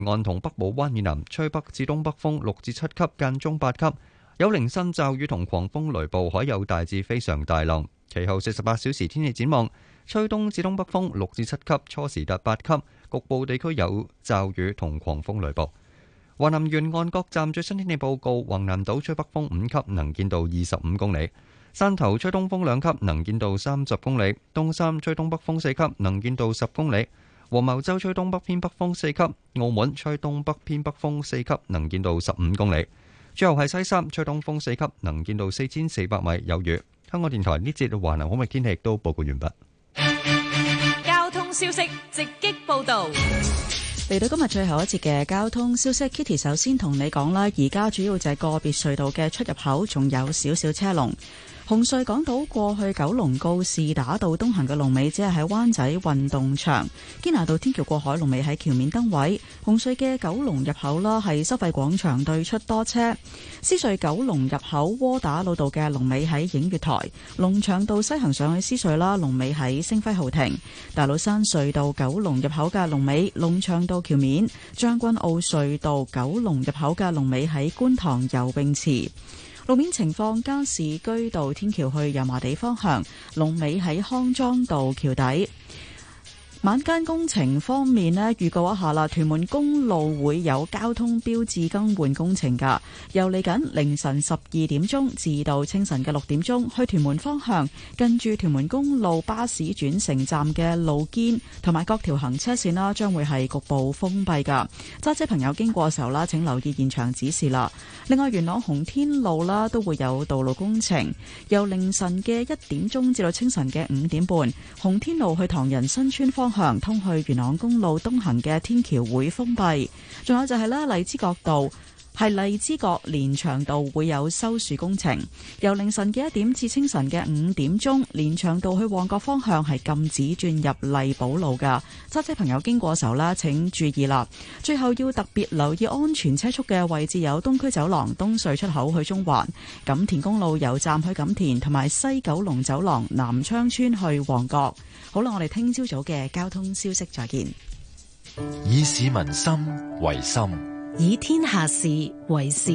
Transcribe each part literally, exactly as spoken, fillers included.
岸同北部灣以南吹北至東北風六至七級，間中八級，有零星驟雨同狂風雷暴，海有大至非常大浪。其後四十八小時天氣展望，吹東至東北風六至七級，初時達八級，局部地區有驟雨同狂風雷暴。華南沿岸各站最新天氣報告：橫瀾島吹北風五級，能見度二十五公里；汕頭吹東風兩級，能見度三十公里；東山吹東北風四級，能見度十公里；黃茅洲吹東北偏北風四級；澳門吹東北偏北風四級，能見度十五公里。最後係西三吹東風四級，能見度四千四百米，有雨。香港電台呢節華南海域天氣亦都報告完畢。 交通消息直擊報道。 嚟到今日最後一節嘅交通消息 ，Kitty 首先同你講啦，而家主要就係個別隧道嘅出入口仲有少少車龍。紅隧港島過去九龍告士打道東行嘅龍尾只係喺灣仔運動場，堅拿道天橋過海龍尾喺橋面燈位。紅隧嘅九龍入口啦，係收費廣場對出多車。獅隧九龍入口窩打老道嘅龍尾喺映月台，龍翔道西行上去獅隧啦，龍尾喺星輝豪庭。大老山隧道九龍入口嘅龍尾龍翔道橋面，將軍澳隧道九龍入口嘅龍尾喺觀塘游泳池。路面情況，加士居道天橋去油麻地方向，龍尾喺康莊道橋底。晚間工程方面呢，預告一下啦，屯門公路會有交通標誌更換工程㗎，由嚟緊凌晨十二點鐘至到清晨嘅六點鐘，去屯門方向，跟住屯門公路巴士轉乘站嘅路肩同埋各條行車線啦，將會係局部封閉㗎。揸車朋友經過嘅時候啦，請留意現場指示啦。另外，元朗洪天路啦都會有道路工程，由凌晨嘅一點鐘至到清晨嘅五點半，洪天路去唐人新村方向通去元朗公路東行嘅天橋會封閉。仲有就係咧，荔枝角道係荔枝角連翔道會有修樹工程，由凌晨嘅一點至清晨嘅五點鐘，連翔道去旺角方向係禁止轉入麗寶路噶。揸車朋友經過嘅時候咧，請注意啦。最後要特別留意安全車速嘅位置有東區走廊東隧出口去中環、錦田公路油站去錦田，同埋西九龍走廊南昌村去旺角。好啦，我哋聽朝早嘅交通消息再見。 以市民心為心， 以天下事為事。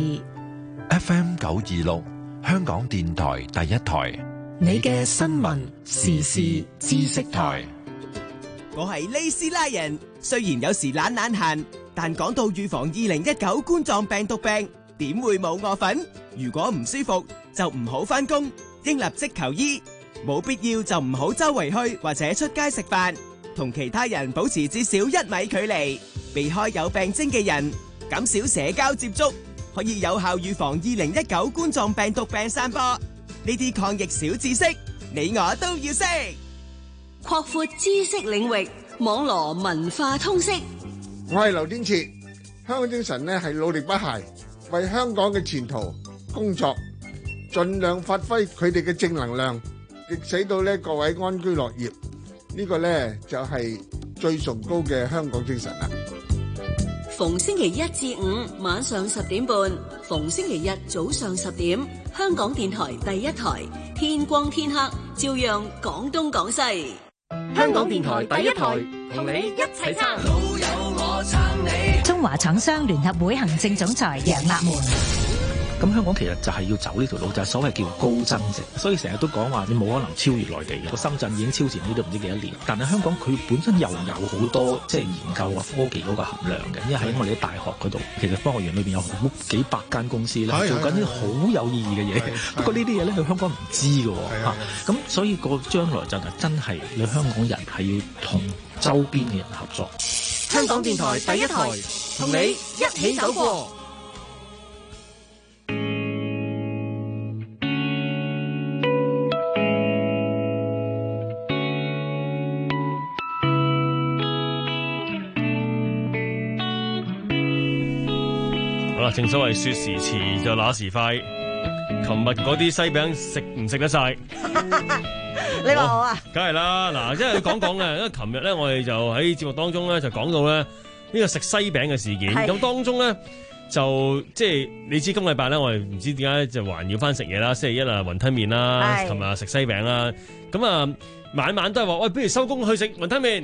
F M 九二六，香港電台第一台， 你嘅新聞時事知識台。 我係利斯拉人，雖然有時懶懶閒，但講到預防二零一九冠狀病毒病，點會冇我份？如果唔舒服，就唔好返工，應立即求醫。冇必要就唔好周圍去或者出街食飯，同其他人保持至少一米距離，避開有病徵嘅人，減少社交接觸，可以有效預防二零一九冠狀病毒病散播。呢啲抗疫小知識，你我都要識。 擴闊知識領域，網羅文化通識。 我係劉天賜，香港精神呢係努力不懈，為香港嘅前途工作，盡量發揮佢哋嘅正能量。亦使到咧各位安居樂業，呢個呢就係最崇高嘅香港精神啦。 逢星期一至五晚上十點半，逢星期日早上十點，香港電台第一台，天光天黑照樣講東講西。 香港電台第一台，同你一齊撐。老友我撐你。 中華廠商聯合會行政總裁楊立門。 咁香港其實就係要走呢條路，就係所謂叫高增值，所以成日都講話你冇可能超越內地嘅。個深圳已經超前呢度唔知幾多年，但係香港佢本身又有好多即係研究啊科技嗰個含量嘅，因為喺我哋啲大學嗰度，其實科學園裏邊有好幾百間公司咧做緊啲好有意義嘅嘢。不過呢啲嘢咧，喺香港唔知嘅嚇。咁所以個將來就係真係你香港人係要同周邊嘅人合作。 香港電台第一台，同你一起走過。 正所謂說時遲就那時快，琴日嗰啲西餅食唔食得晒？ 你話好啊？ 梗係啦，嗱，即係講講咧，因為琴日咧我哋就喺節目當中咧就講到咧呢個食西餅嘅事件，咁當中咧就即係你知今禮拜咧我哋唔知點解就還要翻食嘢啦，星期一啊雲吞麵啦，琴日食西餅啦，咁啊晚晚都係話喂，不如收工去食雲吞麵。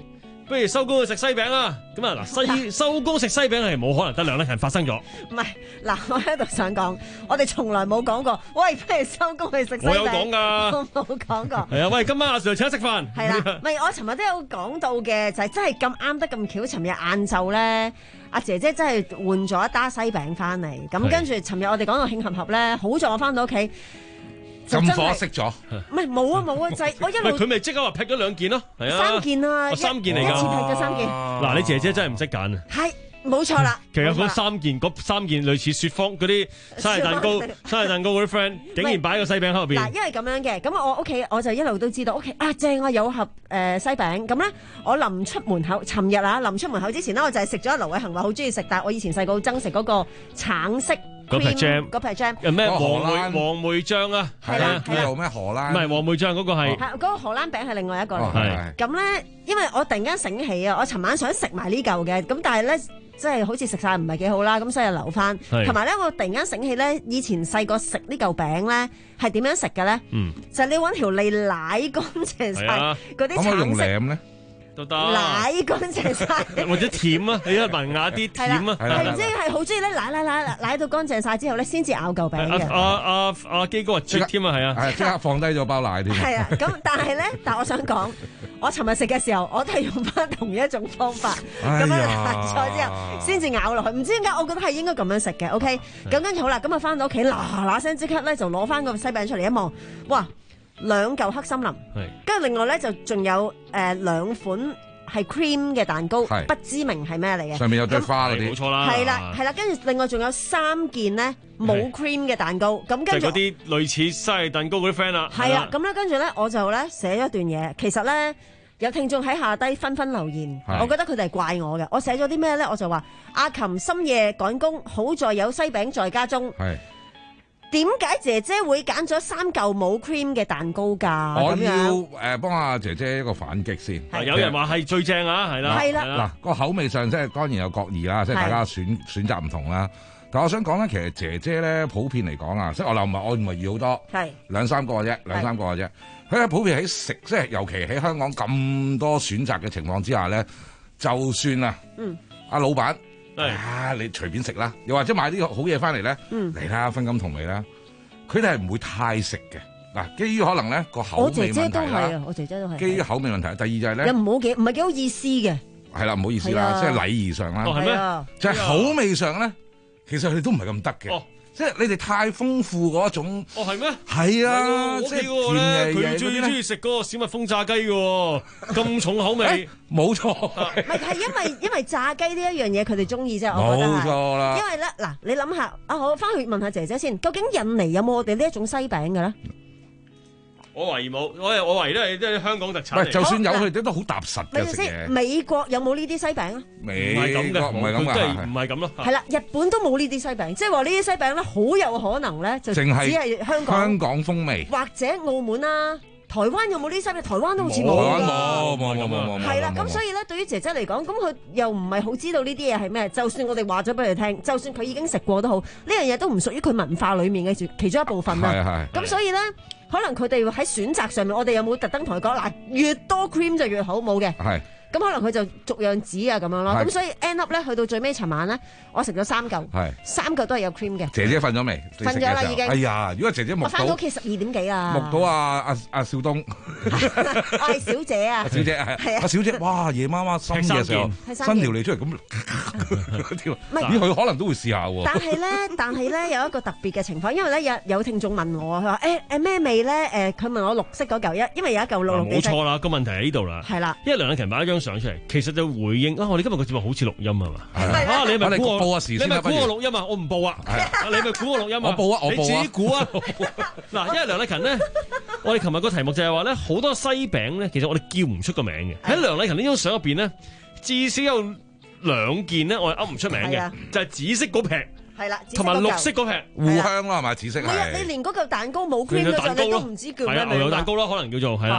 不如收工去食西餅啦。咁啊嗱，西收工食西餅係冇可能得梁禮勤發生咗。 唔係嗱，我喺度想講，我哋從來冇講過，喂，不如收工去食西餅。 我有講㗎， 我冇講過。 係啊，喂，今晚阿 Sir 請食飯。 係啦，唔係我尋日都有講到嘅，就係真係咁啱得咁巧，尋日晏晝咧。阿姐姐真係換咗一打西餅翻嚟，咁跟住尋日我哋講到慶合合咧，好在我翻到屋企咁火熄咗， 唔係冇啊冇啊，就係我一路佢咪即刻話劈咗兩件咯，係啊， 三件啊， 三件嚟㗎， 一次劈咗三件。 嗱，你姐姐真係唔識揀啊！ 係。冇錯啦， 其實嗰三件嗰三件類似雪芳嗰啲生日蛋糕、生日蛋糕嗰啲 friend， 竟然擺喺個西餅盒入邊。 嗱，因為咁樣嘅，咁我屋企我就一路都知道屋企啊正，我有盒誒、呃、西餅。咁咧，我臨出門口，尋日啊，臨出門口之前呢，我就係食咗劉偉恒話好中意食，但係我以前細個好憎食嗰個橙色嗰撇 jam， 嗰撇 jam， 咩黃梅黃梅醬啊？ 係啦， 叫做咩荷蘭？ 唔係黃梅醬嗰個係。 係嗰個荷蘭餅係另外一個嚟。 係。 咁咧，因為我突然間醒起啊，我尋晚想食埋呢嚿嘅，咁但係咧。即係好似食晒唔係幾好啦，咁所以留翻。同埋咧，我突然間醒起咧，以前細個食呢嚿餅咧係點樣食嘅咧？嗯，就係你揾條脷舐乾淨晒嗰啲橙色。可唔可以用舐咧？都得。舐乾淨晒。或者舔啊，你一文雅啲舔啊。係唔知係好中意咧，舐舐舐舐到乾淨晒之後咧，先至咬嚿餅嘅。 阿阿阿基哥話啜添啊，係啊， 係即刻放低咗包奶添。 係啊，咁但係咧，但係我想講。我尋日食嘅時候，我都係用翻同一種方法，咁、哎、樣爛咗之後，先至咬落去。唔知點解，我覺得係應該咁樣食嘅。OK，咁跟住好啦，咁啊翻到屋企嗱嗱聲即刻咧就攞翻個西餅出嚟一望，哇，兩嚿黑森林，跟住另外咧就仲有誒、呃、兩款係 cream 嘅蛋糕，不知名係咩嚟嘅， 上面有對花嗰啲，冇錯啦， 係啦係啦，跟住另外仲有三件咧冇 cream 嘅蛋糕，咁跟住嗰啲類似生日蛋糕嗰啲 friend 啦， 係啊，咁咧跟住咧我就咧寫咗一段嘢，其實咧。有聽眾喺下低紛紛留言，我覺得佢哋係怪我嘅。我寫咗啲咩咧？我就話阿琴深夜趕工，好在有西餅在家中。係點解姐姐會揀咗三嚿冇 cream 嘅蛋糕㗎？ 我要誒幫阿姐姐一個反擊先。 有人話係最正啊，係啦， 係啦。 嗱個口味上即係當然有各異啦，即係大家選選擇唔同啦。但我想講咧，其實姐姐咧普遍嚟講啊，即係我諗唔係我唔係預好多，係兩三個啫，兩三個嘅啫。佢咧普遍喺食，即係尤其喺香港咁多選擇嘅情況之下咧，就算啊，嗯，阿老闆啊，你隨便食啦，又或者買啲好嘢翻嚟咧，嚟啦，分金同味啦，佢哋係唔會太食嘅。嗱，基於可能咧個口味問題啦，我姐姐都係啊，我姐姐都係。基於口味問題，第二就係咧， 又唔好幾唔係幾好意思嘅。係啦， 唔好意思啦，即係禮儀上啦， 係咩？ 就係口味上咧，其實佢哋都唔係咁得嘅。即係你哋太豐富嗰一種。 哦，係咩？ 係啊，即係甜嘢嘢。 佢最中意食嗰個小蜜蜂炸雞嘅，咁重口味。 冇錯。 唔係，係因為因為炸雞呢一樣嘢，佢哋中意啫。我覺得係。冇錯啦。因為咧，嗱，你諗下，啊，我翻去問下姐姐先，究竟印尼有冇我哋呢一種西餅嘅咧？ 我懷疑冇，我我懷疑都係即係香港特產嚟。 就算有，佢哋都好踏實嘅食嘢。 美國有冇呢啲西餅啊？ 美國唔係咁嘅， 唔係咁咯。 係啦，日本都冇呢啲西餅，即係話呢啲西餅咧，好有可能咧就只係香港香港風味， 或者澳門啦、台灣有冇呢啲西餅？台灣都好似冇㗎。 冇冇冇冇冇。 係啦，咁所以咧，對於姐姐嚟講，咁佢又唔係好知道呢啲嘢係咩。就算我哋話咗俾佢聽，就算佢已經食過都好，呢樣嘢都唔屬於佢文化裡面嘅其中一部分啦。係係。咁所以咧。可能佢哋喺選擇上面，我哋有冇特登同佢講嗱，越多 cream 就越好，冇嘅。係。咁可能佢就逐樣指啊咁樣咯。咁所以 end up 咧，去到最尾尋晚咧，我食咗三嚿，三嚿都係有 cream 嘅。 姐姐瞓咗未？ 瞓咗啦已經。 哎呀，如果姐姐目到， 我翻到屋企十二點幾啊。 目到阿阿阿少東， 我係小姐啊。 小姐係係啊。阿小姐，哇！夜媽媽深夜嘅時候，伸條脷出嚟咁，條咦佢可能都會試下喎。 但係咧，但係咧有一個特別嘅情況，因為咧有有聽眾問我，佢話誒誒咩味咧？誒佢問我綠色嗰嚿一，因為有一嚿綠綠嘅。 冇錯啦，個問題喺呢度啦。 係啦， 因為梁禮勤擺一張相出嚟，其實就回應啊！我哋今日個節目好似錄音係嘛？啊，你咪估我報時先啦， 你咪估我錄音啊？我唔報啊！你咪估我錄音啊？ 我報啊！我報啊！ 你自己估啊！嗱，因為梁禮勤咧，我哋琴日個題目就係話咧，好多西餅咧，其實我哋叫唔出個名嘅。喺梁禮勤呢張相入邊咧，至少有兩件咧，我係噏唔出名嘅，就係紫色嗰撇。 係啦， 同埋綠色嗰撇互香啦，係咪紫色？ 唔係啊，你連嗰嚿蛋糕冇 cream 嘅時候，你都唔知叫咩名。 係啊，牛油蛋糕啦，可能叫做係啦。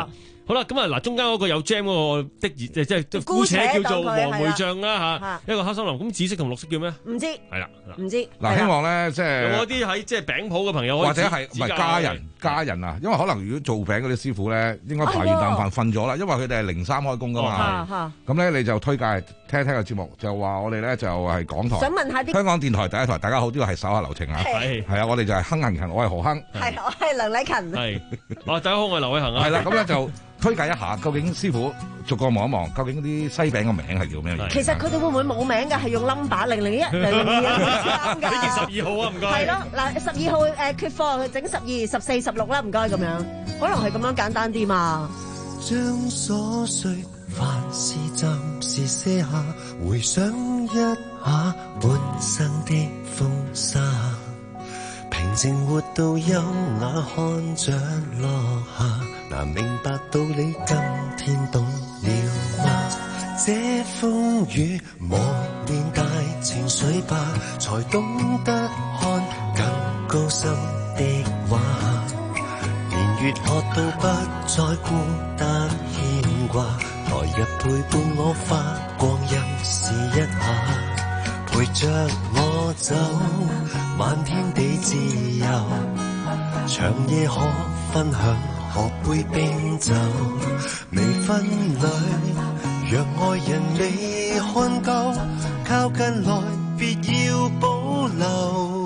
好啦，咁啊嗱，中間嗰個有 jam 嗰個的即係即係姑且叫做黃梅醬啦嚇，一個黑森林。咁紫色同綠色叫咩？ 唔知。 係啦， 唔知。 嗱，希望咧即係有冇啲喺即係餅鋪嘅朋友， 或者係唔係家人家人啊？因為可能如果做餅嗰啲師傅咧，應該排完啖飯瞓咗啦，因為佢哋係零三開工噶嘛。咁咧你就推介聽一聽個節目，就話我哋咧就係港台。 想問下啲香港電台第一台，大家好，呢個係手下留情啊。係係啊，我哋就係亨行勤，我係何亨。 係，我係梁禮勤。 係。啊，大家好，我係劉偉恒啊。 係啦，咁咧就推介一下，究竟師傅逐個望一望，究竟啲西餅嘅名係叫咩嘢？ 其實佢哋會唔會冇名㗎？係用 number 零零一、零零二㗎。 呢件十二號啊，唔該。 係咯，嗱，十二號誒缺貨，整十二、十四、十六啦，唔該咁樣。可能係咁樣簡單啲嘛。 將瑣碎凡事暫時卸下，回想一下半生的風沙，平靜活到優雅看着落下，難明白道理今天懂了嗎？這風雨磨練大情緒吧，才懂得看更高深的畫，年月學到不再孤單牽掛，來日陪伴我發光陰試一下，陪着我走漫天地自由，長夜可分享喝杯冰酒，微分裏若愛人未看夠，靠近來別要保留，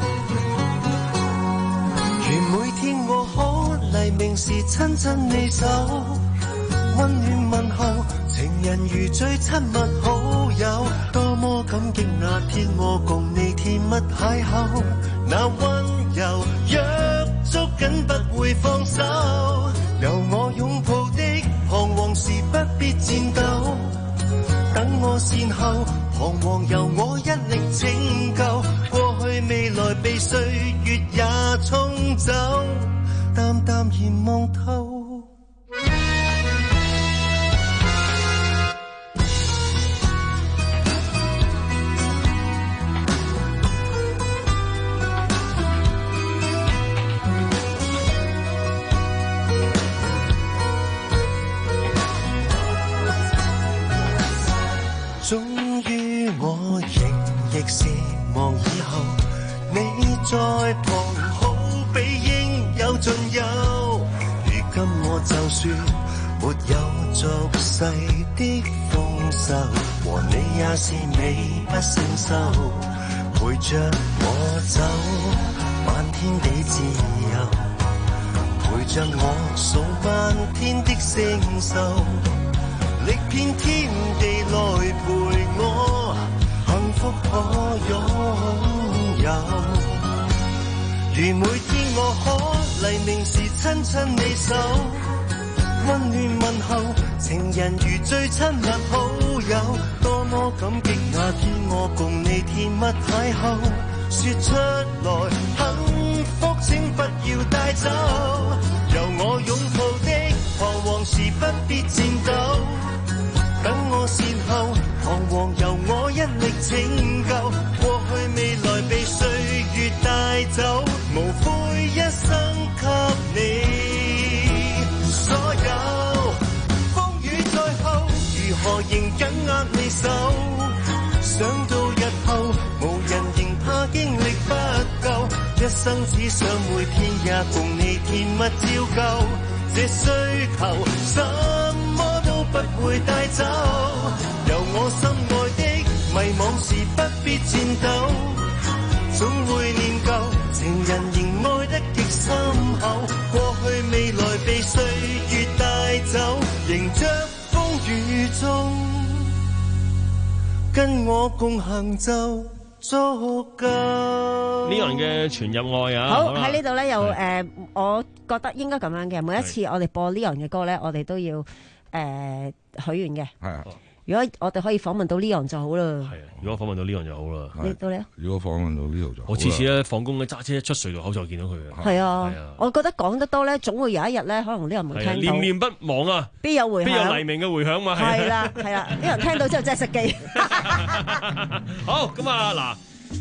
如每天我可黎明時親親你手，溫暖問候，情人如最親密好友，多麼感激那天我共你甜蜜邂逅，那溫柔約捉緊不會放手，由我擁抱的彷徨時不必顫抖，等我善後，彷徨由我一力拯救，過去未來被歲月也沖走，淡淡然望透。終於我仍亦是望以後，你在旁好比應有盡有，如今我就算沒有俗世的豐收，和你也是美不勝收，陪着我走漫天地自由，陪着我數漫天的星宿，歷遍天地來陪我，幸福可擁有。如每天我可黎明時親親你手，溫暖問候，情人如最親密好友，多麼感激那天我共你甜蜜邂逅，說出來幸福請不要帶走，由我擁抱的彷徨時不必顫抖，等我善後，彷徨由我一力拯救，過去未來被歲月帶走，無悔一生給你所有。風雨在後，如何仍緊握你手？想到日後，無人仍怕經歷不夠，一生只想每天也共你甜蜜照舊，這需求什麼都不會帶走，由我心愛的迷惘時不必顫抖，總會念舊，情人仍愛得極深厚，過去未來被歲月帶走，迎着風雨中跟我共行就足夠。 呢個人嘅傳入愛啊！ 好喺呢度咧，又誒、呃，我覺得應該咁樣嘅。每一次我哋播呢樣嘅歌咧，我哋都要誒、呃、許願嘅。係啊。如果我哋可以訪問到 Leon 就好啦。係啊，如果訪問到 Leon 就好啦。你到你啊？ 如果訪問到呢度就好， 我次次咧放工咧揸車一出隧道口就見到佢嘅。係啊，我覺得講得多咧，總會有一日咧，可能呢人冇聽到。 念念不忘啊！ 邊有回響？ 邊有黎明嘅回響嘛？ 係啦，係啦，啲人聽到之後真係熄機。 好，咁啊嗱。即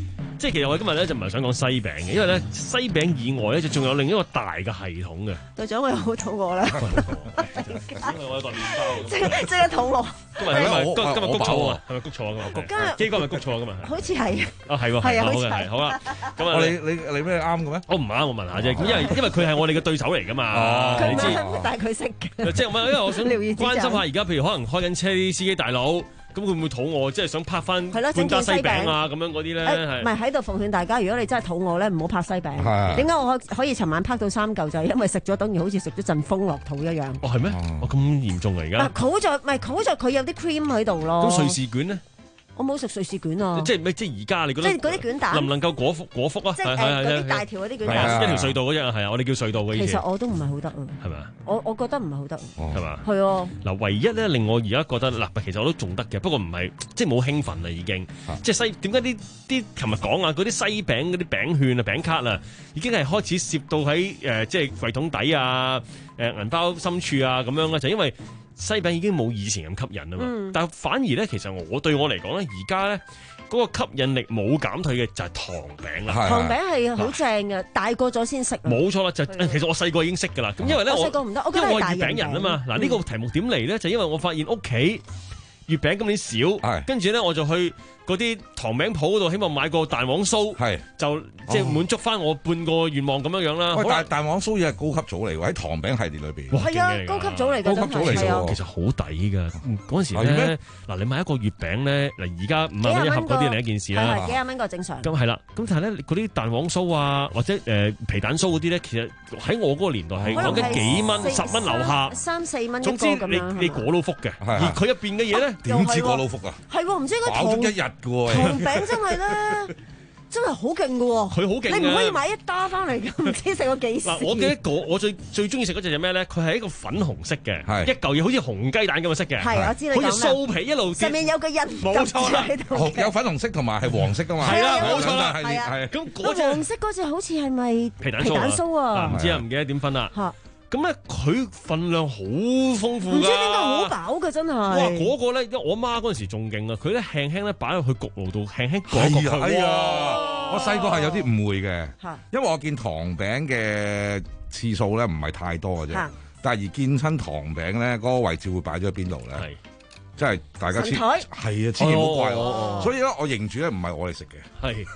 即係其實我今日咧就唔係想講西餅嘅，因為咧西餅以外咧就仲有另一個大嘅系統嘅。 隊長我又好肚餓啦， 因為我有個麵包， 即係即係肚餓。 今日今日今日谷錯啊，係咪谷錯啊？今日今日基哥係咪谷錯啊？今日好似係啊，係喎， 係啊， 好好似嘅，好啦。咁我啊， 你你你咩啱嘅咩？ 我唔啱，我問下啫。因為因為佢係我哋嘅對手嚟㗎嘛，你知。 但係佢識嘅。 即係因為我想關心下而家，譬如可能開緊車啲司機大佬，咁會唔會肚餓？即係想拍翻半打西餅啊咁樣嗰啲咧？ 唔係喺度奉勸大家，如果你真係肚餓咧，唔好拍西餅。點解我可可以尋晚拍到三嚿？就係因為食咗等於好似食咗陣風落肚一樣。 哦，係咩？哦，咁嚴重啊！而家。 嗱，好在唔係好在佢有啲 cream 喺度咯。 咁瑞士卷咧？ 我冇食瑞士卷啊！ 即係咩？即係而家你覺得？ 即係嗰啲卷蛋能唔能夠果腹果腹啊？ 即係誒嗰啲大條嗰啲卷蛋， 一條隧道嗰隻係啊，我哋叫隧道嘅。 其實我都唔係好得啊。 係咪？ 我我覺得唔係好得。 係嘛？ 係啊。 嗱，唯一咧令我而家覺得嗱，其實我都仲得嘅，不過唔係即係冇興奮啦已經。即係西點解啲啲琴日講啊嗰啲西餅嗰啲餅券啊餅卡啊，已經係開始攝到喺誒即係櫃桶底啊誒銀包深處啊咁樣咧，就因為。西餅已經冇以前咁吸引啊嘛，嗯、但係反而咧，其實我對我嚟講咧，而家咧嗰個吸引力冇減退嘅就係糖餅啦。 糖餅係好正嘅，啊、大個咗先識。 冇錯啦，就其實我細個已經識㗎啦。咁因為咧，我細個唔得，我覺得因為我係大係月餅人啊嘛。嗱、嗯，呢個題目點嚟咧？就因為我發現屋企月餅今年少，跟住咧我就去嗰啲糖餅鋪嗰度，希望買個蛋黃酥，係就即係滿足翻我半個願望咁樣樣啦。 喂，但係蛋黃酥已係高級組嚟喎，喺糖餅系列裏邊。 係啊，高級組嚟㗎， 高級組嚟㗎， 其實好抵㗎。嗰陣時咧，嗱你買一個月餅咧，嗱而家五萬蚊一盒嗰啲另一件事啦， 幾廿蚊個正常。 咁係啦，咁但係咧嗰啲蛋黃酥啊，或者誒皮蛋酥嗰啲咧，其實喺我嗰個年代係講緊幾蚊、十蚊樓下， 三四蚊一個咁樣。 總之你你果到福嘅，而佢入邊嘅嘢咧點知果到福啊？ 係喎，唔知個糖一日嘅喎， 糖餅真係咧，真係好勁嘅喎。 佢好勁， 你唔可以買一打翻嚟嘅，唔知食過幾時。 嗱，我記得個我最最中意食嗰隻係咩咧？佢係一個粉紅色嘅，一嚿嘢好似紅雞蛋咁嘅色嘅。 係，我知你講咩。 好似酥皮一路上面有個印， 冇錯啦， 有粉紅色同埋係黃色噶嘛。 係啦，冇錯啦， 係啊。 咁嗰隻黃色嗰隻好似係咪皮蛋酥啊？ 唔知啊，唔記得點分啦。咁咧，佢份量好豐富㗎， 唔知點解好飽嘅真係。哇！ 嗰個咧，因為我媽嗰陣時仲勁啊，佢咧輕輕咧擺入去焗爐度，輕輕焗焗佢。 係啊，我細個係有啲誤會嘅，因為我見糖餅嘅次數咧唔係太多嘅啫，但係而見親糖餅咧嗰個位置會擺咗喺邊度咧？即係大家千係啊，千祈唔好怪我。所以咧，我認住咧唔係我哋食嘅。係。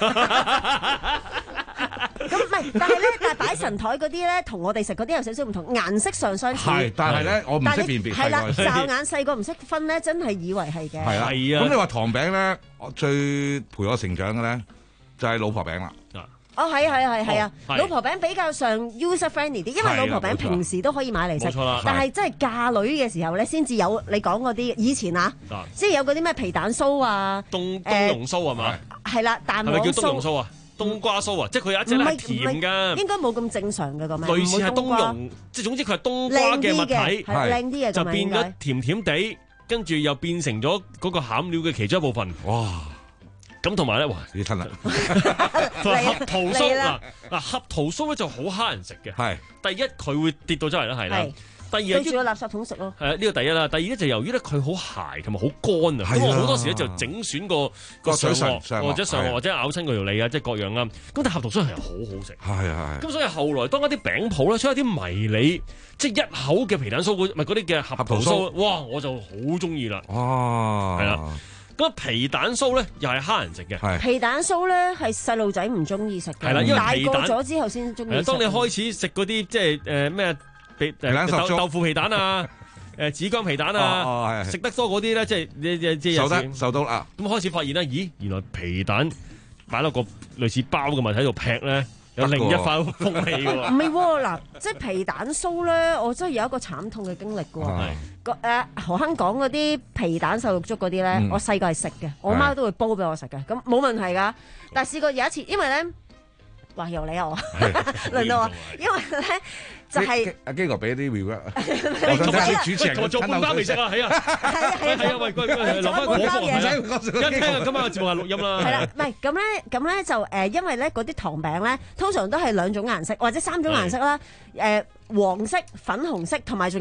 咁唔係，但係咧，但係擺神台嗰啲咧，同我哋食嗰啲有少少唔同，顏色上相似。 係，但係咧，我唔識辨別。 係啦，驟眼細個唔識分咧，真係以為係嘅。 係啦，係啊。咁你話糖餅咧，我最陪我成長嘅咧，就係老婆餅啦。 哦，係啊，係啊，係係啊，老婆餅比較上 user friendly 啲，因為老婆餅平時都可以買嚟食，但係真係嫁女嘅時候咧，先至有你講嗰啲以前啊，即係有嗰啲咩皮蛋酥啊， 冬冬蓉酥係嘛？ 係啦，蛋黃酥。係咪叫冬蓉酥啊？冬瓜酥啊，即係佢有一隻係甜㗎， 應該冇咁正常嘅個名。 類似係冬蓉，即係總之佢係冬瓜嘅物體， 係靚啲嘅， 就變咗甜甜地，跟住又變成咗嗰個餡料嘅其中一部分。哇！咁同埋咧，哇！你吞啦，合桃酥嗱嗱合桃酥咧就好蝦人食嘅。係第一佢會跌到周圍啦，係啦。第二對住個垃圾桶食咯。 係呢個第一啦。第二咧就由於咧佢好鞋同埋好乾啊，咁我好多時咧就整損個個上顎或者上顎或者咬親個條脷啊，即係各樣啊。咁但係合桃酥係好好食。係啊係。咁所以後來當一啲餅鋪咧出一啲迷你，即係一口嘅皮蛋酥嗰咪嗰啲嘅合桃酥，哇！我就好中意啦。哇！係啦。咁皮蛋酥咧又係蝦人食嘅。 皮蛋酥咧係細路仔唔中意食嘅， 係啦，因為皮蛋大個咗之後先中意食。 當你開始食嗰啲即係誒咩皮豆豆腐皮蛋啊，誒紫薑皮蛋啊，食得多嗰啲咧，即係你你即係受得受到啦。 咁開始發現咧，咦，原來皮蛋擺落個類似包嘅物體度劈咧，有另一番風味喎。 唔係喎，嗱，即係皮蛋酥咧，我真係有一個慘痛嘅經歷嘅喎。個誒何亨講嗰啲皮蛋瘦肉粥嗰啲咧，嗯、我細個係食嘅，我媽都會煲俾我食嘅，咁冇問題㗎。但係試過有一次，因為咧，哇又你我，輪到我，因為咧就係阿基哥俾啲 review， 我想睇下主持人我做半包未食啊，係啊，係啊係啊，喂，留翻嗰包嘢，一聽啊，今晚嘅節目係錄音啦。 係啦，唔係咁咧，咁咧就誒，因為咧嗰啲糖餅咧，通常都係兩種顏色或者三種顏色啦，誒黃色、粉紅色同埋仲有。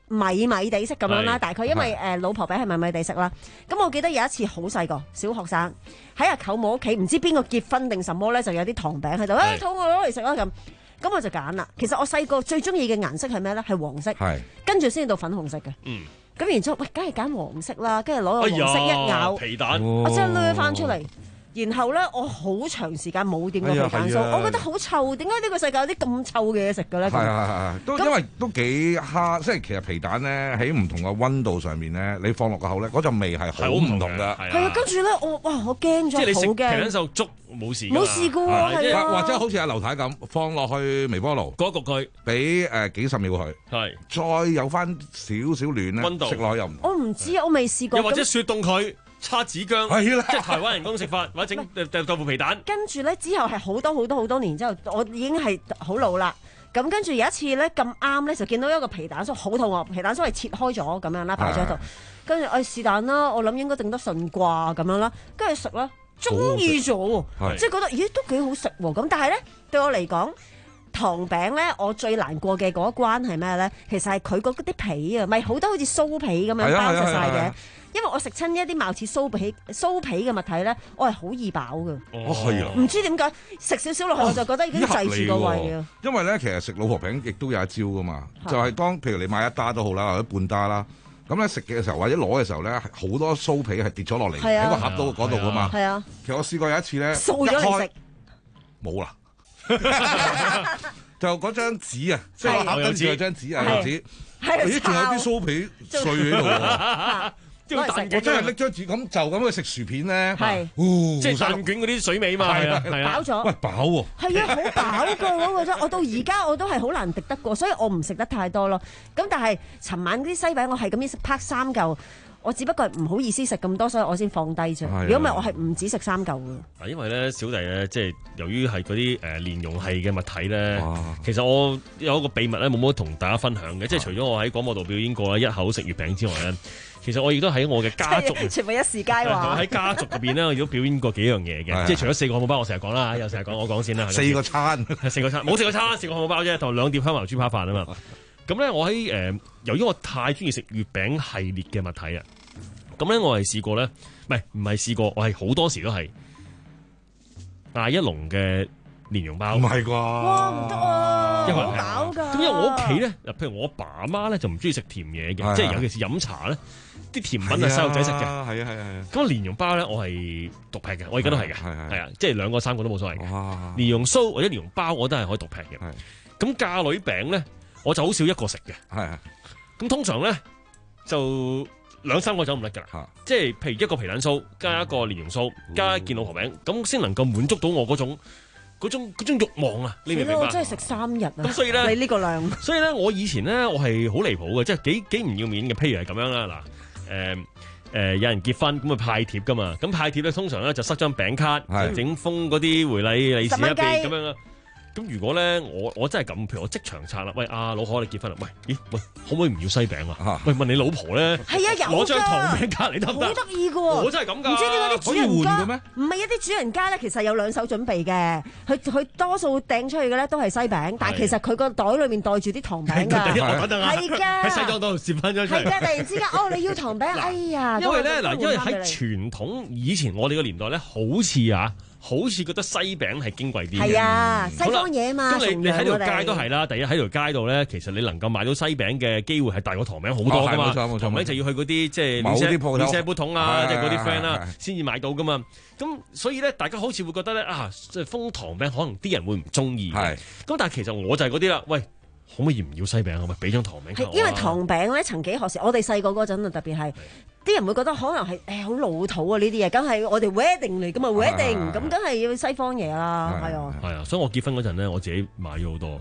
米米地色咁樣啦， 係大概因為誒、呃、老婆餅係米米地色啦。咁我記得有一次好細個小學生喺阿舅母屋企，唔知邊個結婚定什麼咧，就有啲糖餅喺度，誒肚餓攞嚟食啦咁。咁我就揀啦。其實我細個最中意嘅顏色係咩咧？係黃色，跟住先至到粉紅色嘅。嗯，咁然之後，喂，梗係揀黃色啦，跟住攞個黃色一咬， 哎、皮蛋， 我真係掠翻出嚟。然後咧，我好長時間冇掂過皮蛋酥，我覺得好臭。點解呢個世界有啲咁臭嘅嘢食嘅咧？ 係係係，都因為都幾蝦，即係其實皮蛋咧喺唔同嘅溫度上面咧，你放落個口咧，嗰陣味係好唔同㗎。 係啊，跟住咧，我哇，我驚咗， 即係你食皮蛋驚。 酥粥冇事， 冇事㗎喎，係啊。 或者好似阿劉太咁，放落去微波爐， 焗一焗佢， 俾誒幾十秒佢， 係再有翻少少暖咧， 溫度食落去又唔同。 我唔知啊，我未試過。 又或者雪凍佢。叉子薑， 係啦， 即係台灣人工食法，或者整豆腐皮蛋。 跟住咧之後係好多好多好多年之後，我已經係好老啦。咁跟住有一次咧咁啱咧，就見到一個皮蛋酥，好肚餓，皮蛋酥係切開咗咁樣啦，擺咗喺度。跟住誒是但啦，我諗應該整得順啩咁樣啦，跟住食啦，中意咗，即係覺得咦都幾好食喎。咁但係咧對我嚟講，糖餅咧我最難過嘅嗰一關係咩咧？其實係佢嗰啲皮啊，咪好多好似酥皮咁樣包實晒嘅。因為我食親一啲貌似酥皮酥皮嘅物體咧，我係好易飽嘅。 哦，係啊， 唔知點解食少少落去，我就覺得已經滯住個胃啊。 因為咧，其實食老婆餅亦都有一招噶嘛，就係當譬如你買一打都好啦，或者半打啦，咁咧食嘅時候或者攞嘅時候咧，好多酥皮係跌咗落嚟喺個盒度嗰度噶嘛。 係啊， 其實我試過有一次咧， 掃咗嚟食， 冇啦，就嗰張紙啊，即係盒跟住有張紙啊，有紙，咦，仲有啲酥皮碎喺度。我真係拎張紙咁就咁去食薯片咧， 即係蛋卷嗰啲水味嘛，係啊， 飽咗， 喂飽喎， 係啊，好飽噶嗰個真，我到而家我都係好難敵得過，所以我唔食得太多咯。咁但係尋晚啲西餅我係咁樣食拍三嚿，我只不過係唔好意思食咁多，所以我先放低啫。如果唔係，我係唔止食三嚿嘅。 嗱，因為咧小弟咧，即係由於係嗰啲誒蓮蓉系嘅物體咧，其實我有一個秘密咧，冇乜同大家分享嘅，即係除咗我喺廣播度表演過一口食月餅之外咧。其實我亦都喺我嘅家族， 全部一時佳話。 喺家族入邊咧，我亦都表演過幾樣嘢嘅，即係除咗四個漢堡包，我成日講啦，又成日講，我講先啦。 四個餐， 四個餐，冇四個餐，四個漢堡包啫，同兩碟香茅豬扒飯啊嘛。咁咧，我喺誒、呃，由於我太中意食月餅系列嘅物體啊，咁咧我係試過咧，唔係唔係試過，我係好多時都係大一籠嘅蓮蓉包。 唔係啩？ 哇，唔得啊！ 一個人飽㗎。 咁因為我屋企咧，譬如我爸阿媽咧就唔中意食甜嘢嘅，即係尤其是飲茶咧。啲甜品啊，細路仔食嘅，係啊係啊係啊。 咁蓮蓉包咧，我係獨劈嘅，我而家都係嘅，係啊，即係兩個三個都冇所謂嘅。蓮蓉酥或者蓮蓉包，我都係可以獨劈嘅。咁嫁女餅咧，我就好少一個食嘅。係啊。咁通常咧就兩三個走唔甩㗎啦。即係譬如一個皮蛋酥加一個蓮蓉酥加一件老婆餅，咁先能夠滿足到我嗰種嗰種嗰種慾望啊！你明唔明白？ 我真係食三日啊！ 咁所以咧， 你呢個量， 所以咧，我以前咧，我係好離譜嘅，即係幾幾唔要面嘅。譬如係咁樣啦，嗱。誒誒、呃呃，有人結婚咁啊派帖噶嘛，咁派帖咧通常咧就塞張餅卡，整封嗰啲回禮利是一邊咁樣啦。咁如果咧我我真係咁，譬如我即場拆啦，喂阿、啊、老婆你結婚啦，喂咦喂可唔可以唔要西餅啊？喂問你老婆咧， 係啊有攞張糖餅卡嚟得唔得？ 好得意噶，我真係咁噶， 唔知點解啲主人家唔係一啲主人家咧，其實有兩手準備嘅，佢佢多數掟出去嘅咧都係西餅，但係其實佢個袋裏面袋住啲糖餅噶，係噶喺西裝度攝翻咗出嚟， 係噶突然之間哦你要糖餅，哎呀， 因為咧嗱，因為喺傳統以前我哋個年代咧，好似啊。好似覺得西餅係矜貴啲嘅， 係啊，西方嘢嘛。 咁你你喺條街都係啦，第一喺條街度咧，其實你能夠買到西餅嘅機會係大過糖餅好多噶嘛。冇錯冇錯，咁就要去嗰啲即係某啲鋪頭、連鎖鋪啦，即係嗰啲 friend 啦，先至買到噶嘛。咁所以咧，大家好似會覺得咧啊，即係封糖餅可能啲人會唔中意。係。咁但係其實我就係嗰啲啦，喂。可唔可以唔要西餅啊？咪俾張糖餅。 係因為糖餅咧，曾幾何時，我哋細個嗰陣啊，特別係啲人會覺得可能係誒好老土啊呢啲嘢，梗係我哋 wedding 嚟噶嘛 wedding，咁梗係要西方嘢啦，係啊。係啊，所以我結婚嗰陣咧，我自己買咗好多，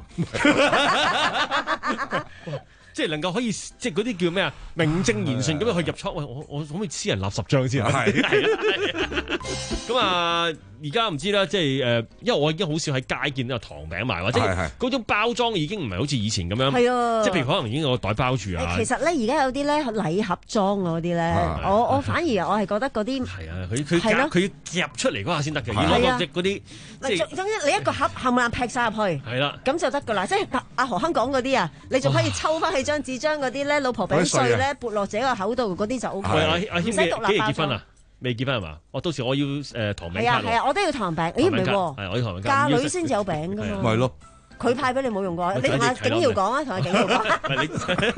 即係能夠可以即係嗰啲叫咩啊？名正言順咁樣去入倉。喂，我我可唔可以黐人立十張先啊？係。 咁啊，而家唔知啦，即係誒，因為我已經好少喺街見到有糖餅賣，或者嗰種包裝已經唔係好似以前咁樣， 係啊， 即係譬如可能已經有個袋包住啊。 其實咧，而家有啲咧禮盒裝嗰啲咧，我我反而我係覺得嗰啲係啊，佢佢夾佢夾出嚟嗰下先得嘅，要攞嗰隻嗰啲。 總之你一個盒冚唪唥劈晒入去，係啦，咁就得噶啦。即係阿何香港嗰啲啊，你仲可以抽翻起張紙，將嗰啲咧老婆俾碎咧撥落自己個口度，嗰啲就 O K。 阿阿謙幾幾時結婚啊？未結婚係嘛？我到時我要誒糖餅卡。 係啊係啊，我都要糖餅。咦唔係喎， 係我要糖餅卡。 嫁女先至有餅噶嘛。 咪咯。 佢派俾你冇用過，你同阿景耀講啊，同阿景耀講。 唔係你，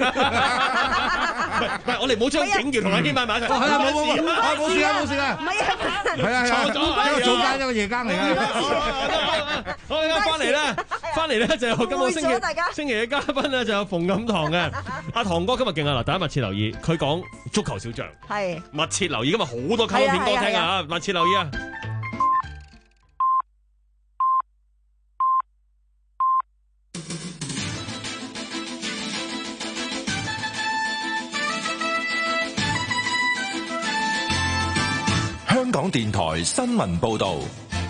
唔係我哋冇將景耀同阿謙擺埋一齊。 係啊冇冇冇，冇事啊冇事啊。 唔係啊， 係啊係啊，一個早更一個夜更嚟嘅。 好，而家翻嚟啦，翻嚟咧就有今個星期星期嘅嘉賓咧就有馮錦棠嘅阿棠哥今日勁啊！嗱，大家密切留意，佢講足球小將， 係密切留意，今日好多卡通片歌聽啊！密切留意啊！ 香港電台新聞報道，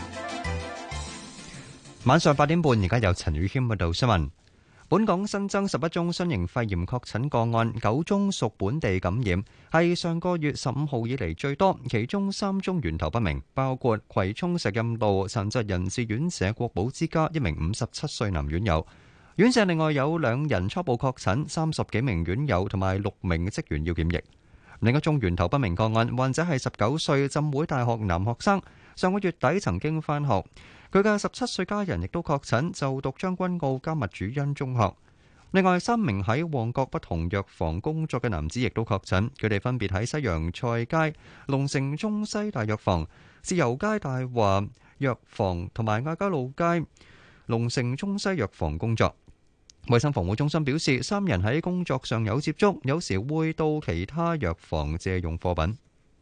晚上八點半，而家有陳宇謙報道新聞。本港新增十一宗新型肺炎確診個案，九宗屬本地感染，係上個月十五號以嚟最多。其中三宗源頭不明，包括葵涌石蔭路殘疾人士院舍國寶之家一名五十七歲男院友。院舍另外有兩人初步確診，三十幾名院友同埋六名職員要檢疫。另一宗源頭不明個案，患者係十九歲浸會大學男學生，上個月底曾經返學。佢嘅十七歲家人亦都確診，就讀將軍澳迦密主恩中學。另外三名喺旺角不同藥房工作嘅男子亦都確診，佢哋分別喺西洋菜街、龍城中西大藥房、豉油街大華藥房同埋亞皆老街龍城中西藥房工作。衛生防護中心表示，三人喺工作上有接觸，有時會到其他藥房借用貨品。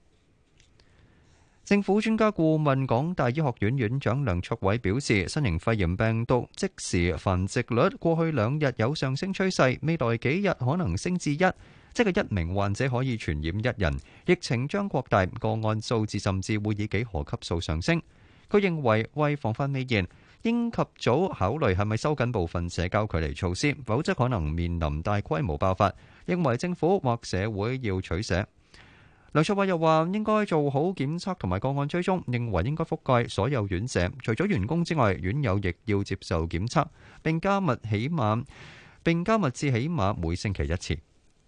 政府專家顧問港大醫學院院長梁卓偉表示，新型肺炎病毒即時繁殖率過去兩日有上升趨勢，未來幾日可能升至一，即係一名患者可以傳染一人。疫情將擴大，個案數字甚至會以幾何級數上升。佢認為為防範未然，應及早考慮係咪收緊部分社交距離措施，否則可能面臨大規模爆發。認為政府或社會要取捨。梁卓偉又話應該做好檢測同埋個案追蹤，認為應該覆蓋所有院舍，除咗員工之外，院友亦要接受檢測，並加密起碼並加密至起碼每星期一次。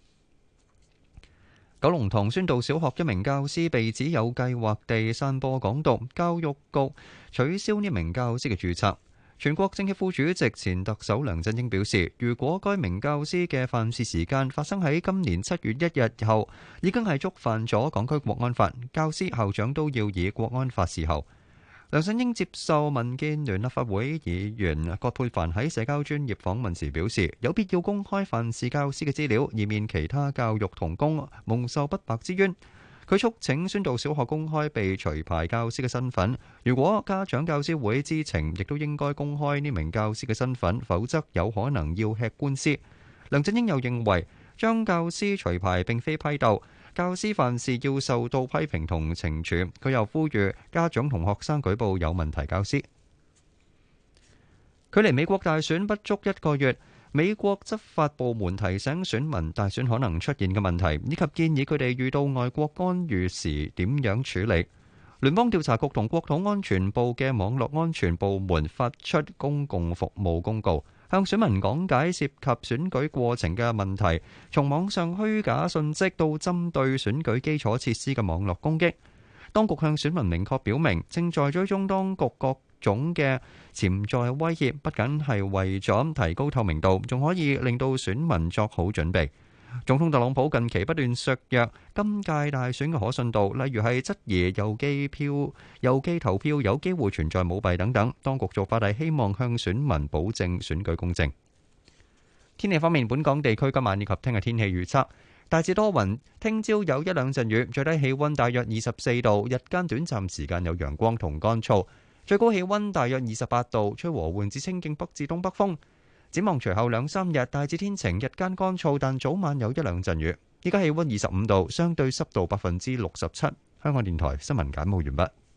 九龍塘宣道小學一名教師被指有計劃地散播港獨，教育局取消呢名教師嘅註冊。全國政協副主席前特首梁振英表示，如果該名教師嘅犯事時間發生喺今年七月一日後，已經係觸犯咗港區國安法，教師校長都要以國安法伺候。梁振英接受民建聯立法會議員葛珮帆喺社交專業訪問時表示，有必要公開犯事教師嘅資料，以免其他教育同工蒙受不白之冤。佢促請宣道小學公開被除牌教師嘅身份，如果家長教師會知情，亦都應該公開呢名教師嘅身份，否則有可能要吃官司。梁振英又認為，將教師除牌並非批鬥，教師犯事要受到批評同懲處。佢又呼籲家長同學生舉報有問題教師。距離美國大選不足一個月，美國執法部門提醒選民大選可能出現嘅問題，以及建議佢哋遇到外國干預時點樣處理。聯邦調查局同國土安全部嘅網絡安全部門發出公共服務公告，向選民講解涉及選舉過程嘅問題，從網上虛假信息到針對選舉基礎設施嘅網絡攻擊。當局向選民明確表明，正在追蹤當局各種嘅潛在威脅，不僅係為咗提高透明度，仲可以令到選民作好準備。總統特朗普近期不斷削弱今屆大選嘅可信度，例如係質疑郵寄票、郵寄投票有機會存在舞弊等等。當局做法係希望向選民保證選舉公正。天氣方面，本港地區今晚以及聽日天氣預測大致多雲，聽朝有一兩陣雨，最低氣溫大約二十四度，日間短暫時間有陽光同乾燥，最高氣溫大約二十八度，吹和緩至清勁北至東北風。展望隨後兩三日大致天晴，日間乾燥，但早晚有一兩陣雨。依家氣溫二十五度，相對濕度百分之六十七。香港電台新聞簡報完畢。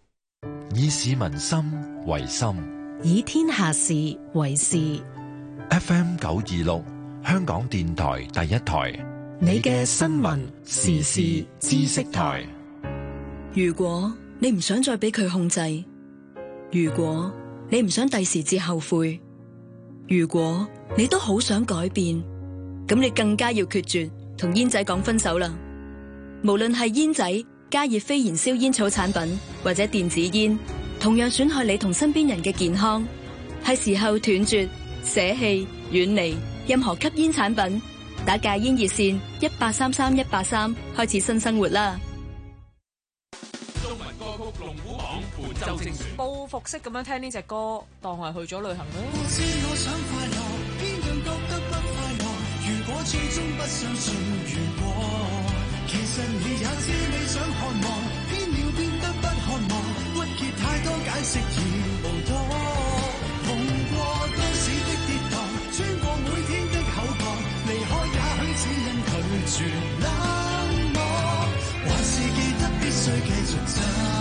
以市民心為心， 以天下事為事。 F M 九二六，香港電台第一台， 你嘅新聞時事知識台。 如果你唔想再俾佢控制，如果你唔想第時至後悔，如果你都好想改變，咁你更加要決絕同煙仔講分手啦。無論係煙仔、加熱非燃燒煙草產品或者電子煙，同樣損害你同身邊人嘅健康。係時候斷絕、捨棄、遠離任何吸煙產品，打戒煙熱線一八三三一八三，開始新生活啦。 中文歌曲龍虎榜本周精選， 報復式咁樣聽呢隻歌，當係去咗旅行啦。 我知我想快樂，偏讓覺得不快樂。如果始終不相信如果，其實你也知你想渴望，偏要變得不渴望。鬱結太多解釋已無多，碰過都市的跌宕，穿過每天的口角，離開也許只因拒絕冷漠，還是記得必須繼續走。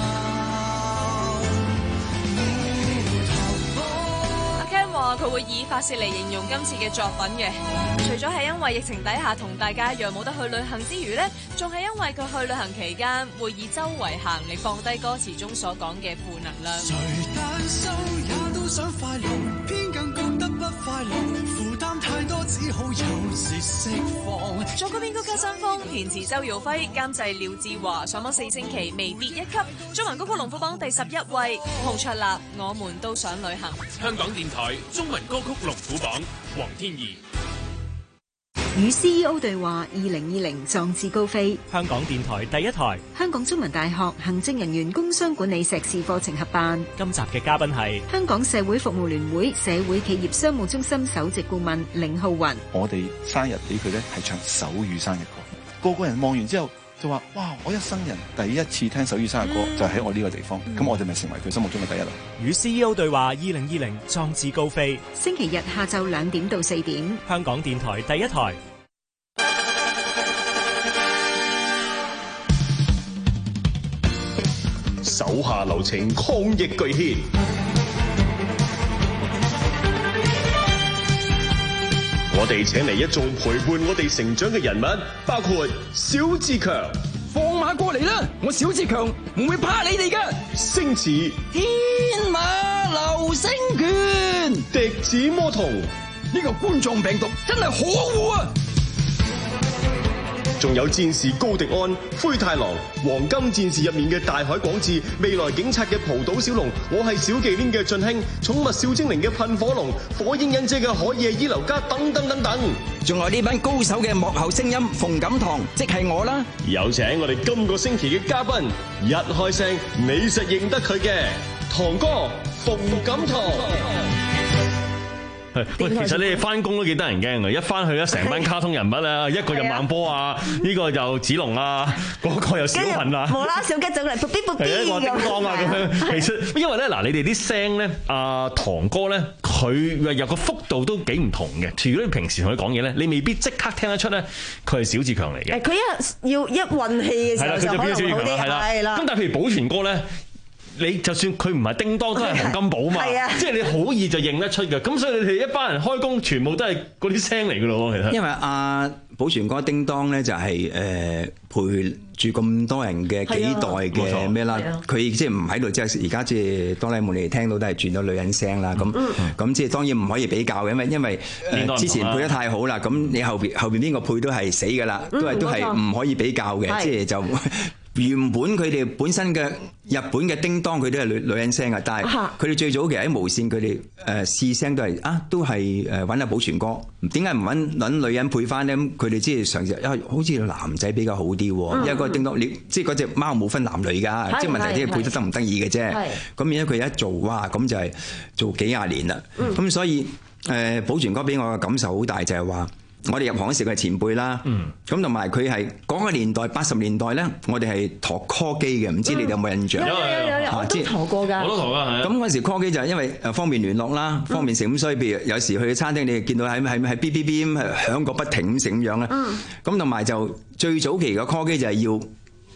話佢會以發洩嚟形容今次嘅作品嘅，除咗係因為疫情底下同大家一樣冇得去旅行之餘呢，仲係因為佢去旅行期間會以周圍行嚟放低歌詞中所講嘅負能量。 誰單收也都想快樂，偏更覺得不快樂，負擔太多只好有時釋放。 作曲編曲加新風，填詞周耀輝，監製廖志華，上榜四星期微跌一級，中文歌曲龍虎榜第十一位，洪卓立，我們都想旅行。 香港電台中文歌曲龍虎榜，黃天怡。 與 C E O 對話二零二零壯志高飛。 香港電台第一台， 香港中文大學行政人員工商管理碩士課程合辦。 今集嘅嘉賓係香港社會服務聯會社會企業商務中心首席顧問凌浩雲。 我哋生日俾佢咧係唱手語生日歌，個個人望完之後就話：哇！我一生人第一次聽手語生日歌，嗯、就喺我呢個地方。咁、嗯、我哋咪成為佢心目中嘅第一啦。 與 C E O 對話二零二零壯志高飛。 星期日下晝兩點到四點， 香港電台第一台。 手下留情，抗疫巨獻。我哋請嚟一眾陪伴我哋成長嘅人物，包括小志強。 放馬過嚟啦！我小志強唔會怕你哋㗎。 星馳， 天馬流星拳。 笛子魔童， 呢個冠狀病毒真係可惡啊！ 仲有戰士高迪安、灰太狼、黃金戰士入面嘅大海廣志、未來警察嘅浦島小龍，我係小忌廉嘅俊興，寵物小精靈嘅噴火龍，火影忍者嘅海夜伊流加等等等等。 仲有呢班高手嘅幕後聲音馮錦堂，即係我啦。 有請我哋今個星期嘅嘉賓，一開聲你實認得佢嘅堂哥馮錦堂。 喂，其實你哋翻工都幾得人驚嘅，一翻去咧成班卡通人物啊，一個就孟波啊，呢個就子龍啊，嗰個又小雲啊， 無啦小雞走嚟，卜嗶卜嗶咁， 叮當啊咁樣。其實因為咧嗱，你哋啲聲咧，阿堂哥咧，佢有個幅度都幾唔同嘅。如果你平時同佢講嘢咧，你未必即刻聽得出咧，佢係小志強嚟嘅。 佢一要一運氣嘅時候就可能好啲，係啦。 咁但係譬如保全哥咧。你就算佢唔係叮當都係洪金寶嘛，即係你好易就認得出嘅。咁所以你哋一班人開工全部都係嗰啲聲嚟嘅咯，其實。 因為阿保全哥叮當咧就係誒陪住咁多人嘅幾代嘅咩啦，佢即係唔喺度，即係而家即係哆啦 A 夢你哋聽到都係轉咗女人聲啦。咁咁即係當然唔可以比較嘅，因為因為之前配得太好啦，咁你後邊後邊邊個配都係死㗎啦，都係都係唔可以比較嘅，即係就。原本佢哋本身嘅日本嘅叮當佢都係女女人聲啊，但係佢哋最早其實喺無線佢哋誒試聲都係啊，都係誒揾阿保全哥，點解唔揾揾女人配翻咧？佢哋即係嘗試，因為好似男仔比較好啲喎，因為個叮當你即係嗰隻貓冇分男女㗎，即係問題即係配得得唔得意嘅啫。咁而家佢一做哇，咁就係做幾廿年啦。咁所以誒保全哥俾我嘅感受好大，就係話。我哋入行嗰時佢係前輩啦，咁同埋佢係嗰個年代八十年代咧，我哋係陀 call 機嘅，唔知你哋有冇印象？ 有有有有，我都陀過㗎。 我都陀過，係。咁嗰時 call 機就係因為誒方便聯絡啦，方便食咁，所以譬如有時去餐廳，你哋見到喺喺喺 B B B 咁響個不停咁食咁樣啦。咁同埋就最早期嘅 call 機就係要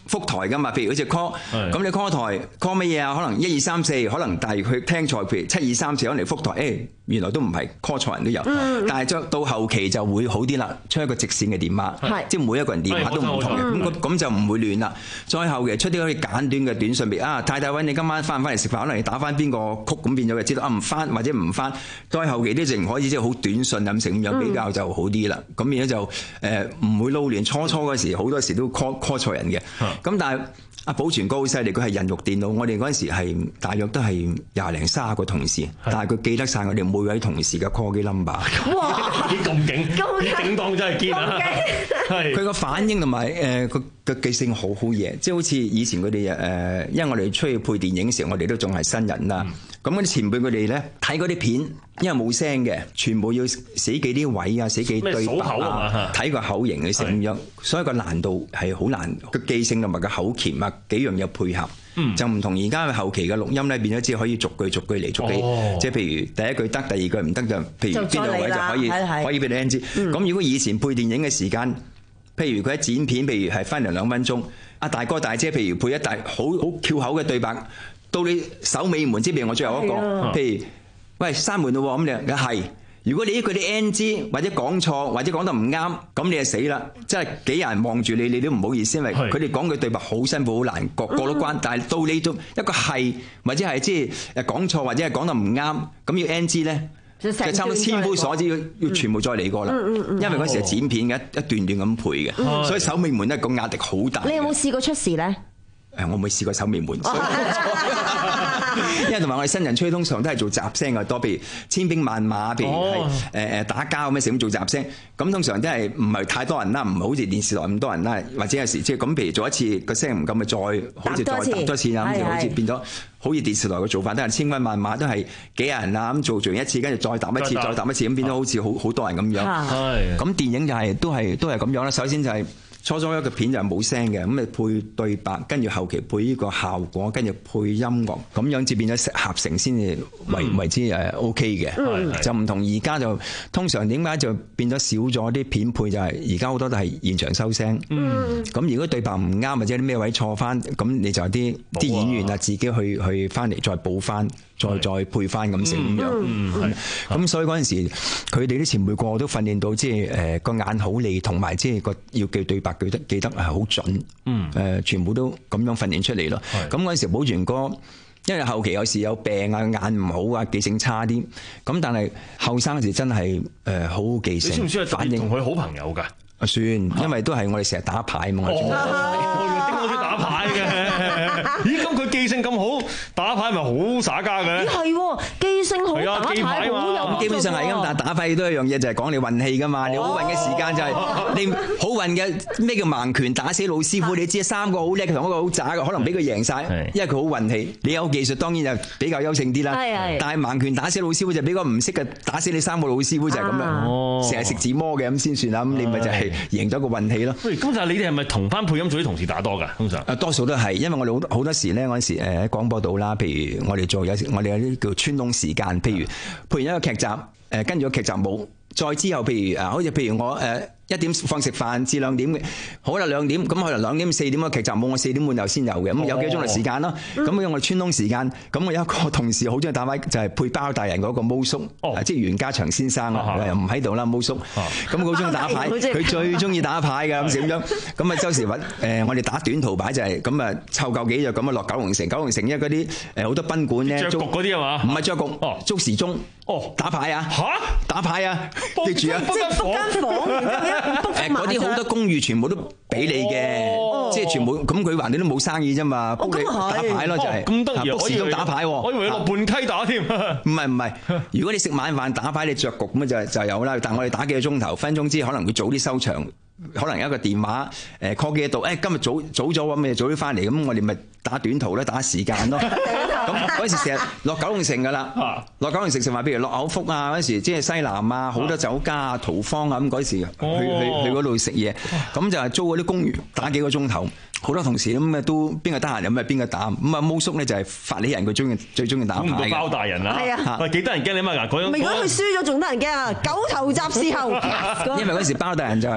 覆台噶嘛，譬如好似 call， 咁你 call 台 call 乜嘢啊？可能一二三四，可能但係佢聽錯，譬如七二三四，可能覆台，誒、欸、原來都唔係 call 錯人都有，嗯、但係到後期就會好啲啦，出一個直線嘅電話，即係每一個人電話都唔同嘅，咁咁、嗯、就唔會亂啦。再後期出啲可以簡短嘅短信俾啊，太太喂，你今晚翻唔翻嚟食飯？可能你打翻邊個曲咁變咗嘅，知道啊唔翻或者唔翻。再後期啲淨可以即係好短信咁成咁樣比較就好啲啦。咁變咗就誒唔、呃、會撈亂。初初嗰時好多時都 call call 錯人嘅。咁但係阿保全哥好犀利，佢係人肉電腦。我哋嗰陣時係大約都係廿零卅個同事，但係佢記得晒我哋每位同事嘅 call 機 number。 哇！你咁勁，啲叮當真係堅啊！係佢個反應同埋誒個個記性好好嘢，即係好似以前佢哋誒，因為我哋出去配電影嘅時候，我哋都仲係新人啦。咁嗰啲前輩佢哋咧睇嗰啲片，因為冇聲嘅，全部要死記啲位啊，死記對白啊，睇個口型嘅成咁樣，所以個難度係好難，個記性同埋個口鉗啊幾樣嘢配合，嗯、就唔同而家後期嘅錄音咧，變咗只可以逐句逐句嚟逐句，哦、即係譬如第一句得，第二句唔得就，譬如邊度位就可以可以俾你聽知。咁、嗯、如果以前配電影嘅時間，譬如佢喺剪片，譬如係分零兩分鐘，阿大哥大姐譬如配一大好好翹口嘅對白。到你守尾門，即譬如我最後一個，譬如喂閂門咯，咁你係，如果你佢啲 N G 或者講錯或者講得唔啱，咁你就死啦！即係幾人望住你，你都唔好意思，因為佢哋講句對白好辛苦好難過過到關，但係到你都一個係或者係即係誒講錯或者係講得唔啱，咁要 N G 咧，就差唔多千夫所指，要要全部再嚟過啦。因為嗰時係剪片嘅，一段段咁配嘅，所以守尾門咧個壓力好大。 你有冇試過出事咧？ 誒，我冇試過守尾門，因為同埋我哋新人吹通常都係做雜聲嘅多，譬如千兵萬馬，譬如係誒誒打交咁樣成咁做雜聲，咁通常都係唔係太多人啦，唔係好似電視台咁多人啦，或者有時即係咁，譬如做一次個聲唔夠咪再好似再搭多次啦，咁就好似變咗好似電視台嘅做法，都係千軍萬馬都係幾人啦，咁做做完一次，跟住再搭一次，再搭一次，咁變咗好似好好多人咁樣。係，咁電影就係都係都係咁樣啦。首先就係。初初一個片就係冇聲嘅，咁你配對白，跟住後期配呢個效果，跟住配音樂，咁樣至變咗合成先至為為之誒 O K 嘅，嗯、就唔同而家就通常點解就變咗少咗啲片配，就係而家好多都係現場收聲。咁、嗯、如果對白唔啱或者啲咩位錯翻，咁你就有啲啲演員啊自己去去翻嚟再補翻。再再配翻咁成咁樣，咁、嗯嗯、所以嗰陣時佢哋啲前輩個個都訓練到，即係誒個眼好利，同埋即係個要記對白記得記得係好準，誒、嗯呃、全部都咁樣訓練出嚟咯。咁嗰陣時保全哥，因為後期有時有病啊，眼唔好啊，記性差啲，咁但係後生嗰時真係誒好好記性。你知唔知反應同佢好朋友㗎？ 啊算，因為都係我哋成日打牌嘛。我我哋打牌嘅，咦咁佢記性咁好，打牌咪好耍家嘅？ 係喎，記性好，打牌好有。 基本上係咁，但係打牌都一樣嘢，就係講你運氣㗎嘛。你好運嘅時間就係你好運嘅咩叫盲拳打死老師傅？你知三個好叻同一個好渣嘅，可能俾佢贏晒，因為佢好運氣。你有技術當然就比較優勝啲啦。但係盲拳打死老師傅就比較唔識嘅，打死你三個老師傅就係咁樣，成日食自摸嘅咁先算啦。咁你咪就係贏咗個運氣咯。 喂，咁但係你哋係咪同翻配音組啲同事打多㗎？通常？ 多數都係，因為我哋好多好多時咧，嗰陣時誒喺廣播度啦，譬如我哋做有時我哋有啲叫穿窿時間，譬如配完一個劇集，誒跟住個劇集冇，再之後譬如誒，好似譬如我誒一點放食飯至兩點嘅，好啦兩點，咁可能兩點四點個劇集冇，我四點半又先有嘅，咁有幾個鐘頭時間咯。咁因為我穿窿時間，咁我有一個同事好中意打牌，就係配包大人嗰個毛叔，即係袁家祥先生啊，又唔喺度啦，毛叔，咁好中意打牌，佢最中意打牌㗎，咁點樣？咁啊周時揾誒我哋打短途牌就係咁啊湊夠幾日咁啊落九龍城，九龍城因為嗰啲誒好多賓館咧， 雀局嗰啲係嘛？ 唔係雀局，捉時鐘，打牌啊，打牌啊，記住啊， 即係 book 間房。 誒嗰啲好多公寓全部都俾你嘅，哦、即係全部咁佢橫掂都冇生意啫嘛，幫、哦、你打牌咯就係、是。 咁得意， 卜時鐘打牌喎。 我以為落半溪打添。 唔係唔係，如果你食晚飯打牌你着局咁就就有啦，但係我哋打幾個鐘頭，分鐘之可能會早啲收場。可能有一個電話誒 call 幾度，誒今日早早咗咁，咪早啲翻嚟，咁我哋咪打短途咧，打時間咯。咁嗰時成日落九龍城噶啦，落九龍城食飯，譬如落口福啊，嗰時即係西南啊，好多酒家啊、桃芳啊咁嗰時去去去嗰度食嘢，咁就係租嗰啲公寓打幾個鐘頭。好多同事咁啊，都邊個得閒咁啊，邊個打咁啊？毛叔咧就係發起人，佢中意最中意打牌嘅。 估唔到包大人啦，係啊，喂幾得人驚你嘛？嗱，嗰種如果佢輸咗仲得人驚啊！九頭集事後， 因為嗰時包大人就係誒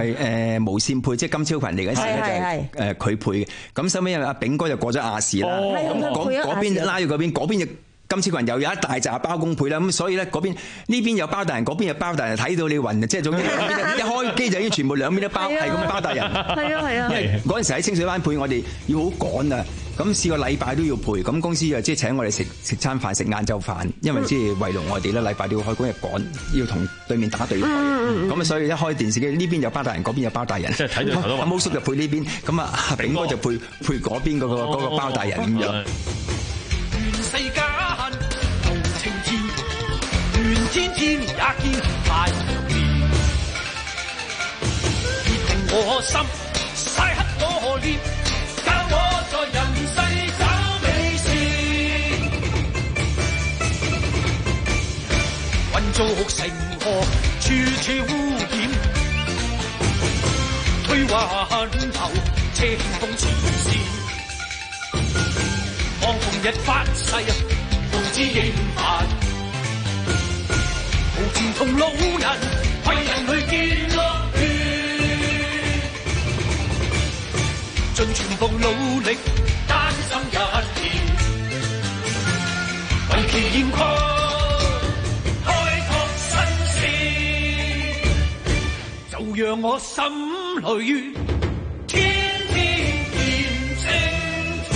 誒無線配，即係金超群嚟嗰時咧就係誒佢配嘅。咁收尾阿炳哥就過咗亞視啦，咁嗰嗰邊拉咗嗰邊，嗰邊就金超群又有一大紮包公配啦。咁所以咧嗰邊呢邊有包大人，嗰邊有包大人，睇到你暈，即係總之一開機就已經全部兩邊都包，係咁包大人。係啊係啊，因為嗰陣時喺清水灣配，我哋要好趕啊。咁試個禮拜都要配，咁公司就即係請我哋食食餐飯，食晏晝飯，因為即係為勞我哋咧，禮拜都要開工日趕，要同對面打對台。咁啊，所以一開電視機呢邊有包大人，嗰邊有包大人。即係睇住頭都。阿毛叔就配呢邊，咁啊阿炳哥就配配嗰邊嗰個嗰個包大人咁樣。 願世間無情天，願天天也見太陽面。熱定我心，曬黑我臉。教我在人世找美事，混濁成河，處處污染，推還頭，車風前線，望逢日發誓，無知應凡，無錢同路人，為人去見樂園。盡全部努力，丹心一片，為其現況開拓新事，就讓我心裏天天見青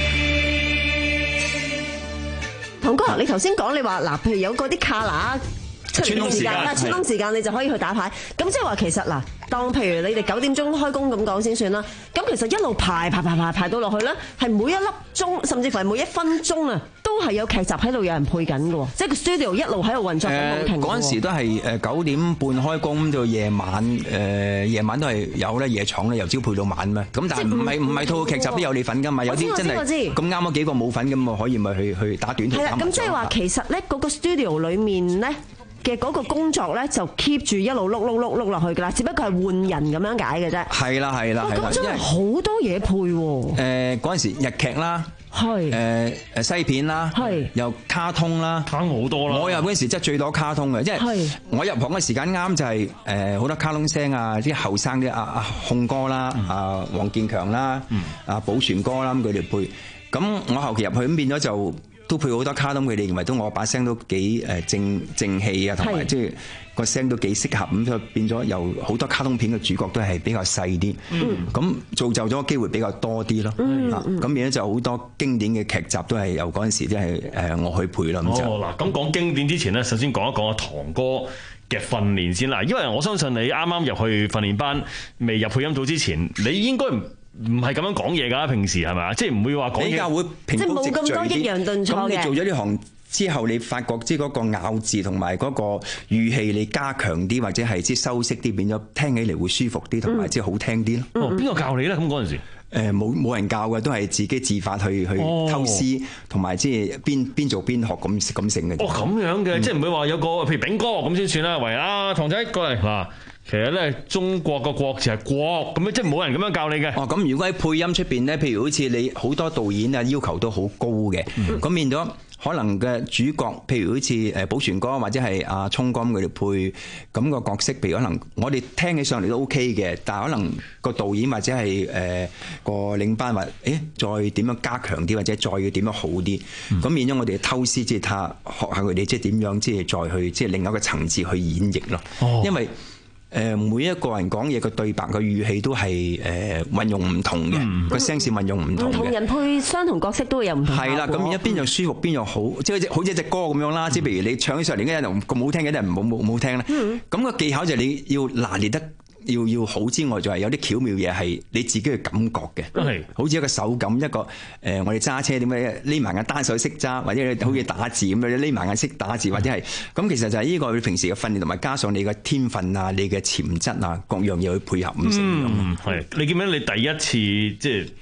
天。 唐哥，你頭先講你話嗱，譬如有嗰啲卡拿穿窿時間， 穿窿時間你就可以去打牌。咁即係話其實嗱，當譬如你哋九點鐘開工咁講先算啦。咁其實一路排排排排排到落去咧，係每一粒鐘，甚至乎係每一分鐘啊，都係有劇集喺度有人配緊嘅喎。即係個 studio 一路喺度運作緊冇停。 嗰陣時都係誒九點半開工，到夜晚誒夜晚都係有咧夜廠咧，由朝配到晚咩？咁但係唔係唔係套劇集都有你份㗎嘛？有啲真係咁啱嗰幾個冇份咁啊，可以咪去去打短途。 係啦，咁即係話其實咧嗰個 studio 裡面咧嘅嗰個工作咧就 keep 住一路碌碌碌碌落去㗎啦，只不過係換人咁樣解嘅啫。 係啦係啦係啦， 真係好多嘢配喎。 誒嗰陣時日劇啦，係誒誒西片啦，係又卡通啦， 卡通好多啦。 我入嗰陣時真係最多卡通嘅，因為我入行嘅時間啱就係誒好多卡通聲啊，啲後生啲阿阿控哥啦，阿黃健強啦，阿寶全哥啦，咁佢哋配。咁我後期入去咁變咗就。都配好多卡通，佢哋認為都我把聲都幾誒正正氣啊，同埋即係個聲都幾適合，咁就變咗有好多卡通片嘅主角都係比較細啲，咁造就咗機會比較多啲咯。咁變咗就好多經典嘅劇集都係由嗰陣時即係誒我去配啦。咁就嗱，咁講經典之前咧，首先講一講阿唐哥嘅訓練先啦，因為我相信你啱啱入去訓練班，未入配音組之前，你應該唔唔係咁樣講嘢㗎，平時係咪？即係唔會話講嘢。 比較會平鋪直敍啲。咁你做咗呢行之後，你發覺即係嗰個咬字同埋嗰個語氣，你加強啲或者係即係修飾啲，變咗聽起嚟會舒服啲，同埋即係好聽啲咯。 哦，邊個教你咧？咁嗰陣時？ 誒冇冇人教嘅，都係自己自發去去偷師，同埋即係邊邊做邊學咁咁成嘅。 哦，咁樣嘅，即係唔會話有個譬如炳哥咁先算啦，喂啊唐仔過嚟嗱。其實咧，中國個國字係國咁樣，即係冇人咁樣教你嘅。 哦，咁如果喺配音出邊咧，譬如好似你好多導演啊，要求都好高嘅。咁、嗯、變咗可能嘅主角，譬如好似誒寶泉哥或者係阿聰哥佢哋配咁個角色，譬如可能我哋聽起上嚟都 OK 嘅，但係可能個導演或者係誒個領班話，誒再點樣加強啲，或者再要點樣好啲。咁、嗯、變咗我哋偷師，即係睇學下佢哋即係點樣，即係再去即係另一個層次去演繹咯。哦、因為誒每一個人講嘢嘅對白嘅語氣都係誒運用唔同嘅，個聲線運用唔同嘅。唔同人配相同角色都會有唔同。係啦，咁一邊又舒服，邊又好，即係好似一隻歌咁樣啦。即係譬如你唱起上嚟，嗰人咁好聽，嘅人唔好冇好聽咧。咁個技巧就係你要拿捏得要要好之外，就係有啲巧妙嘢係你自己嘅感覺嘅。係，好似一個手感，一個誒我哋揸車點解匿埋眼單手識揸，或者好似打字咁樣匿埋眼識打字，或者係咁，其實就係呢個你平時嘅訓練，同埋加上你嘅天分啊、你嘅潛質啊，各樣嘢去配合咁成。嗯，係。你記唔記得你第一次即係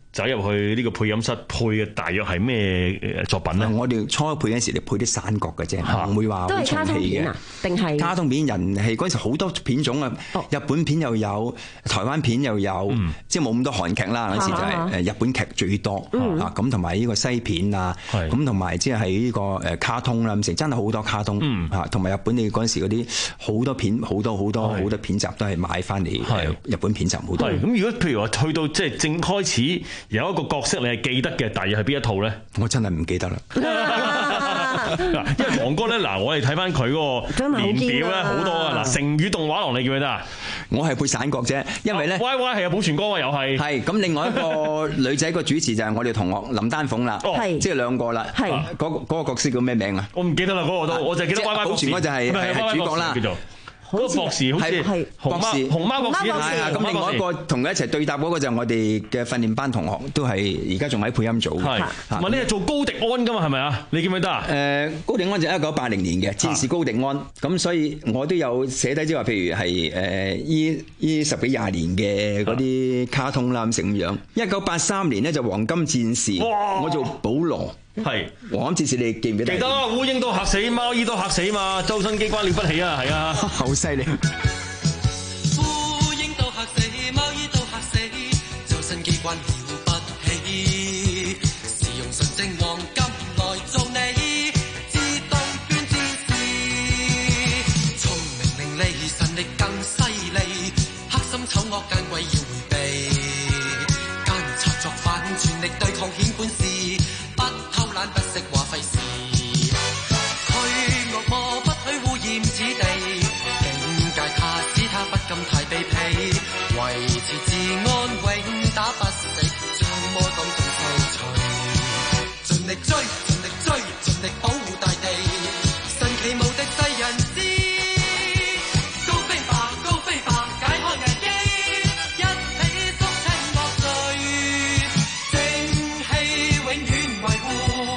走入去呢個配音室配嘅大約係咩作品咧？ 我哋初配嗰陣時，你配啲山角嘅啫，唔會話好重戲嘅。 定係卡通片人氣嗰陣時好多片種啊，日本片又有，台灣片又有，即係冇咁多韓劇啦。嗰陣時就係誒日本劇最多啊，咁同埋呢個西片啊，咁同埋即係喺呢個誒卡通啦，咁成真係好多卡通啊，同埋日本你嗰陣時嗰啲好多片，好多好多好多片集都係買翻嚟，日本片集好多。 咁如果譬如話去到即係正開始有一個角色你係記得嘅，大約係邊一套咧？ 我真係唔記得啦。 因為黃哥咧，嗱我哋睇翻佢嗰個年表咧，好多啊！嗱，成語動畫廊你記唔記得啊？ 我係配散角啫，因為咧 ，Y Y 係啊，寶泉哥啊，又係係咁。另外一個女仔個主持就係我哋同學林丹鳳啦，即係兩個啦。係嗰嗰個角色叫咩名啊？ 我唔記得啦，嗰個都我就記得 Y Y 寶泉哥就係係主角啦。 嗰個博士好似係博士， 熊貓博士係啊。咁另外一個同佢一齊對答嗰個就係我哋嘅訓練班同學，都係而家仲喺配音組。 係，問你係做高迪安噶嘛？係咪啊？你記唔記得啊？ 誒，高迪安就一九八零年嘅戰士高迪安，咁所以我都有寫低即係話，譬如係誒依依十幾廿年嘅嗰啲卡通啦咁成樣。一九八三年咧就黃金戰士，我做保羅。 係黃金戰士，你記唔記得？ 記得，烏蠅都嚇死，貓醫都嚇死嘛，周身機關了不起啊，係啊， 好犀利。 烏蠅都嚇死，貓醫都嚇死，周身機關了不起，是用純正黃金來做你自動變戰士，聰明伶俐，神力更犀利，黑心醜惡奸鬼要迴避，奸賊作反，全力對抗顯本事。不惜話費事，驅惡魔不許污染此地，境界他使他不敢太卑鄙，維持治安永打不死，將魔黨盡掃除，盡力追，盡力追，盡力保護大地，神奇無敵世人知。高飛吧，高飛吧，解開危機，一起肅清惡罪，正氣永遠維護。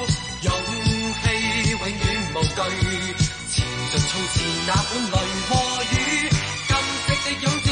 前進衝刺那本雷和雨，金色的勇戰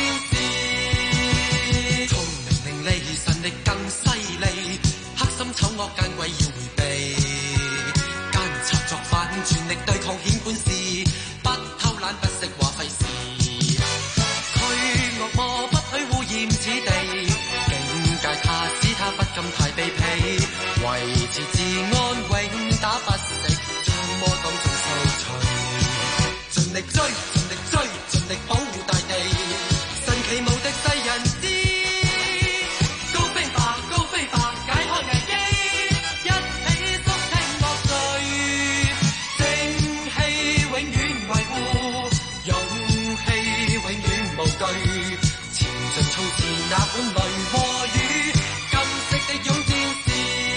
士，聰明伶俐，神力更犀利，黑心醜惡奸鬼要迴避，奸賊作反，全力對抗顯本事，不偷懶不惜話費事，驅惡魔不許污染此地，境界他使他不敢太卑鄙，維持治安永打不死，魔黨盡掃除，盡力追，盡力追，盡力保護大地，神奇無敵世人知。高飛吧，高飛吧，解開危機，一起肅清惡罪，正氣永遠維護，勇氣永遠無懼，前進衝刺那本雷和雨，金色的勇戰士。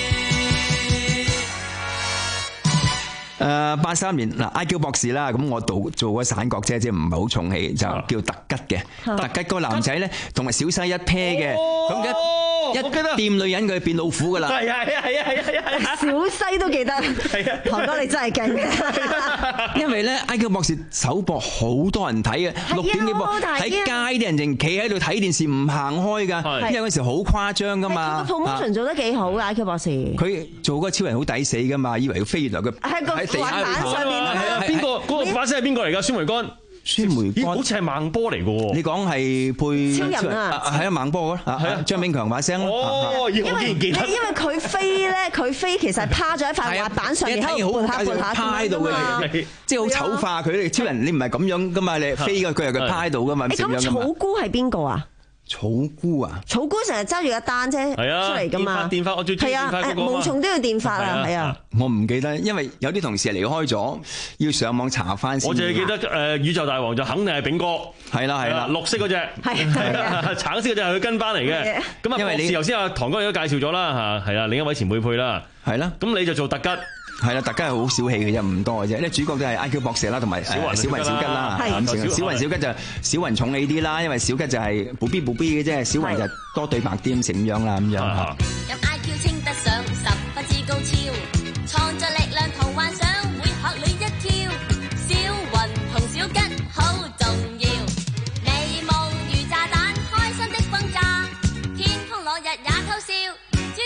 誒八三年嗱 I Q 博士啦，咁我做做個散角啫，即係唔係好重戲，就叫特吉嘅。特吉個男仔咧，同埋小西一 pair 嘅，咁一一掂女人佢變老虎噶啦。 係啊係啊係啊係啊係啊！ 小西都記得。係啊，韓哥你真係勁。 因為咧 I Q 博士首播好多人睇嘅，六點幾播喺街啲人淨企喺度睇電視唔行開㗎，因為嗰時好誇張㗎嘛。 個 promotion 做得幾好㗎 I Q 博士。 佢做嗰個超人好抵死㗎嘛，以為要飛越來佢喺地下上面啊！ 邊個嗰個把聲係邊個嚟㗎？孫梅干。 孫梅干好似係孟波嚟嘅喎。 你講係配超人啊？ 係啊，孟波啊，係啊，張炳強把聲咯。 哦，因為因為佢飛咧，佢飛其實趴咗喺塊滑板上面，喺度撥下撥下趴喺度嘅，即係好醜化佢哋。超人你唔係咁樣㗎嘛，你飛嘅佢係佢趴喺度㗎嘛。 咁草菇係邊個啊？ 草菇啊！ 草菇成日揸住個單車出嚟噶嘛？ 電髮我最中意電髮嗰個。 毛蟲都要電髮啊！係啊， 我唔記得，因為有啲同事係離開咗，要上網查翻先。 我淨係記得誒宇宙大王就肯定係炳哥， 係啦係啦， 綠色嗰隻，係橙色嗰隻係佢跟班嚟嘅。咁啊，因為你頭先阿唐哥亦都介紹咗啦嚇，係啊，另一位前輩配啦， 係啦。 咁你就做特吉。 係啦，特吉係好少戲嘅啫，唔多嘅啫。咧主角都係 I Q 博士啦，同埋小雲小吉啦。小雲小吉就小雲重氣啲啦，因為小吉就係補 B 補 B 嘅啫，小雲就多對白啲咁成樣啦咁樣。 任 I Q 稱得上十分之高超，創作力量同幻想會嚇你一跳。小雲同小吉好重要，美夢如炸彈，開心的轟炸，天空落日也偷笑。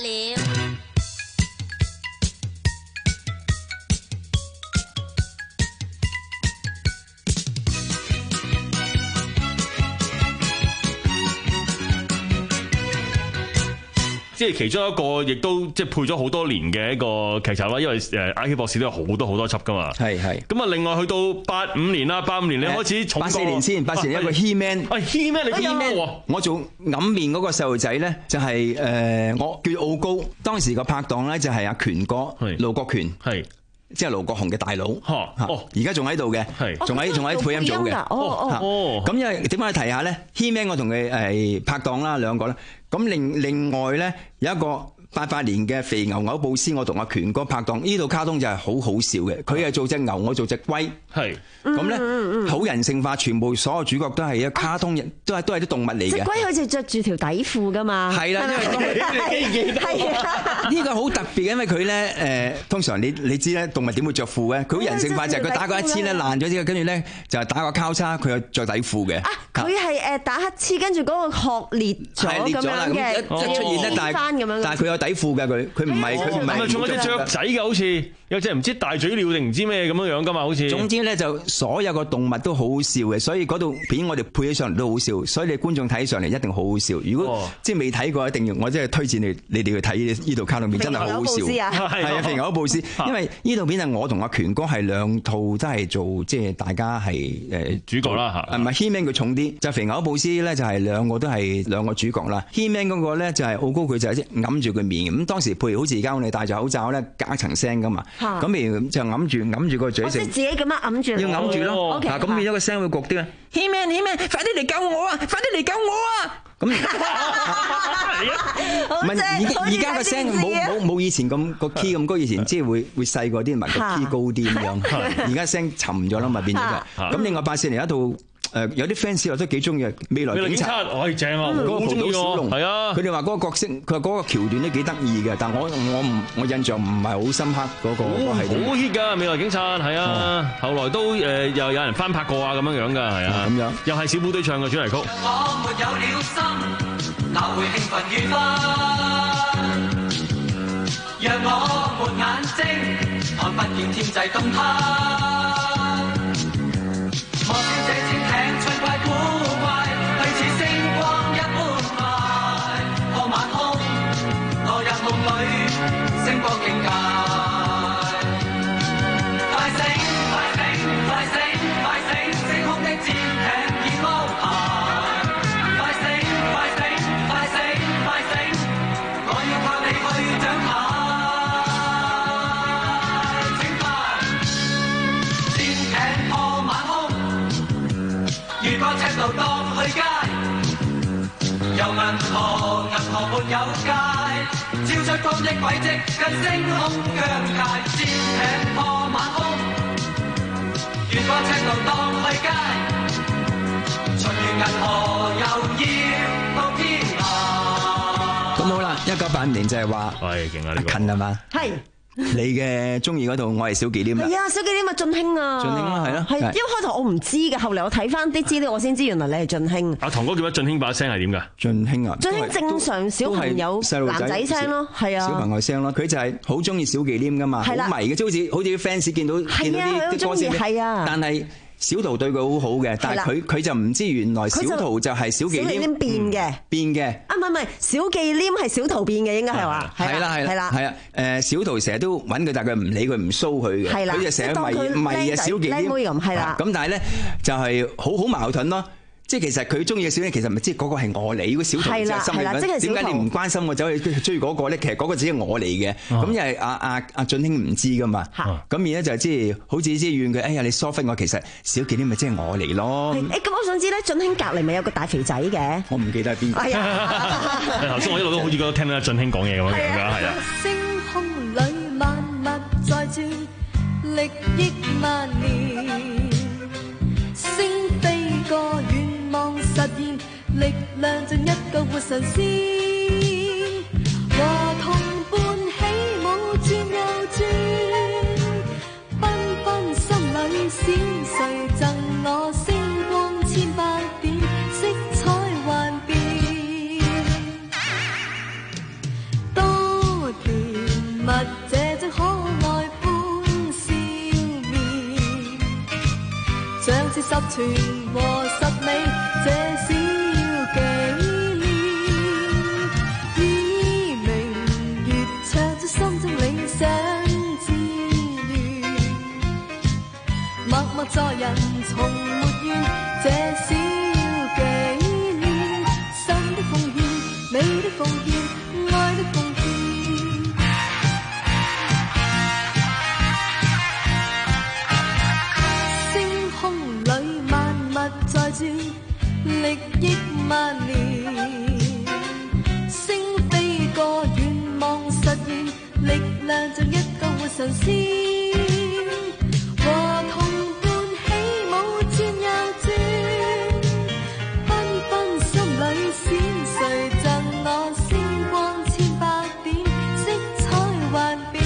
了。 即係其中一個，亦都即係配咗好多年嘅一個劇集啦。因為誒 I Q 博士都有好多好多輯噶嘛。 係係。 咁啊，另外去到八五年啦，八五年你開始重播。 八四年先，八四年一個 He-Man。 啊 He-Man 你 He-Man 喎。 我做揞面嗰個細路仔咧，就係誒我叫奧高。當時個拍檔咧就係阿權哥，盧國權。係。即係盧國雄嘅大佬，而家仲喺度嘅，仲喺仲喺配音組嘅。 哦哦，咁因為點解提下咧 ？He-Man 我同佢誒拍檔啦，兩個啦。咁另另外咧有一個八八年嘅肥牛牛布斯，我同阿權哥拍檔，呢套卡通就係好好笑嘅。佢係做隻牛，我做隻龜。係咁咧，好人性化，全部所有主角都係一卡通人，都係都係啲動物嚟嘅。 隻龜好似着住條底褲噶嘛？ 係啦，因為係啊，呢個好特別，因為佢咧誒，通常你你知咧，動物點會着褲嘅？佢好人性化就係佢打過一千咧爛咗之後，跟住咧就係打個交叉，佢有着底褲嘅。 啊，佢係誒打乞嗤，跟住嗰個殼裂咗咁樣嘅， 一出現咧，但係但係佢有底褲嘅，佢佢唔係佢唔係。 仲有隻雀仔嘅，好似有隻唔知大嘴鳥定唔知咩咁樣樣噶嘛，好似。 總之咧就所有個動物都好好笑嘅，所以嗰套片我哋配起上嚟都好笑，所以你觀眾睇上嚟一定好好笑。如果即係未睇過，一定要我真係推薦你你哋去睇呢套卡通片，真係好好笑。係啊，肥牛布斯，因為呢套片係我同阿權哥係兩套都係做即係大家係誒主角啦嚇。唔係 He-Man 佢重啲，就肥牛布斯咧就係兩個都係兩個主角啦。He-Man 嗰個咧就係奧高，佢就係揞住個面咁，當時譬如好似而家我哋戴住口罩咧隔一層聲噶嘛，咁譬如就揞住揞住個嘴成。 即係自己咁樣揞住。 要揞住咯。嗱咁變咗個聲會焗啲啊 ！He-Man He-Man， 快啲嚟救我啊！快啲嚟救我啊！咁唔係而而家個聲冇冇冇以前咁個 key 咁高，以前即係會會細個啲，同埋個 key 高啲咁樣。而家聲沉咗啦嘛，變咗就咁。另外八四年一套誒有啲 fans 我都幾中意《未來警察》， 可以正啊， 嗰個浦島小龍係啊。 佢哋話嗰個角色，佢話嗰個橋段都幾得意嘅，但我我唔我印象唔係好深刻嗰個嗰個係點。 好 hit 㗎《未來警察》係啊，後來都誒又有人翻拍過啊咁樣樣㗎係啊，咁樣又係小虎隊唱嘅主題曲。 我沒有了心，哪會興奮與分？讓我沒眼睛，看不見天際動態。莫笑這潛艇趣怪古怪，類似星光一般賣。看晚空，落入夢裏，星光境界。快醒，快醒，快醒，快醒，星空的潛艇已安排。快醒，快醒，快醒，快醒，我要靠你去獎牌。請快，潛艇破晚空。越過赤道當去街，由銀河銀河沒有界，超出光的軌跡跟星空疆界，潛艇破晚空，越過赤道當去街，巡越銀河又要到天涯。 咁好啦，一九八五年就係話， 係勁啊呢個近係嘛？ 係。 你嘅中意嗰度，我係小忌廉啦。 係啊，小忌廉啊，俊興啊。 俊興啦，係咯。 係，因為開頭我唔知嘅，後嚟我睇翻啲資料，我先知原來你係俊興。 阿堂哥叫乜？俊興把聲係點㗎？ 俊興啊。 俊興正常小朋友男仔聲咯，係啊。 小朋友聲咯，佢就係好中意小忌廉㗎嘛，好迷嘅，即係好似好似啲 fans 見到見到啲啲歌星，係啊，但係。小桃對佢好好嘅，但係佢佢就唔知原來小桃就係小忌廉變嘅， 變嘅。 啊唔係唔係，小忌廉係小桃變嘅，應該係話。 係啦係啦係啦係啊！誒小桃成日都揾佢，但係佢唔理佢，唔騷佢嘅。佢就成日迷迷啊小忌廉咁係啦。 咁但係咧就係好好矛盾咯。即係其實佢中意嘅小咧，其實咪即係嗰個係我嚟。如果小桃真係心裏邊，點解你唔關心我走去追嗰個咧？其實嗰個只係我嚟嘅。咁因為阿阿阿俊興唔知噶嘛。咁而家就即係好似即係怨佢，哎呀你疏忽我，其實小忌廉咪即係我嚟咯。 誒咁我想知咧，俊興隔離咪有個大肥仔嘅？ 我唔記得係邊個。 頭先我一路都好似覺得聽到阿俊興講嘢咁樣樣㗎，係啊。 星空裏萬物在轉，歷億萬年，星飛過遠。實現力量盡一個活神仙，和同伴起舞轉又轉，繽紛心裏閃，誰贈我星光千百點，色彩幻變。當物，這隻可愛歡笑面，像是十全和十美，這小紀念，以明月唱出心中理想志願，默默在人從沒怨，這小紀念，心的奉獻，美的奉獻，愛的奉獻。星空裏萬物在轉，力益萬年，星飛過願望實現，力量像一個活神仙，和同伴起舞轉又轉，繽紛心裏閃，誰贈我星光千百點，色彩幻變，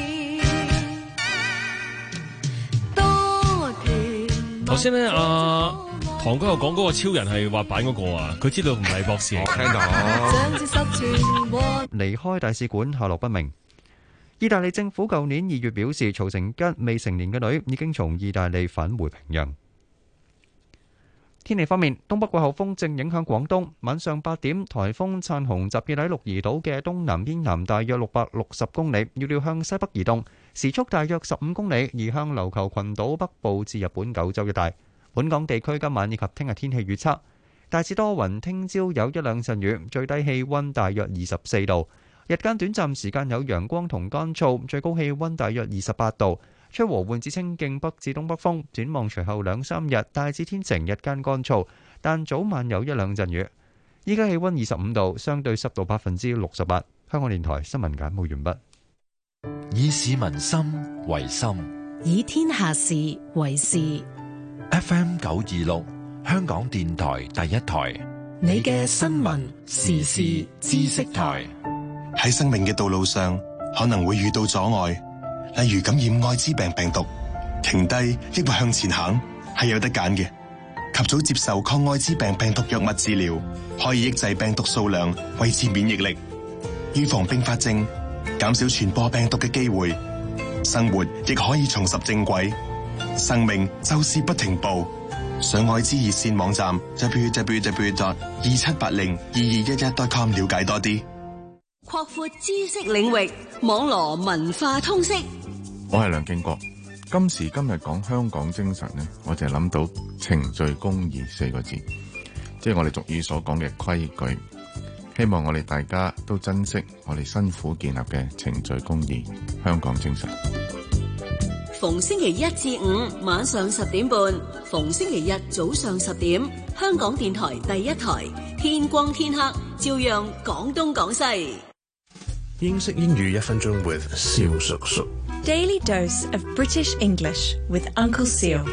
多甜。 頭先咧，阿唐哥又講嗰個超人係滑板嗰個啊，佢知道唔係博士嚟。 聽到。 離開大使館下落不明。意大利政府舊年二月表示，曹成吉未成年嘅女已經從意大利返回平壤。天氣方面，東北季候風正影響廣東。晚上八點，颱風燦紅集結喺鹿兒島嘅東南偏南，大約六百六十公里，預料向西北移動，時速大約十五公里，移向琉球群島北部至日本九州一帶。本港地區今晚以及聽日天氣預測，大致多雲，聽朝有一兩陣雨，最低氣溫大約二十四度。日間短暫時間有陽光同乾燥，最高氣溫大約二十八度，吹和緩至清勁北至東北風。展望隨後兩三日大致天晴，日間乾燥，但早晚有一兩陣雨。依家氣溫二十五度，相對濕度百分之六十八。香港電台新聞簡報完畢。 以市民心為心， 以天下事為事。 F M 九二六，香港電台第一台， 你嘅新聞時事知識台。 喺生命嘅道路上，可能會遇到阻礙，例如感染艾滋病病毒，停低抑或向前行，係有得揀嘅。及早接受抗艾滋病病毒藥物治療，可以抑制病毒數量，維持免疫力，預防併發症，減少傳播病毒嘅機會。生活亦可以重拾正軌。生命就是不停步。上愛滋熱線網站 double-u double-u double-u dot 二七八零二二一一 dot com 了解多啲。 擴闊知識領域，網羅文化通識。 我係梁敬國。今時今日講香港精神呢，我就係諗到程序公義四個字，即係我哋俗語所講嘅規矩。希望我哋大家都珍惜我哋辛苦建立嘅程序公義香港精神。 逢星期一至五晚上十點半，逢星期日早上十點，香港電台第一台，天光天黑，照樣講東講西。 英式英語一分鐘 with 蕭叔叔。 Daily dose of British English with Uncle Seal。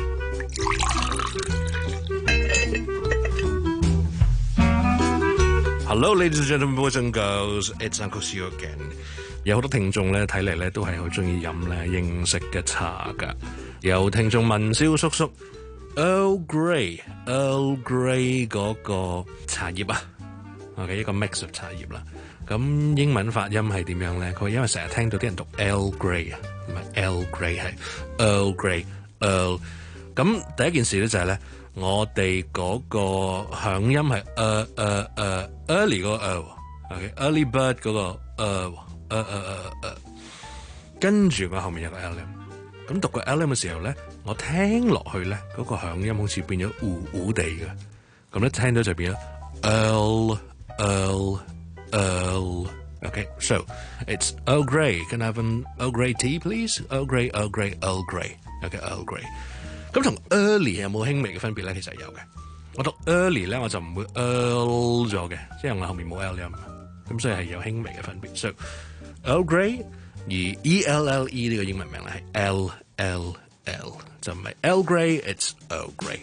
Hello, ladies and gentlemen, boys and girls, it's Uncle Seal again。有好多聽眾咧，睇嚟咧都係好中意飲咧英式嘅茶噶。有聽眾問蕭叔叔 ，Earl Grey，Earl Grey 嗰個茶葉啊 ，OK 一個 mix of 茶葉啦。咁英文發音係點樣咧？佢因為成日聽到啲人讀 Earl Grey 啊，唔係 Earl Grey 係 Earl Grey，Earl。咁第一件事咧就係咧，我哋嗰個響音係誒誒誒 early 嗰個 Earl，OK，early bird 嗰個 Earl。誒誒誒誒，跟住我後面有個 L M， 咁讀個 L M 嘅時候咧，我聽落去咧，嗰、那個響音好似變咗糊糊地嘅，咁咧聽到就變咗 Earl Earl Earl。OK，so it's Earl Grey. Can I have an Earl Grey tea, please? Earl Grey, Earl Grey, Earl Grey。OK，Earl Grey。咁同 early 有冇輕微嘅分別咧？其實有嘅。我讀 early 咧，我就唔會 Earl 咗嘅，即係我後面冇 L 音，咁所以係有輕微嘅分別。So Earl Grey， 而 E L L E 呢個英文名咧係 L L L， 就唔係 Earl Grey，it's Earl Grey。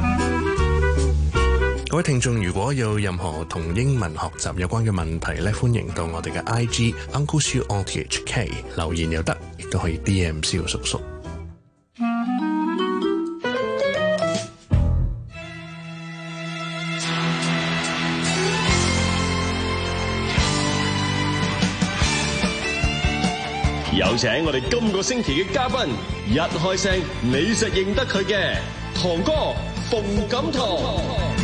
各位聽眾，如果有任何同英文學習有關嘅問題咧，歡迎到我哋嘅 I G Uncle Siu R T H K 留言又得，亦都可以 D M 蕭叔叔。 有請我哋今個星期嘅嘉賓，一開聲你實認得佢嘅堂哥馮錦棠。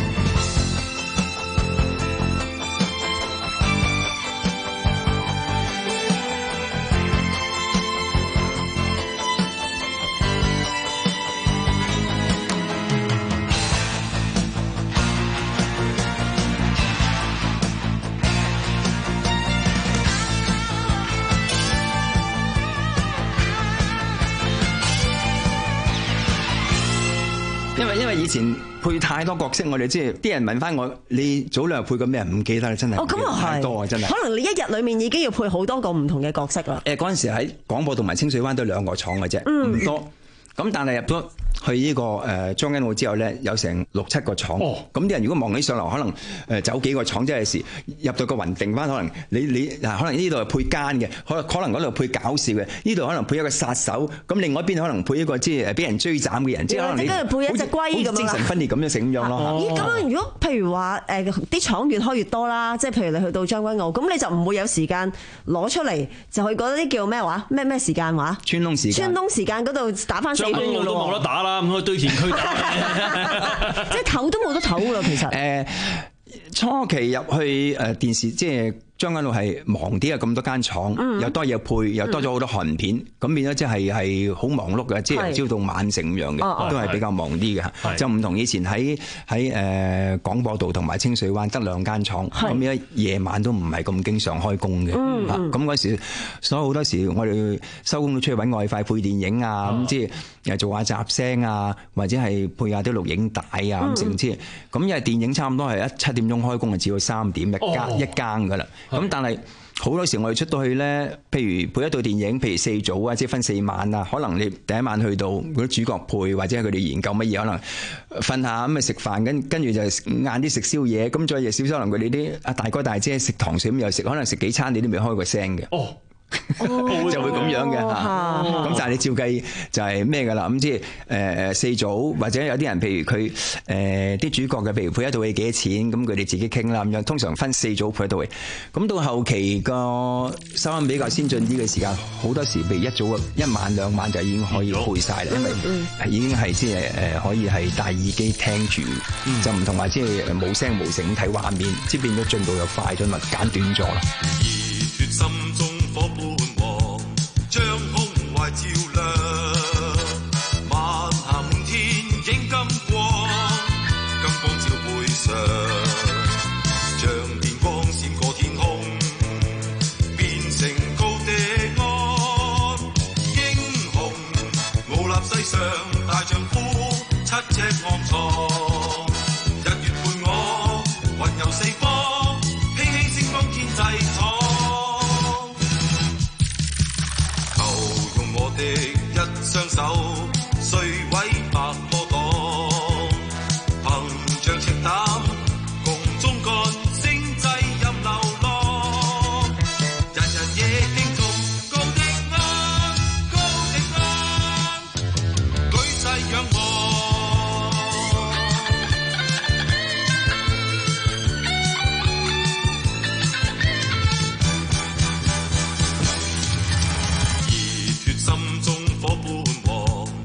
因為因為以前配太多角色，我哋即係啲人問翻我，你早兩日配過咩？唔記得啦，真係。 哦，咁又係太多啊，真係。 可能你一日裏面已經要配好多個唔同嘅角色啦。 誒，嗰陣時喺廣播同埋清水灣都兩個廠嘅啫，唔、嗯、多。咁但係入咗去呢個誒將軍澳之後咧，有成六七個廠。咁啲、哦、人如果望起上樓，可能誒走幾個廠，即係時入到個雲定翻，可能你你嗱，可能呢度係配奸嘅，可可能嗰度配搞笑嘅，呢度可能配一個殺手，咁另外一邊可能配一個即係誒俾人追斬嘅人，即係可能你配一隻龜咁樣， 精神分裂咁樣成咁樣咯。 咦？咁樣如果譬如話誒啲廠越開越多啦，即係譬如你去到將軍澳，咁你就唔會有時間攞出嚟就去嗰啲叫咩話？咩咩時間話？ 穿窿時間。 穿窿時間嗰度打翻四圈嘅咯。 冇得打啦，咁去堆填區打， 即係唞都冇得唞噶啦，其實。 誒，初期入去誒電視，即係將軍澳係忙啲啊，咁多間廠，嗯、又多嘢配，又多咗好多韓片，咁、嗯、變咗即係係好忙碌嘅，即係由朝到晚成咁樣嘅，都係比較忙啲嘅。就唔同以前喺喺誒廣播道同埋清水灣得兩間廠，咁而家夜晚都唔係咁經常開工嘅。咁嗰、嗯、時，所以好多時我哋收工都出去揾外快配電影啊，咁即係又做下雜聲啊，或者係配下啲錄影帶啊咁成之。咁因為電影差唔多係一七點鐘開工，就至到三點一更、哦、一更噶啦。咁但係好多時我哋出到去咧，譬如配一套電影，譬如四組啊，即係分四晚啊，可能你第一晚去到嗰啲主角配，或者係佢哋研究乜嘢，可能瞓下咁啊食飯，跟跟住就晏啲食宵夜，咁再夜少少，可能佢哋啲阿大哥大姐食糖水咁又食，可能食幾餐你都未開過聲嘅。哦就會咁樣嘅嚇，咁、哦、但係你照計就係咩㗎啦？咁即係誒四組，或者有啲人譬如佢誒啲主角嘅，譬如配一套戲幾多錢，咁佢哋自己傾啦咁樣。通常分四組配一套戲，咁到後期個收音比較先進啲嘅時間，好多時譬如一組一晚兩晚就已經可以配晒啦，因為已經係即係誒可以係戴耳機聽住，嗯、就唔同話即係冇聲冇聲睇畫面，即係變咗進度又快咗，咪簡短咗啦。 熱血心中火伴黃，將胸懷照亮，晚霞滿天映金光，金光照背上，像電光閃過天空，變成高地岸，英雄傲立世上，大丈夫七尺昂藏，日月伴我雲遊四方，輕輕星光天際闖。我的一雙手，碎毀白魔黨，憑着赤膽，共中幹，星際任流浪，人人亦敬重高的安，高的安，舉世仰望。心中火伴黃，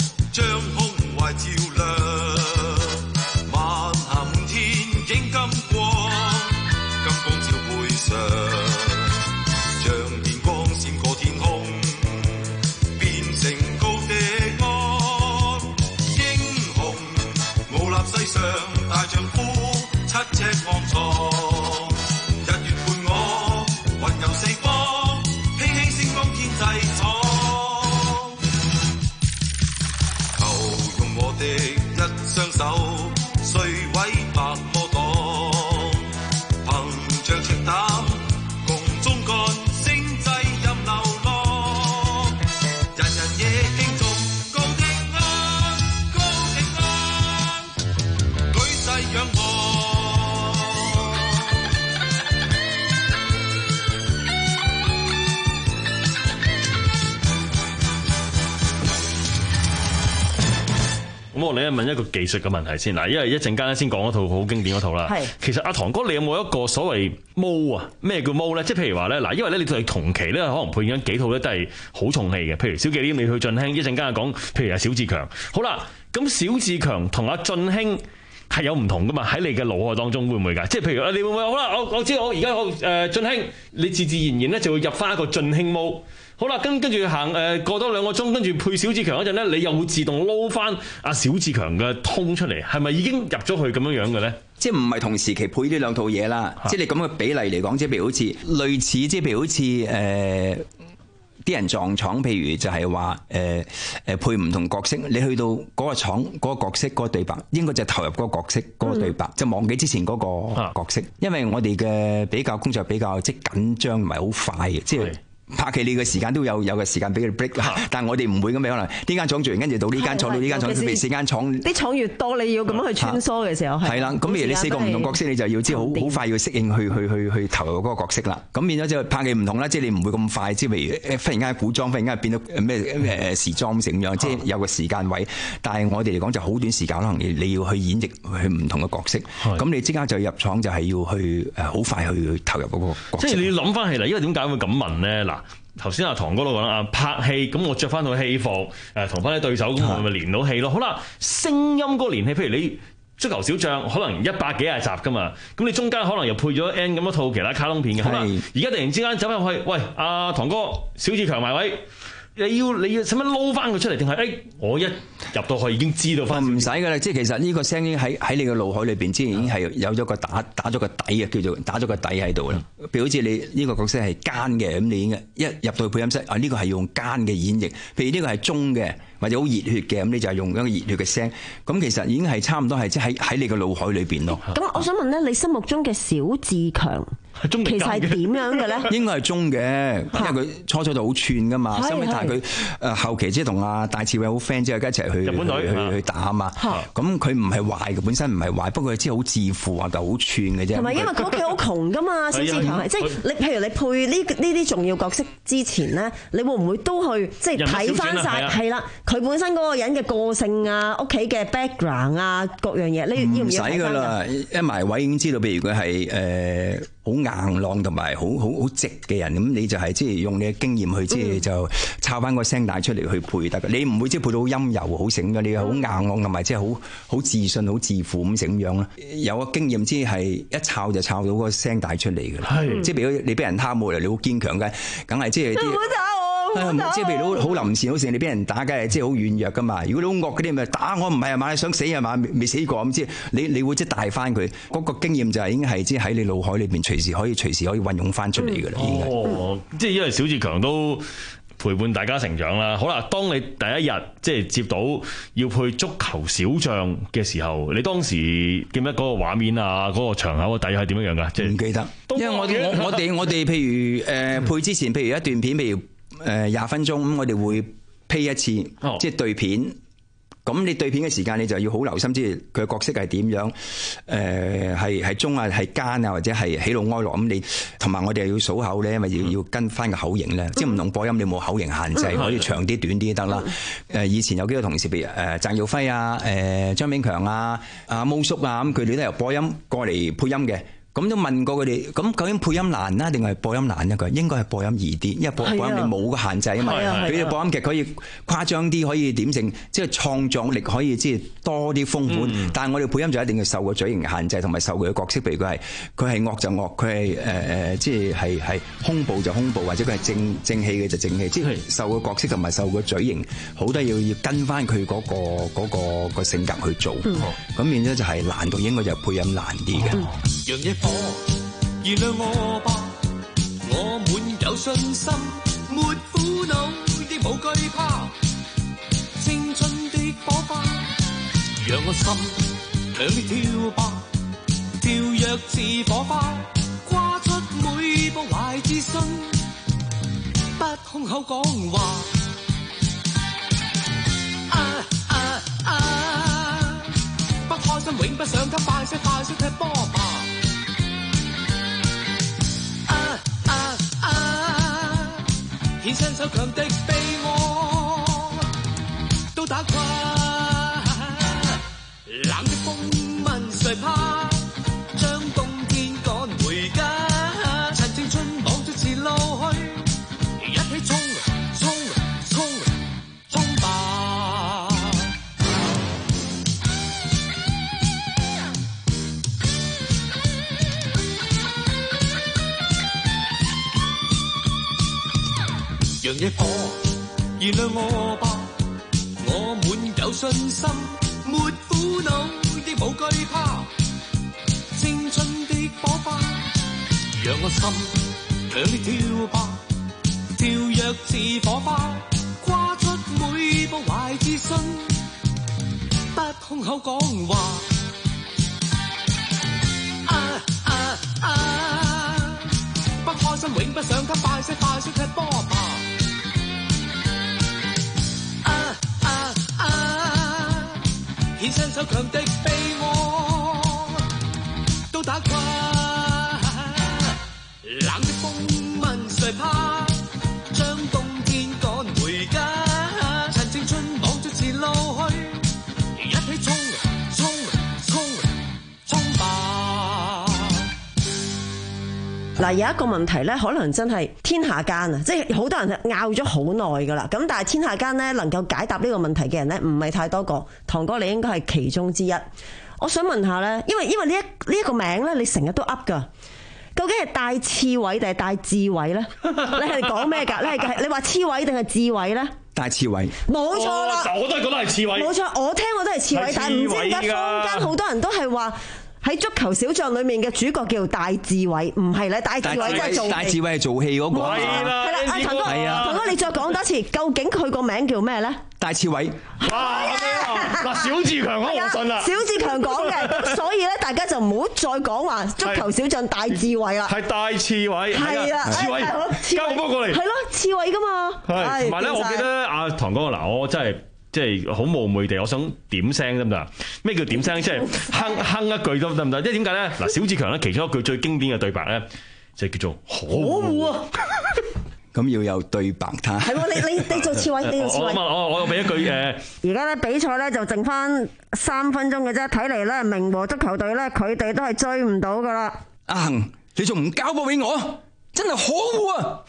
咁我哋問一個技術嘅問題先嗱，因為一陣間咧先講一套好經典嗰套啦。其實阿堂哥，你有冇一個所謂毛啊？咩叫毛咧？即係譬如話咧嗱，因為咧你哋同期咧可能配緊幾套咧都係好重戲嘅，譬如小忌廉你去俊興，一陣間講，譬如阿小志強。好啦，咁小志強同阿俊興係有唔同噶嘛？喺你嘅腦海當中會唔會㗎？即係譬如你會唔會好啦？我我知道我而家我誒俊興，你自自然然咧就會入翻一個俊興毛。好啦，跟跟住行誒過多兩個鐘，跟住配小志強嗰陣咧，你又會自動撈翻阿小志強嘅通出嚟，係咪已經入咗去咁樣樣嘅咧？ 即係唔係同時期配呢兩套嘢啦？即係你咁嘅比例嚟講，即係譬如好似類似，即係譬如好似誒啲人撞廠，譬如就係話誒誒配唔同角色，你去到嗰個廠嗰個角色嗰個對白，應該就投入嗰個角色嗰個對白，就忘記之前嗰個角色，因為我哋嘅比較工作比較即係緊張，唔係好快嘅，即係。拍戲你嘅時間都有有個時間俾佢 break，但係我哋唔會咁樣，可能呢間廠做完跟住到呢間廠到呢間廠，譬如四間廠， 啲廠越多，你要咁樣去穿梭嘅時候係。係啦， 咁譬如你四個唔同角色，你就要知好好快要適應去去去去投入嗰個角色啦。咁變咗就拍戲唔同啦，即係你唔會咁快，即係譬如忽然間古裝，忽然間變到咩誒時裝成樣，即係有個時間位。但係我哋嚟講就好短時間，可能你你要去演繹去唔同嘅角色，咁你即刻就入廠就係要去誒好快去投入嗰個角色。 即係你要諗翻起嚟，因為點解會咁問咧？嗱。頭先阿堂哥都講啦，拍戲咁我着翻套戲服，誒同翻啲對手咁我咪連到戲咯。好啦，聲音嗰個連戲，譬如你足球小將，可能一百幾廿集噶嘛，咁你中間可能又配咗 N 咁多套其他卡通片嘅。好啦，而家突然之間走入去，喂，阿堂哥，小志強埋位。你要你要使乜撈翻佢出嚟？定係誒？我一入到去已經知道翻。 唔使噶啦，即係其實呢個聲已經喺喺你嘅腦海裏邊，之前已經係有咗個打打咗個底嘅，叫做打咗個底喺度啦。譬如好似你呢個角色係奸嘅，咁你已經一入到去配音室，啊呢個係用奸嘅演繹。譬如呢個係忠嘅，或者好熱血嘅，咁你就係用一個熱血嘅聲。咁其實已經係差唔多係即係喺喺你嘅腦海裏邊咯。 咁我想問咧，你心目中嘅小志強其實係點樣嘅咧？ 應該係忠嘅，因為佢初初就好串噶嘛，收尾但係佢誒後期即係同阿戴志偉好 friend 之後，一齊去去去打啊嘛。咁佢唔係壞嘅，本身唔係壞，不過佢知好自負啊，就好串嘅啫。 同埋因為佢屋企好窮噶嘛，小志強係即係你譬如你配呢呢啲重要角色之前咧，你會唔會都去即係睇翻晒係啦？佢本身嗰個人嘅個性啊、屋企嘅 background 啊、各樣嘢，你要唔要睇翻？唔使㗎啦， 一埋位已經知道，譬如佢係誒好硬朗同埋好好好直嘅人，咁你就係即係用你嘅經驗去即係就抄翻個聲帶出嚟去配得嘅。你唔會即係配到好陰柔好醒嘅，你好硬朗同埋即係好好自信、好自負咁醒樣啦。有個經驗即係一抄就抄到個聲帶出嚟嘅啦。即係譬如你俾人蝦冇嚟，你好堅強嘅，梗係即係啲。即係譬如好臨時好似你俾人打嘅，即係好軟弱噶嘛。如果你好惡嗰啲咪打我，唔係啊嘛，你想死啊嘛，未死過咁，即係你你會即係帶翻佢嗰個經驗就係已經係即係喺你腦海裏邊隨時可以隨時可以運用翻出嚟噶啦。 哦，即係因為小志強都陪伴大家成長啦。好啦，當你第一日即係接到要配足球小將嘅時候，你當時記唔記得嗰個畫面啊，嗰個場口嘅底係點樣樣噶？即係唔記得，因為我我我哋我哋譬如誒配之前，譬如一段片，譬如。誒廿分鐘咁，我哋會批一次，哦、即係對片。咁你對片嘅時間，你就要好留心，即係佢嘅角色係點樣？誒係係忠啊，係奸啊，或者係喜怒哀樂咁。你同埋我哋要數口咧，因為要要跟翻個口型咧，嗯、即係唔同播音你冇口型限制，嗯、可以長啲、短啲得啦。誒、嗯、以前有幾個同事，譬如誒鄭耀輝啊、誒張炳強啊、阿毛叔啊，咁佢哋都由播音過嚟配音嘅。咁都問過佢哋，咁究竟配音難啦，定係播音難咧？佢應該係播音易啲，因為播播音你冇個限制啊嘛。佢哋播音劇可以誇張啲，可以點成，即係創造力可以即係多啲豐富。嗯、但係我哋配音就一定要受個嘴型限制，同埋受佢嘅角色，譬如佢係佢係惡就惡，佢係誒誒，即係係係兇暴就兇暴，或者佢係正正氣嘅就正氣，即係受個角色同埋受個嘴型，好多要要跟翻佢嗰個嗰個嗰個性格去做。咁、嗯、變咗就係難度應該就配音難啲嘅。 讓一顆原諒我吧，我滿有信心，沒苦惱亦無懼怕，青春的火花，讓我心強烈跳吧，跳躍似火花，跨出每步懷自信，不空口講話。啊啊啊！不開心永不想給，快些快些踢波吧。天生手強的被我都打垮， 誰怕？將冬天趕回家，趁青春望着前路去，一起衝衝衝衝吧！讓野火燃亮我吧，我滿有信心，沒苦惱亦無懼怕，青春的火花，讓我心強烈跳吧，跳躍似火花，跨出每步懷自信，不空口講話。啊啊啊！不開心永不想給，快些快些踢波吧！獻身手強敵被我都打垮，冷的風問誰怕？將冬天趕回家，趁青春望着前路去，一起衝衝衝衝吧！ 嗱，有一個問題咧，可能真係天下間啊，即係好多人拗咗好耐噶啦。咁但係天下間咧，能夠解答呢個問題嘅人咧，唔係太多個。堂哥，你應該係其中之一。我想問下咧，因為因為呢一呢一個名咧，你成日都噏噶，究竟係戴刺葦定係戴智慧咧？你係講咩㗎？你係你話刺葦定係智慧咧？ 戴刺葦， 冇錯啦。 哦、我都係覺得係刺葦。冇錯，我聽我都係刺葦，但係唔知點解坊間好多人都係話。喺足球小將裏面嘅主角叫戴志偉，唔係咧，戴志偉真係做戲。戴志偉係做戲嗰個。係啦，係啦，阿騰哥，騰哥你再講多次，究竟佢個名叫咩咧？戴志偉。 哇！嗱，小志強講我信啦。 小志強講嘅，咁所以咧，大家就唔好再講話足球小將戴志偉啦。 係戴志偉。係啊，志偉。交個波過嚟。係咯，志偉噶嘛。 係。同埋咧，我記得阿騰哥嗱，我真係。即係好冒昧地，我想點聲得唔得？咩叫點聲？即係哼哼一句都得唔得？即係點解咧？嗱，小志強咧，其中一句最經典嘅對白咧，就叫做可惡啊！ 咁要有對白睇。係喎，你你你做刺葦，你做刺葦。 我我我俾一句誒。 而家咧比賽咧就剩翻三分鐘嘅啫，睇嚟咧明和足球隊咧佢哋都係追唔到噶啦。 阿恒，你仲唔交波俾我？真係可惡啊！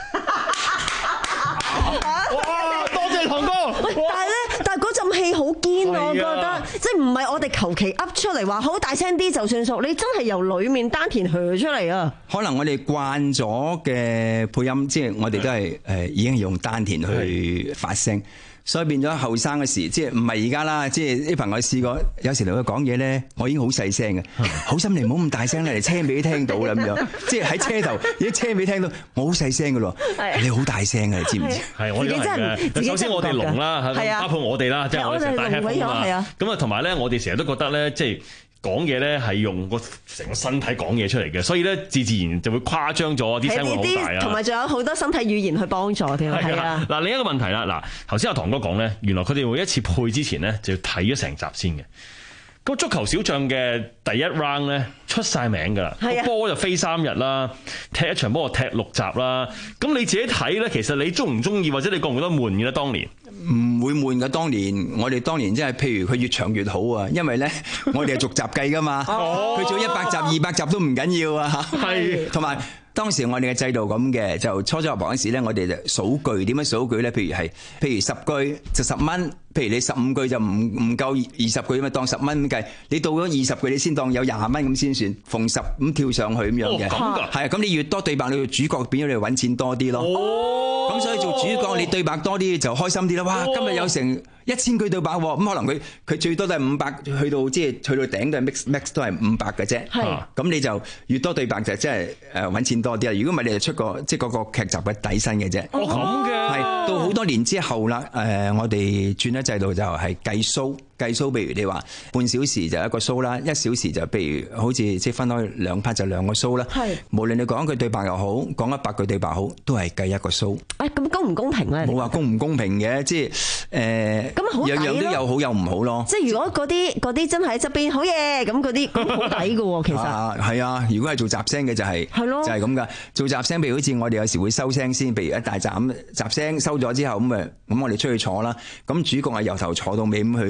哇！多謝堂哥。 但係咧，但係嗰陣氣好堅，我覺得，即係唔係我哋求其噏出嚟話好大聲啲就算數，你真係由裏面丹田噓出嚟啊！ 可能我哋慣咗嘅配音，即係我哋都係誒已經用丹田去發聲。所以變咗後生嘅時，即係唔係而家啦，即係啲朋友試過，有時同佢講嘢咧，我已經好細聲嘅，好心你唔好咁大聲啦，嚟車尾聽到啦咁樣，即係喺車頭，而家車尾聽到，我好細聲嘅咯，你好大聲嘅，你知唔知？ 係我哋係首先我哋聾啦，包括我哋啦，即係我哋成日戴 headphone 啊，咁啊同埋咧，我哋成日都覺得咧，即係。講嘢咧係用個成個身體講嘢出嚟嘅，所以咧自自然就會誇張咗，啲聲會好大啊。 同埋仲有好多身體語言去幫助添。係啊， 嗱另一個問題啦，嗱頭先阿堂哥講咧，原來佢哋每一次配之前咧就要睇咗成集先嘅。咁足球小將嘅第一 round 咧出晒名㗎啦，個波就飛三日啦，踢一場波就踢六集啦。咁你自己睇咧，其實你中唔中意或者你覺唔覺得悶嘅咧？當年唔會悶嘅，當年我哋當年真係，譬如佢越長越好啊，因為咧我哋係逐集計㗎嘛，佢做一百集、二百集都唔緊要啊，係同埋。當時我哋嘅制度咁嘅，就初初入行嗰時咧，我哋就數句，點樣數句咧？譬如係，譬如十句就十蚊，譬如你十五句就唔唔夠二十句，咁咪當十蚊咁計。你到咗二十句，你先當有廿蚊咁先算，逢十咁跳上去咁樣嘅。哦，咁㗎？係啊，咁你越多對白，你主角變咗你揾錢多啲咯。哦，咁所以做主角你對白多啲就開心啲啦。哇，今日有成一千句對白喎，咁可能佢佢最多都係五百，去到即係去到頂都係 max max 都係五百嘅啫。係，咁你就越多對白就即係誒揾錢多啲啊！如果唔係，你就出個即係嗰個劇集嘅底薪嘅啫。 哦，咁嘅。係到好多年之後啦，誒，我哋轉咗制度就係計 show，計 show，譬如你話半小時就一個 show 啦，一小時就譬如好似即係分開兩 part 就兩個 show 啦。係。無論你講一句對白又好，講一百句對白好，都係計一個 show。誒，咁公唔公平咧？冇話公唔公平嘅，即係誒，咁好，樣樣都有好有唔好咯。即係如果嗰啲嗰啲真係喺側邊好嘢，咁嗰啲咁好抵嘅喎，其實。啊，係啊，如果係做雜聲嘅就係係咯，就係咁噶。做雜聲，譬如好似我哋有時會收聲先，譬如一大集咁雜聲收咗之後咁誒，咁我哋出去坐啦。咁主角係由頭坐到尾咁去去配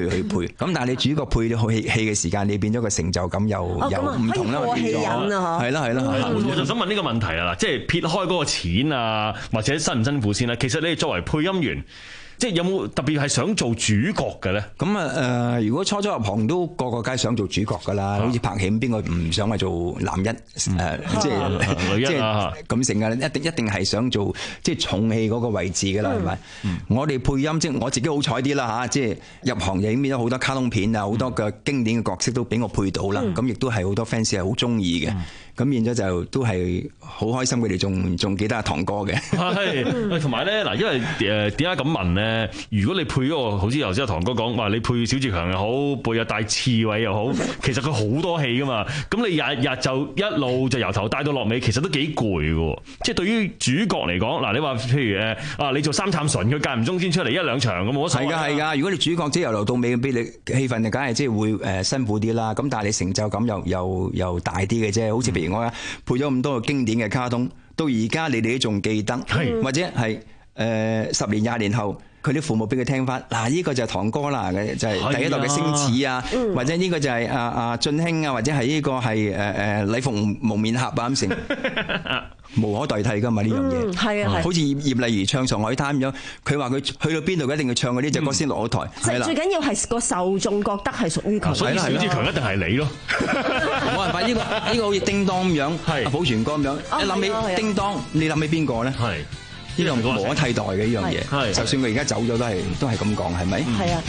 咁但係你主角配咗戲戲嘅時間，你變咗個成就感又又唔同啦。 可以過戲癮啊！ 係啦係啦， 我就想問呢個問題啦，即係撇開嗰個錢啊，或者辛唔辛苦先啦。其實你哋作為配音員，即係有冇特別係想做主角嘅咧？ 咁啊誒，如果初初入行都個個梗係想做主角噶啦，好似拍戲咁，邊個唔想係做男一誒？即係女一即係咁成嘅，一定一定係想做即係重戲嗰個位置噶啦，係咪？我哋配音即係我自己好彩啲啦嚇，即係入行就已經變咗好多卡通片啊，好多嘅經典嘅角色都俾我配到啦。咁亦都係好多 fans 係好中意嘅。咁變咗就都係好開心，佢哋仲仲記得阿堂哥嘅。 係，同埋咧嗱，因為誒點解咁問咧？如果你配嗰個，好似頭先阿堂哥講話，你配小志強又好，配阿戴刺葦又好，其實佢好多戲噶嘛。咁你日日就一路就由頭帶到落尾，其實都幾攰嘅。即係對於主角嚟講，嗱你話譬如誒啊，你做三杉純，佢間唔中先出嚟一兩場咁冇所謂。 係㗎係㗎，如果你主角即係由頭到尾俾你氣氛，就梗係即係會誒辛苦啲啦。咁但係你成就感又又又大啲嘅啫。好似譬如我配咗咁多個經典嘅卡通，到而家你哋都仲記得，或者係誒十年廿年後。佢啲父母俾佢聽翻，嗱呢個就係堂哥啦，就係第一代嘅星矢啊，或者呢個就係阿阿俊興啊，或者係呢個係誒誒禮服蒙面俠啊咁成，無可代替噶嘛呢樣嘢。係啊係。好似葉葉麗儀唱《上海灘》咁樣，佢話佢去到邊度一定要唱嗰啲隻歌先落咗台。 即係最緊要係個受眾覺得係屬於佢。 所以小志強一定係你咯。 冇辦法，呢個呢個好似叮當咁樣，阿寶泉哥咁樣，一諗起叮當，你諗起邊個咧？係。呢樣無可替代嘅呢樣嘢，就算佢而家走咗都係都係咁講，係咪？係啊。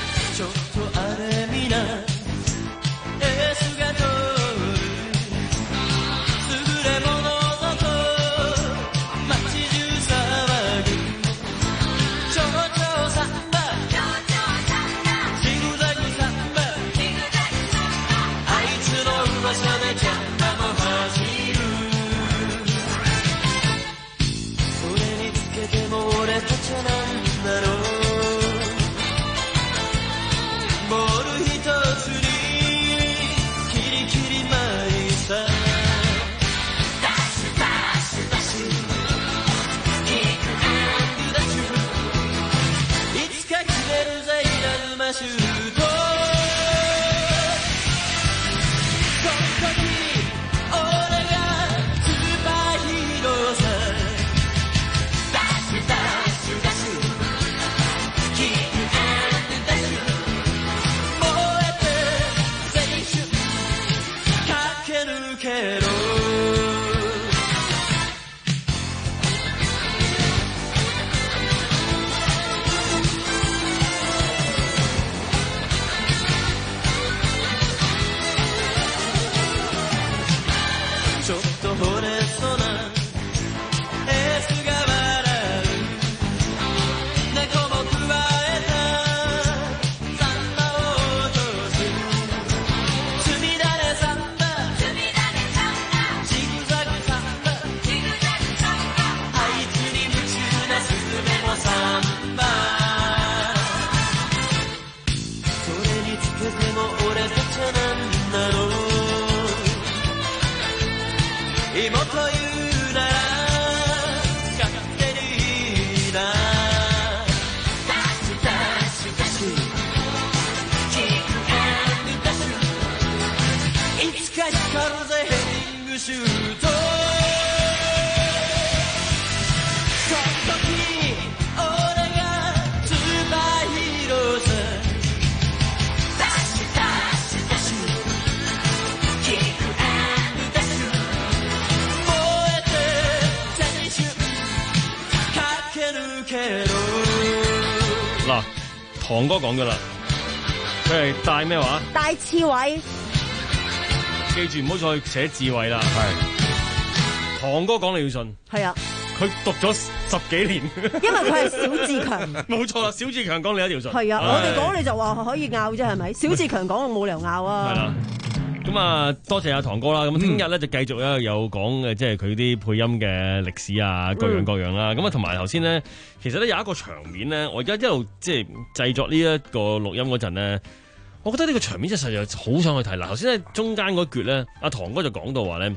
嗱，堂哥講㗎啦，佢係戴咩話？ 戴刺葦。 記住唔好再寫智慧啦。係。堂哥講你要信。 係啊。 佢讀咗十幾年。 因為佢係小志強。 冇錯啦，小志強講你一條信。 係啊，我哋講你就話可以拗啫，係咪？小志強講冇理由拗啊。 係啦。咁啊，多謝阿堂哥啦。咁聽日咧就繼續咧有講嘅，即係佢啲配音嘅歷史啊，各樣各樣啦。咁啊，同埋頭先咧，其實咧有一個場面咧，我而家一路即係製作呢一個錄音嗰陣咧，我覺得呢個場面真係實在好想去睇。嗱，頭先咧中間嗰橛咧，阿堂哥就講到話咧，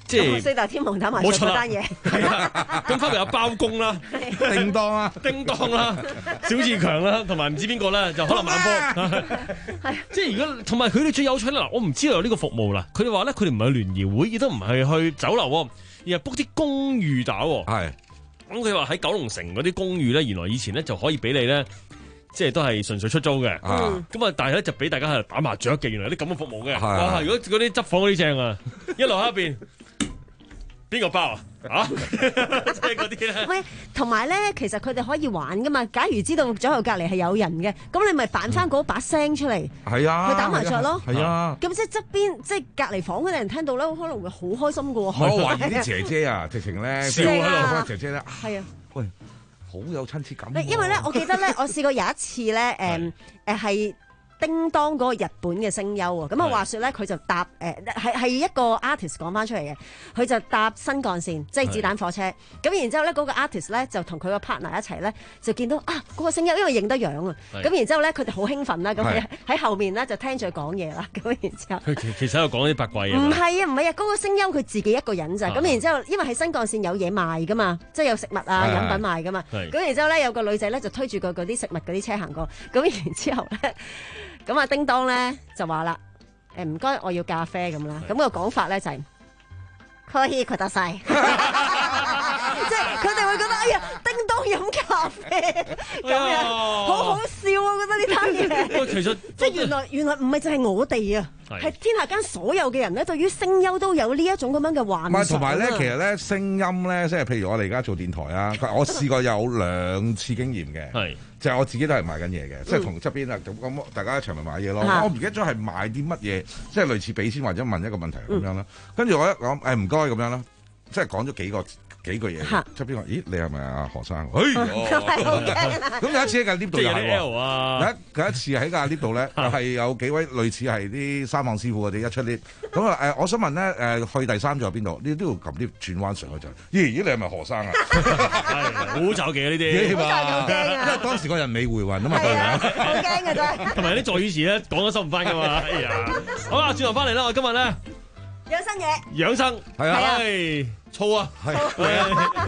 即係四大天王打麻雀嗰單嘢。 咁分別有包公啦、 叮當啦、 叮當啦、小志強啦，同埋唔知邊個咧，就可能萬科。即係如果同埋佢哋最有趣啦，我唔知道有呢個服務啦。佢哋話咧，佢哋唔係聯誼會，亦都唔係去酒樓，而係 book 啲公寓打。 係。 咁佢話喺九龍城嗰啲公寓咧，原來以前咧就可以俾你咧，即係都係純粹出租嘅。咁啊，但係咧就俾大家喺度打麻雀嘅。原來有啲咁嘅服務嘅。哇！如果嗰啲執房嗰啲正啊，一樓喺邊，邊個包啊？啊！即係嗰啲咧。喂， 同埋咧，其實佢哋可以玩噶嘛。假如知道左右隔離係有人嘅，咁你咪扮翻嗰把聲出嚟。 係啊。 去打麻雀咯。 係啊。 咁即係側邊，即係隔離房嗰啲人聽到咧，可能會好開心噶喎。 我懷疑啲姐姐啊，直情咧笑喺度， 姐姐咧。 係啊。 喂，好有親切感。 因為咧，我記得咧，我試過有一次咧，誒誒係。叮當嗰個日本嘅聲優啊，咁啊話説咧，佢就搭誒係係一個 artist 講翻出嚟嘅，佢就搭新幹線，即係子彈火車。咁然之後咧，嗰個 artist 咧就同佢個 partner 一齊咧，就見到啊嗰個聲優，因為認得樣啊。咁然之後咧，佢哋好興奮啦，咁喺喺後面咧就聽住佢講嘢啦。咁然之後， 佢其其實喺度講啲八卦嘢。 唔係啊，唔係啊，嗰個聲優佢自己一個人咋。咁然之後，因為喺新幹線有嘢賣噶嘛，即係有食物啊飲品賣噶嘛。咁然之後咧，有個女仔咧就推住個嗰啲食物嗰啲車行過。咁然之後咧。咁啊，叮當咧就話啦，誒唔該，我要咖啡咁啦。咁個講法咧就係可以佢得晒，即係佢哋會覺得哎呀，叮當飲咖啡咁樣，好好笑啊！我覺得呢單嘢， 其實即係原來原來唔係淨係我哋啊，係天下間所有嘅人咧，對於聲優都有呢一種咁樣嘅幻想。 唔係，同埋咧，其實咧聲音咧，即係譬如我哋而家做電台啊，我試過有兩次經驗嘅。係。就係我自己都係賣緊嘢嘅，即係同側邊啊咁咁，大家一齊咪買嘢咯。我唔記得咗係買啲乜嘢，即係類似俾錢或者問一個問題咁樣啦。跟住我一講誒唔該咁樣啦，即係講咗幾個幾句嘢。側邊話：咦，你係咪阿何生？哎咁有一次喺架 lift 度又係喎，有一有一次喺架 lift 度咧，係有幾位類似係啲三行師傅嗰啲一出 lift。咁啊誒，我想問咧誒，去第三座邊度？你都要撳 lift 轉彎上去就。咦咦，你係咪何生啊？ 好就嘅呢啲， 好驚啊！ 因為當時個人未回魂啊嘛， 好驚嘅啫。 同埋啲助語詞咧講都收唔翻噶嘛。哎呀，好啦，轉頭翻嚟啦，我今日咧養生嘢， 養生係啊，係粗啊，係啊。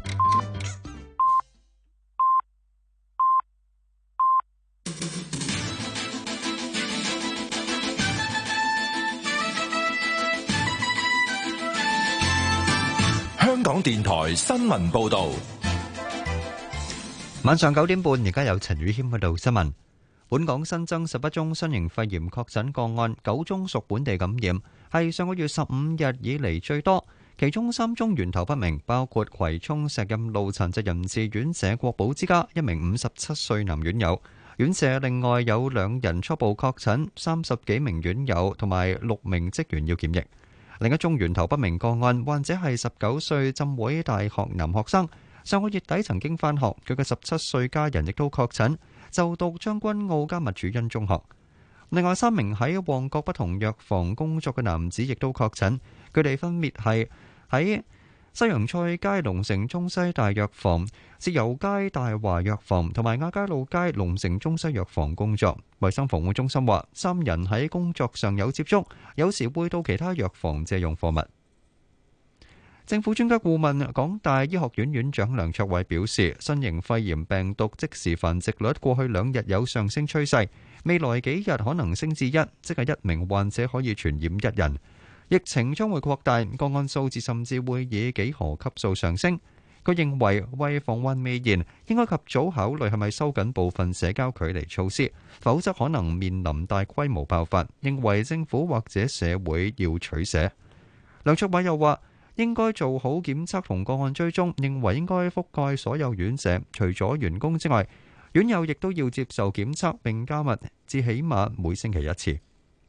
香港電台新聞報導。 晚上九點半，而家有陳宇謙報道新聞。本港新增十一宗新型肺炎確診個案，九宗屬本地感染，係上個月十五日以嚟最多。其中三宗源頭不明，包括葵涌石蔭路殘疾人士院舍國寶之家一名五十七歲男院友。院舍另外有兩人初步確診，三十幾名院友同埋六名職員要檢疫。另一宗源頭不明個案，患者係十九歲浸會大學男學生，上個月底曾經返學，佢嘅十七歲家人亦都確診，就讀將軍澳迦密主恩中學。另外三名喺旺角不同藥房工作嘅男子亦都確診，佢哋分別係喺西洋菜街龍城中西大藥房、豉油街大華藥房同埋亞皆老街龍城中西藥房工作。衛生防護中心話，三人喺工作上有接觸，有時會到其他藥房借用貨物。政府專家顧問、港大醫學院院長梁卓偉表示，新型肺炎病毒即時繁殖率過去兩日有上升趨勢，未來幾日可能升至一，即係一名患者可以傳染一人。疫情將會擴大，個案數字甚至會以幾何級數上升。佢認為為防患未然，應該及早考慮係咪收緊部分社交距離措施，否則可能面臨大規模爆發。認為政府或者社會要取捨。梁卓偉又話，應該做好檢測同個案追蹤，認為應該覆蓋所有院舍，除咗員工之外，院友亦都要接受檢測並加密至起碼每星期一次。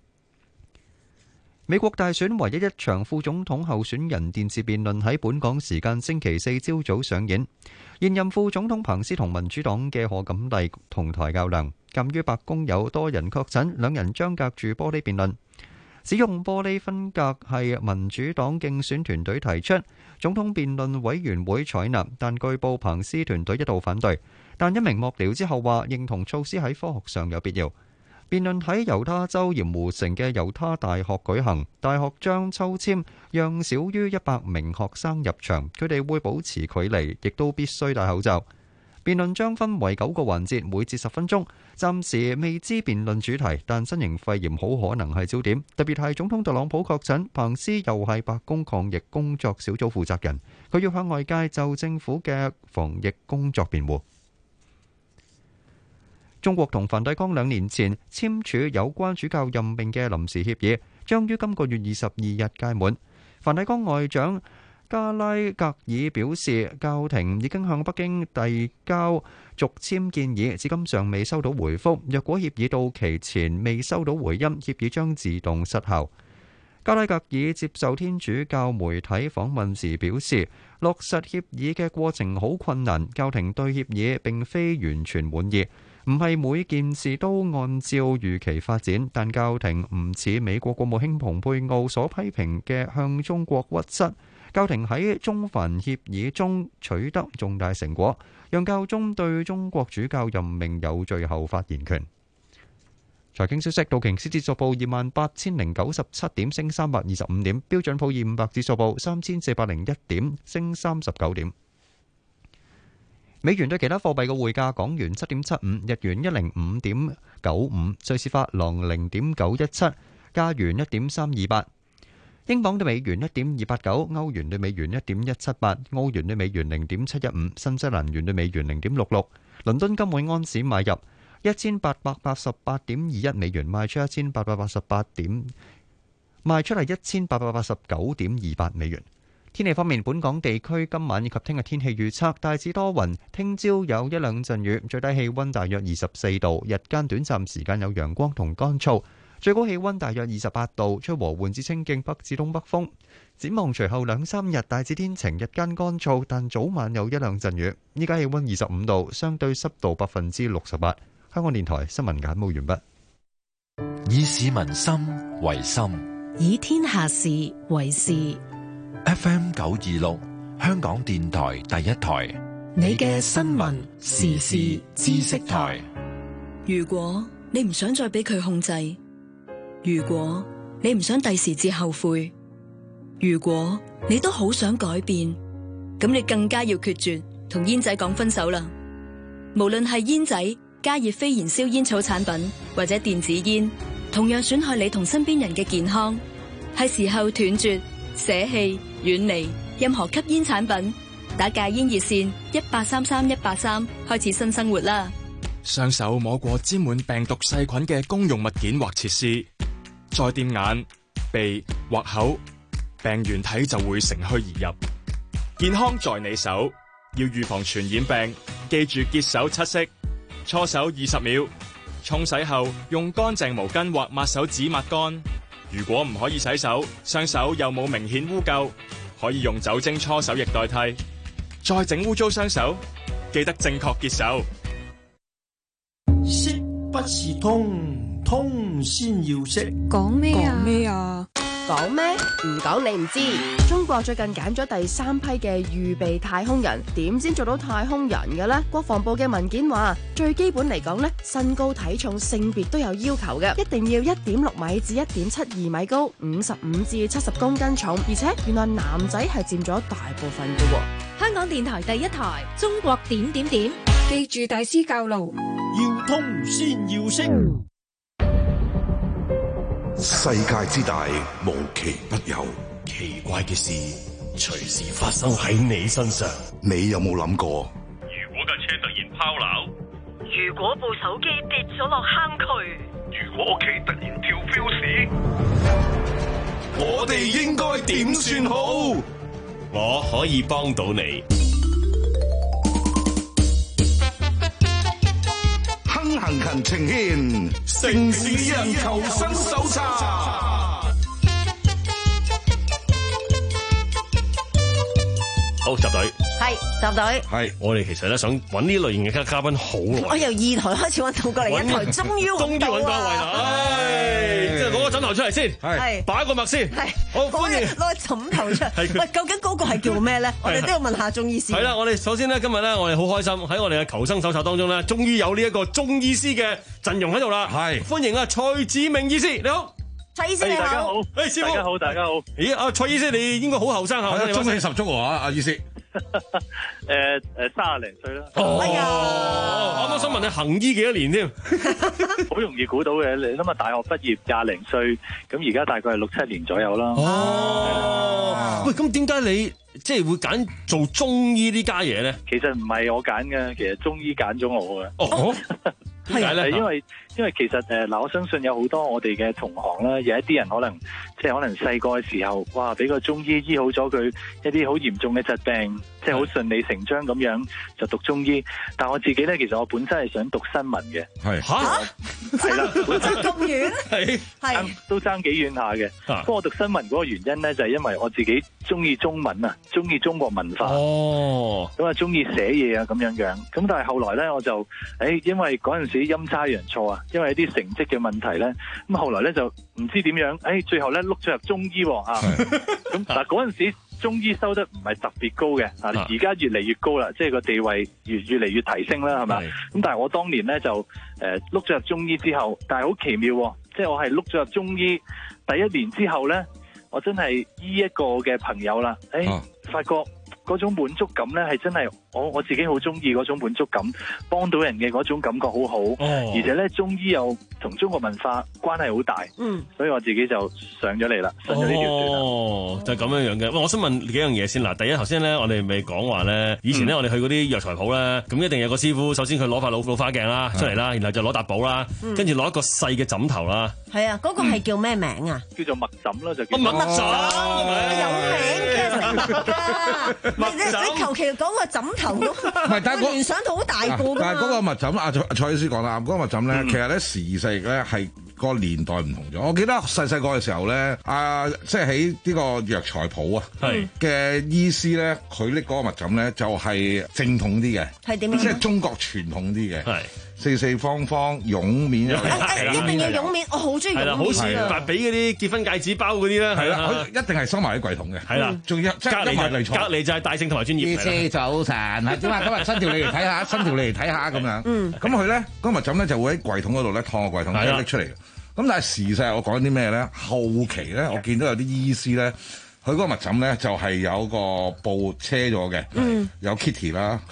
美國大選唯一一場副總統候選人電視辯論喺本港時間星期四朝早上演，現任副總統彭斯同民主黨嘅賀錦麗同台較量。鑑於白宮有多人確診，兩人將隔住玻璃辯論。使用玻璃分隔係民主黨競選團隊提出，總統辯論委員會採納，但據報彭斯團隊一度反對。但一名幕僚之後話認同措施喺科學上有必要。 辯論喺猶他州鹽湖城嘅猶他大學舉行，大學將抽籤讓少於一百名學生入場，佢哋會保持距離，亦都必須戴口罩。辯論將分為九個環節，每節十分鐘。暫時未知辯論主題，但新型肺炎好可能係焦點，特別係總統特朗普確診，彭斯又係白宮抗疫工作小組負責人，佢要向外界就政府嘅防疫工作辯護。中國同梵蒂岡兩年前簽署有關主教任命嘅臨時協議，將於今個月二十二日屆滿。梵蒂岡外長加拉格爾表示，教廷已經向北京遞交續簽建議，至今尚未收到回覆。若果協議到期前未收到回音，協議將自動失效。加拉格爾接受天主教媒體訪問時表示，落實協議嘅過程好困難，教廷對協議並非完全滿意，唔係每件事都按照預期發展，但教廷唔似美國國務卿蓬佩奧所批評嘅向中國屈膝。教廷喺中梵協議中取得重大成果，讓教宗對中國主教任命有最後發言權。財經消息，道瓊斯指數報二萬八千零九十七點，升三百二十五點；標準普爾五百指數報三千四百零一點，升三十九點。美元對其他貨幣嘅匯價：港元七點七五，日元一零五點九五，瑞士法郎零點九一七，加元一點三二八。英鎊對美元一點二八九，歐元對美元一點一七八，澳元對美元零點七一五，新西蘭元對美元零點六六。倫敦金每安士買入一千八百八十八點二一美元，賣出一千八百八十八點，賣出係一千八百八十九點二八美元。天氣方面，本港地區今晚以及聽日天氣預測大致多雲，聽朝有一兩陣雨，最低氣溫大約二十四度，日間短暫時間有陽光同乾燥。最高氣溫大約二十八度，吹和緩至清勁北至東北風。展望隨後兩三日大致天晴，日間乾燥，但早晚有一兩陣雨。依家氣溫二十五度，相對濕度百分之六十八。香港電台新聞簡報完畢。 以市民心為心， 以天下事為事。 F M 九二六，香港電台第一台， 你嘅新聞時事知識台。 如果你唔想再俾佢控制，如果你唔想第時至後悔，如果你都好想改變，咁你更加要決絕同煙仔講分手啦。無論係煙仔、加熱非燃燒煙草產品或者電子煙，同樣損害你同身邊人嘅健康。係時候斷絕、捨棄、遠離任何吸煙產品，打戒煙熱線一八三三一八三開始新生活啦。 雙手摸過沾滿病毒細菌嘅公用物件或設施，再掂眼、鼻或口，病原體就會乘虛而入。健康在你手，要預防傳染病，記住潔手七式：搓手二十秒，沖洗後用乾淨毛巾或抹手紙抹乾。如果唔可以洗手，雙手又冇明顯污垢，可以用酒精搓手液代替。再整污糟雙手，記得正確潔手。 識不是通，通先要識。 講咩啊？ 講咩啊？ 講咩？唔講你唔知。中國最近揀咗第三批嘅預備太空人，點先做到太空人嘅呢？國防部嘅文件話，最基本嚟講呢，身高、體重、性別都有要求嘅，一定要一點六米至一點七二米高，五十五至七十公斤重，而且原來男仔係佔咗大部分嘅。 香港電台第一台，中國點點點，記住大師教路， 要通先要識。 世界之大，無奇不有， 奇怪嘅事隨時發生喺你身上。 你有冇諗過？ 如果架車突然拋錨， 如果部手機跌咗落坑渠， 如果屋企突然跳 fuse， 我哋應該點算好？ 我可以幫到你。 亨行勤情牽，城市人求生手冊。 好，集隊。 係係答對。 係我哋其實咧想揾呢類型嘅嘉賓好耐。 我由二台開始揾到過嚟，一台終於終於揾到位啦！唉，即係攞個枕頭出嚟先， 係擺個脈先。 係好，歡迎攞個枕頭出嚟。喂，究竟嗰個係叫咩咧？我哋都要問下中醫師。 係啦，我哋首先咧，今日咧，我哋好開心喺我哋嘅求生手冊當中咧，終於有呢一個中醫師嘅陣容喺度啦。係，歡迎啊蔡子明醫師，你好。 蔡醫師你好。 大家好。 誒，師傅。 大家好，大家好。 咦，阿蔡醫師你應該好後生嚇， 中氣十足喎，阿醫師。 誒誒，三廿零歲啦。 哦，啱啱想問你行醫幾多年添？ 好容易估到嘅，你諗下大學畢業廿零歲，咁而家大概係六七年左右啦。 哦，喂，咁點解你即係會揀做中醫呢家嘢咧？ 其實唔係我揀嘅，其實中醫揀咗我嘅。 哦，點解咧？ 因為因為其實誒嗱，我相信有好多我哋嘅同行啦，有一啲人可能即係可能細個嘅時候，哇，俾個中醫醫好咗佢一啲好嚴重嘅疾病，即係好順理成章咁樣就讀中醫。但我自己咧，其實我本身係想讀新聞嘅。 係嚇，係啦， 爭咁遠， 係係都爭幾遠下嘅。不過我讀新聞嗰個原因咧，就係因為我自己中意中文啊，中意中國文化。 哦， 咁啊，中意寫嘢啊，咁樣樣。咁但係後來咧，我就誒，因為嗰陣時陰差陽錯啊，因為一啲成績嘅問題咧，咁後來咧就唔知點樣，誒，最後咧碌咗入中醫喎啊。咁嗱，嗰陣時中醫收得唔係特別高嘅，啊，而家越嚟越高啦，即係個地位越越嚟越提升啦，係咪？咁但係我當年咧就誒碌咗入中醫之後，但係好奇妙，即係我係碌咗入中醫第一年之後咧，我真係醫一個嘅朋友啦，誒，啊，發覺嗰種滿足感咧係真係我我自己好中意嗰種滿足感，幫到人嘅嗰種感覺好好，哦，而且咧中醫又同中國文化關係好大，嗯，所以我自己就上咗嚟啦，上咗呢條船啦。 哦，就係咁樣樣嘅。喂，我想問幾樣嘢先嗱。第一，頭先咧我哋咪講話咧，以前咧我哋去嗰啲藥材鋪咧，咁一定有個師傅，首先佢攞塊老老花鏡啦出嚟啦，然後就攞沓簿啦，跟住攞一個細嘅枕頭啦。 係啊，嗰個係叫咩名啊？ 叫做麥枕啦，就叫麥枕， 有名嘅食物㗎。你你求其講個枕頭咁，唔係，但係我聯想到好大個㗎。 但係嗰個麥枕，阿蔡蔡醫師講啦，嗰個麥枕咧，其實咧時移世易咧係個年代唔同咗。我記得細細個嘅時候咧，啊，即係喺呢個藥材鋪啊嘅醫師咧，佢拎嗰個麥枕咧就係正統啲嘅， 係點樣？ 即係中國傳統啲嘅，係四四方方絨面有， 一定要絨面，我好中意絨面。係啦， 好似白俾嗰啲結婚戒指包嗰啲咧， 係啦，一定係收埋喺櫃桶嘅，係啦，仲要隔離就隔離就係大聖同埋專業。 醫師早晨，係點啊？今日伸條脷嚟睇下，伸條脷嚟睇下咁樣。嗯，咁佢咧嗰個麥枕咧就會喺櫃桶嗰度咧，燙個櫃桶拎出嚟。咁但係時勢我講啲咩咧？後期咧，我見到有啲醫師咧。佢嗰個麥枕咧就係有個布車咗嘅，嗯、有 Kitty 啦，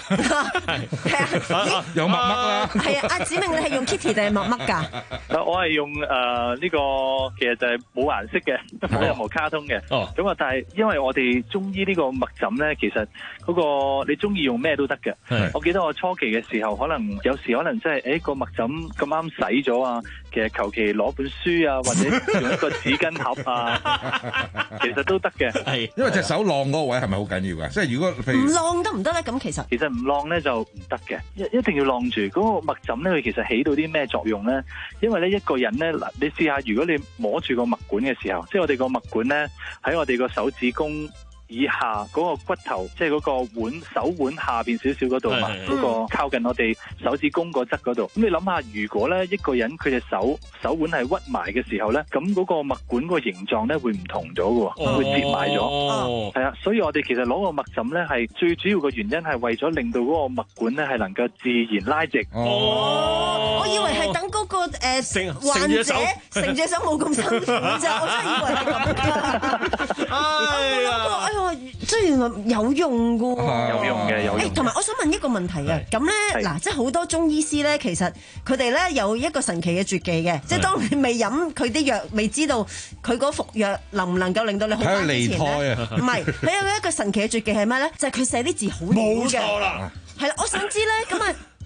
有麥麥啦。 係啊，阿子明你係用 Kitty 定係麥麥㗎？ 我係用誒呢、呃這個，其實就係冇顏色嘅，冇任何卡通嘅。哦，咁啊，但係因為我哋中醫呢個麥枕咧，其實嗰、那個你中意用咩都得嘅。我記得我初期嘅時候，可能有時可能真係誒個麥枕咁啱洗咗啊，其實求其攞本書啊，或者用一個紙巾盒啊，其實都得。 係，因為隻手晾嗰個位係咪好緊要㗎？即係如果譬如唔晾得唔得咧？咁其實其實唔晾咧就唔得嘅，一一定要晾住。嗰個麥枕咧，佢其實起到啲咩作用咧？因為咧一個人咧嗱，你試下如果你摸住個麥管嘅時候，即係我哋個麥管咧喺我哋個手指公以下嗰個骨頭，即係嗰個腕手腕下邊少少嗰度嘛，嗰個靠近我哋手指公個側嗰度。咁你諗下，如果咧一個人佢隻手手腕係屈埋嘅時候咧，咁嗰個麥管個形狀咧會唔同咗嘅喎，會折埋咗。係啊，所以我哋其實攞個麥枕咧係最主要嘅原因係為咗令到嗰個麥管咧係能夠自然拉直。 哦，我以為係等嗰個誒患者成隻手冇咁辛苦咋，我真係以為係咁。哎呀！即係原來有用㗎喎， 有用嘅有用。誒， 同埋我想問一個問題啊，咁咧嗱，即係好多中醫師咧，其實佢哋咧有一個神奇嘅絕技嘅，即係當你未飲佢啲藥，未知道佢嗰服藥能唔能夠令到你好翻之前咧，唔係，佢有一個神奇嘅絕技係咩咧？就係佢寫啲字好潦嘅。冇錯啦，係啦，我想知咧，咁啊。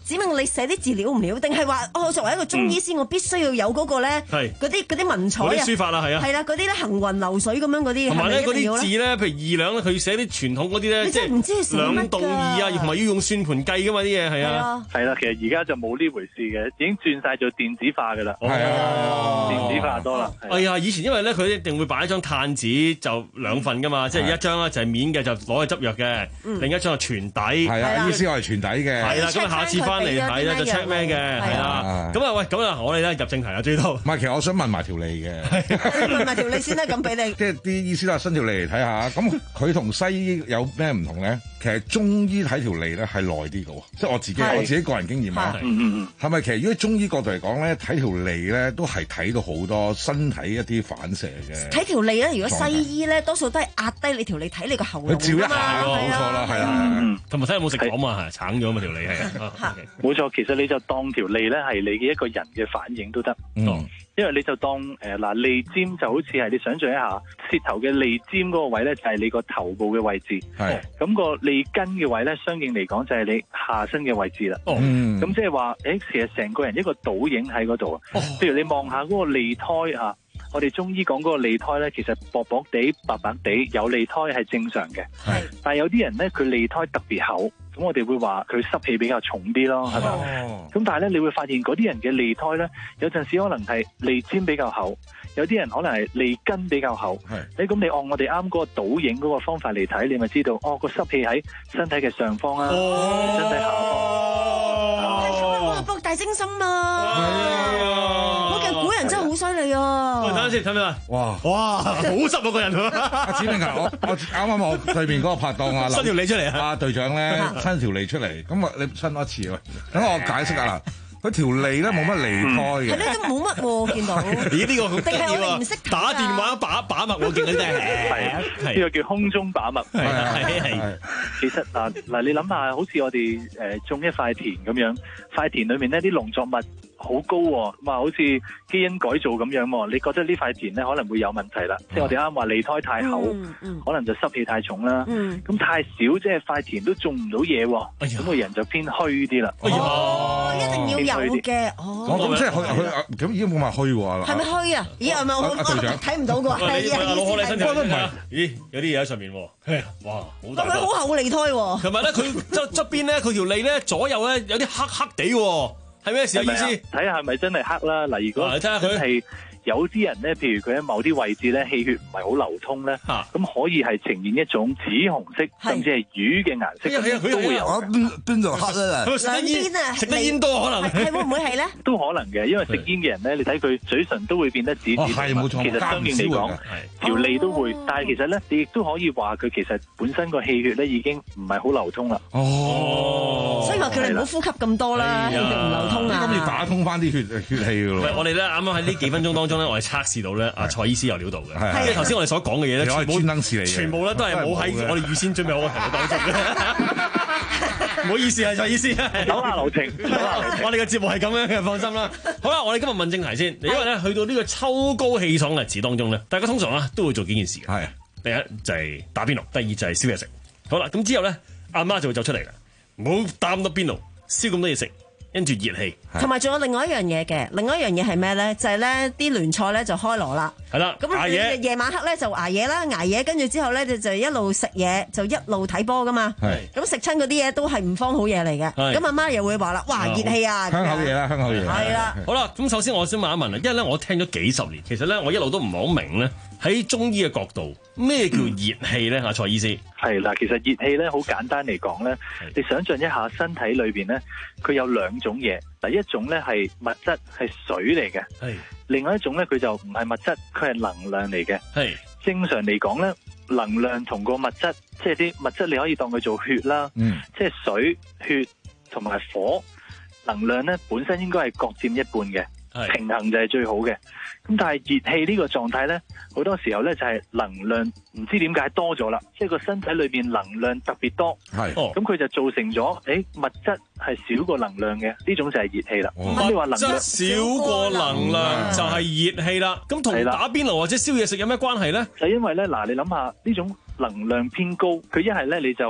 指明你寫啲字了唔了，定係話我作為一個中醫師，我必須要有嗰個咧，嗰啲嗰啲文采啊， 嗰啲書法啦，係啊， 係啦，嗰啲咧行雲流水咁樣嗰啲， 同埋咧嗰啲字咧，譬如二兩咧，佢寫啲傳統嗰啲咧，即係唔知佢兩動二啊，同埋要用算盤計噶嘛啲嘢，係啊， 係啦，其實而家就冇呢回事嘅，已經轉晒做電子化噶啦，係啊，電子化多啦。 哎呀，以前因為咧佢一定會擺一張炭紙就兩份噶嘛，即係一張咧就係面嘅就攞去執藥嘅，另一張係傳底， 係啊，醫師我係傳底嘅， 係啦，咁下次翻嚟睇咧就 check 咩嘅，係啦，咁啊喂，咁啊我哋咧入正題啊，最多。 唔係，其實我想問埋條脷嘅， 問埋條脷先啦，咁俾你。 即係啲醫師啦，伸條脷嚟睇下，咁佢同西醫有咩唔同咧？其實中醫睇條脷咧係耐啲嘅喎，即係我自己我自己個人經驗啊。 嗯嗯嗯。 係咪其實如果中醫角度嚟講咧，睇條脷咧都係睇到好多身體一啲反射嘅。 睇條脷咧，如果西醫咧多數都係壓低你條脷睇你個喉嚨。 佢照一下咯，冇錯啦，係啊。 同埋睇有冇食講嘛，係橙咗嘛條脷係啊。 冇錯，其實你就當條脷咧係你嘅一個人嘅反應都得。 嗯。 因為你就當誒嗱脷尖就好似係你想象一下，舌頭嘅脷尖嗰個位咧就係你個頭部嘅位置。 係。 咁個脷根嘅位咧，相應嚟講就係你下身嘅位置啦。 哦。 咁即係話，誒，其實成個人一個倒影喺嗰度啊。哦。譬如你望下嗰個脷胎啊，我哋中醫講嗰個脷胎咧，其實薄薄地、白白地有脷胎係正常嘅。係。但係有啲人咧，佢脷胎特別厚。咁我哋會話佢濕氣比較重啲咯，係咪？咁但係咧，你會發現嗰啲人嘅脷胎咧，有陣時可能係脷尖比較厚，有啲人可能係脷根比較厚。係，誒咁你按我哋啱嗰個倒影嗰個方法嚟睇，你咪知道，哦個濕氣喺身體嘅上方啊，哦、身體下方。 係咁啊！博大精深啊！我嘅古人真係好犀利啊！ 喂，等陣先，睇唔睇啊？ 哇哇，好濕啊個人！ 阿子明啊，我我啱啱我對面嗰個拍檔啊， 伸條脷出嚟啊！ 阿隊長咧伸條脷出嚟，咁啊你伸多一次喎，等我解釋下啦。佢條脷咧冇乜脷胎嘅， 係咧都冇乜喎，見到。 咦？呢個好定係我哋唔識打電話把把脈，我見到真係係啊，呢個叫空中把脈。係係係。其實嗱嗱，你諗下，好似我哋誒種一塊田咁樣，塊田裏面呢啲農作物好高喎，咁啊好似基因改造咁樣喎，你覺得呢塊田咧可能會有問題啦？即係我哋啱話脷胎太厚，可能就濕氣太重啦。咁太少，即係塊田都種唔到嘢喎，咁個人就偏虛啲啦。 哦，一定要有嘅。哦， 咁即係佢佢咁已經冇話虛喎。 係咪虛啊？咦，係咪我我睇唔到㗎？係啊， 攞開你身體都唔係。咦，有啲嘢喺上面喎。哇，好大。 佢好厚脷胎喎。 同埋咧，佢側側邊咧，佢條脷咧左右咧有啲黑黑地喎。係咩事啊？意思睇下係咪真係黑啦？嗱，如果真係有啲人咧，譬如佢喺某啲位置咧，氣血唔係好流通咧，咁可以係呈現一種紫紅色，甚至係魚嘅顏色，咁都會有。 邊邊度黑啊？ 兩邊啊， 食得煙多可能係會唔會係咧？ 都可能嘅，因為食煙嘅人咧，你睇佢嘴唇都會變得紫紫。 係冇錯， 其實相應嚟講，條脷都會，但係其實咧，你亦都可以話佢其實本身個氣血咧已經唔係好流通啦。 哦， 所以話叫你唔好呼吸咁多啦，氣血唔流通啊。 咁要打通翻啲血血氣㗎咯。 我哋咧啱啱喺呢幾分鐘當中咧，我哋測試到咧，阿蔡醫師有料到嘅。即係頭先我哋所講嘅嘢咧，全部專登試嚟嘅，全部咧都係冇喺我哋預先準備好嘅題目當中嘅。唔好意思啊，蔡醫師， 手下留情。 我哋嘅節目係咁樣嘅，放心啦。好啦，我哋今日問正題先，因為咧去到呢個秋高氣爽嘅日子當中咧，大家通常啊都會做幾件事嘅。係第一就係打邊爐，第二就係燒嘢食。好啦，咁之後咧，阿媽就會走出嚟啦，唔好打咁多邊爐，燒咁多嘢食。跟住熱氣， 同埋仲有另外一樣嘢嘅，另外一樣嘢係咩咧？就係咧啲聯賽咧就開鑼啦， 係啦， 咁夜晚黑咧就捱夜啦，捱夜跟住之後咧就就一路食嘢，就一路睇波噶嘛。係，咁食親嗰啲嘢都係唔方好嘢嚟嘅。咁阿媽又會話啦，哇熱氣啊， 香口嘢啦，香口嘢。 係啦， 好啦，咁首先我先問一問啦，因為咧我聽咗幾十年，其實咧我一路都唔係好明咧喺中醫嘅角度咩叫熱氣咧？阿蔡醫師係啦，其實熱氣咧好簡單嚟講咧，你想象一下身體裏邊咧，佢有兩種嘢。第一種咧係物質，係水嚟嘅。係。另外一種咧，佢就唔係物質，佢係能量嚟嘅。係。正常嚟講咧，能量同個物質，即係啲物質你可以當佢做血啦。嗯。即係水、血同埋火，能量咧本身應該係各佔一半嘅。係。平衡就係最好嘅。咁但係熱氣呢個狀態咧，好多時候咧就係能量唔知點解多咗啦，即係個身體裏邊能量特別多，係，咁佢就造成咗，誒物質係少過能量嘅，呢種就係熱氣啦。咁你話能量少過能量就係熱氣啦。咁同打邊爐或者燒嘢食有咩關係咧？ 就因為咧嗱，你諗下呢種能量偏高，佢一係咧你就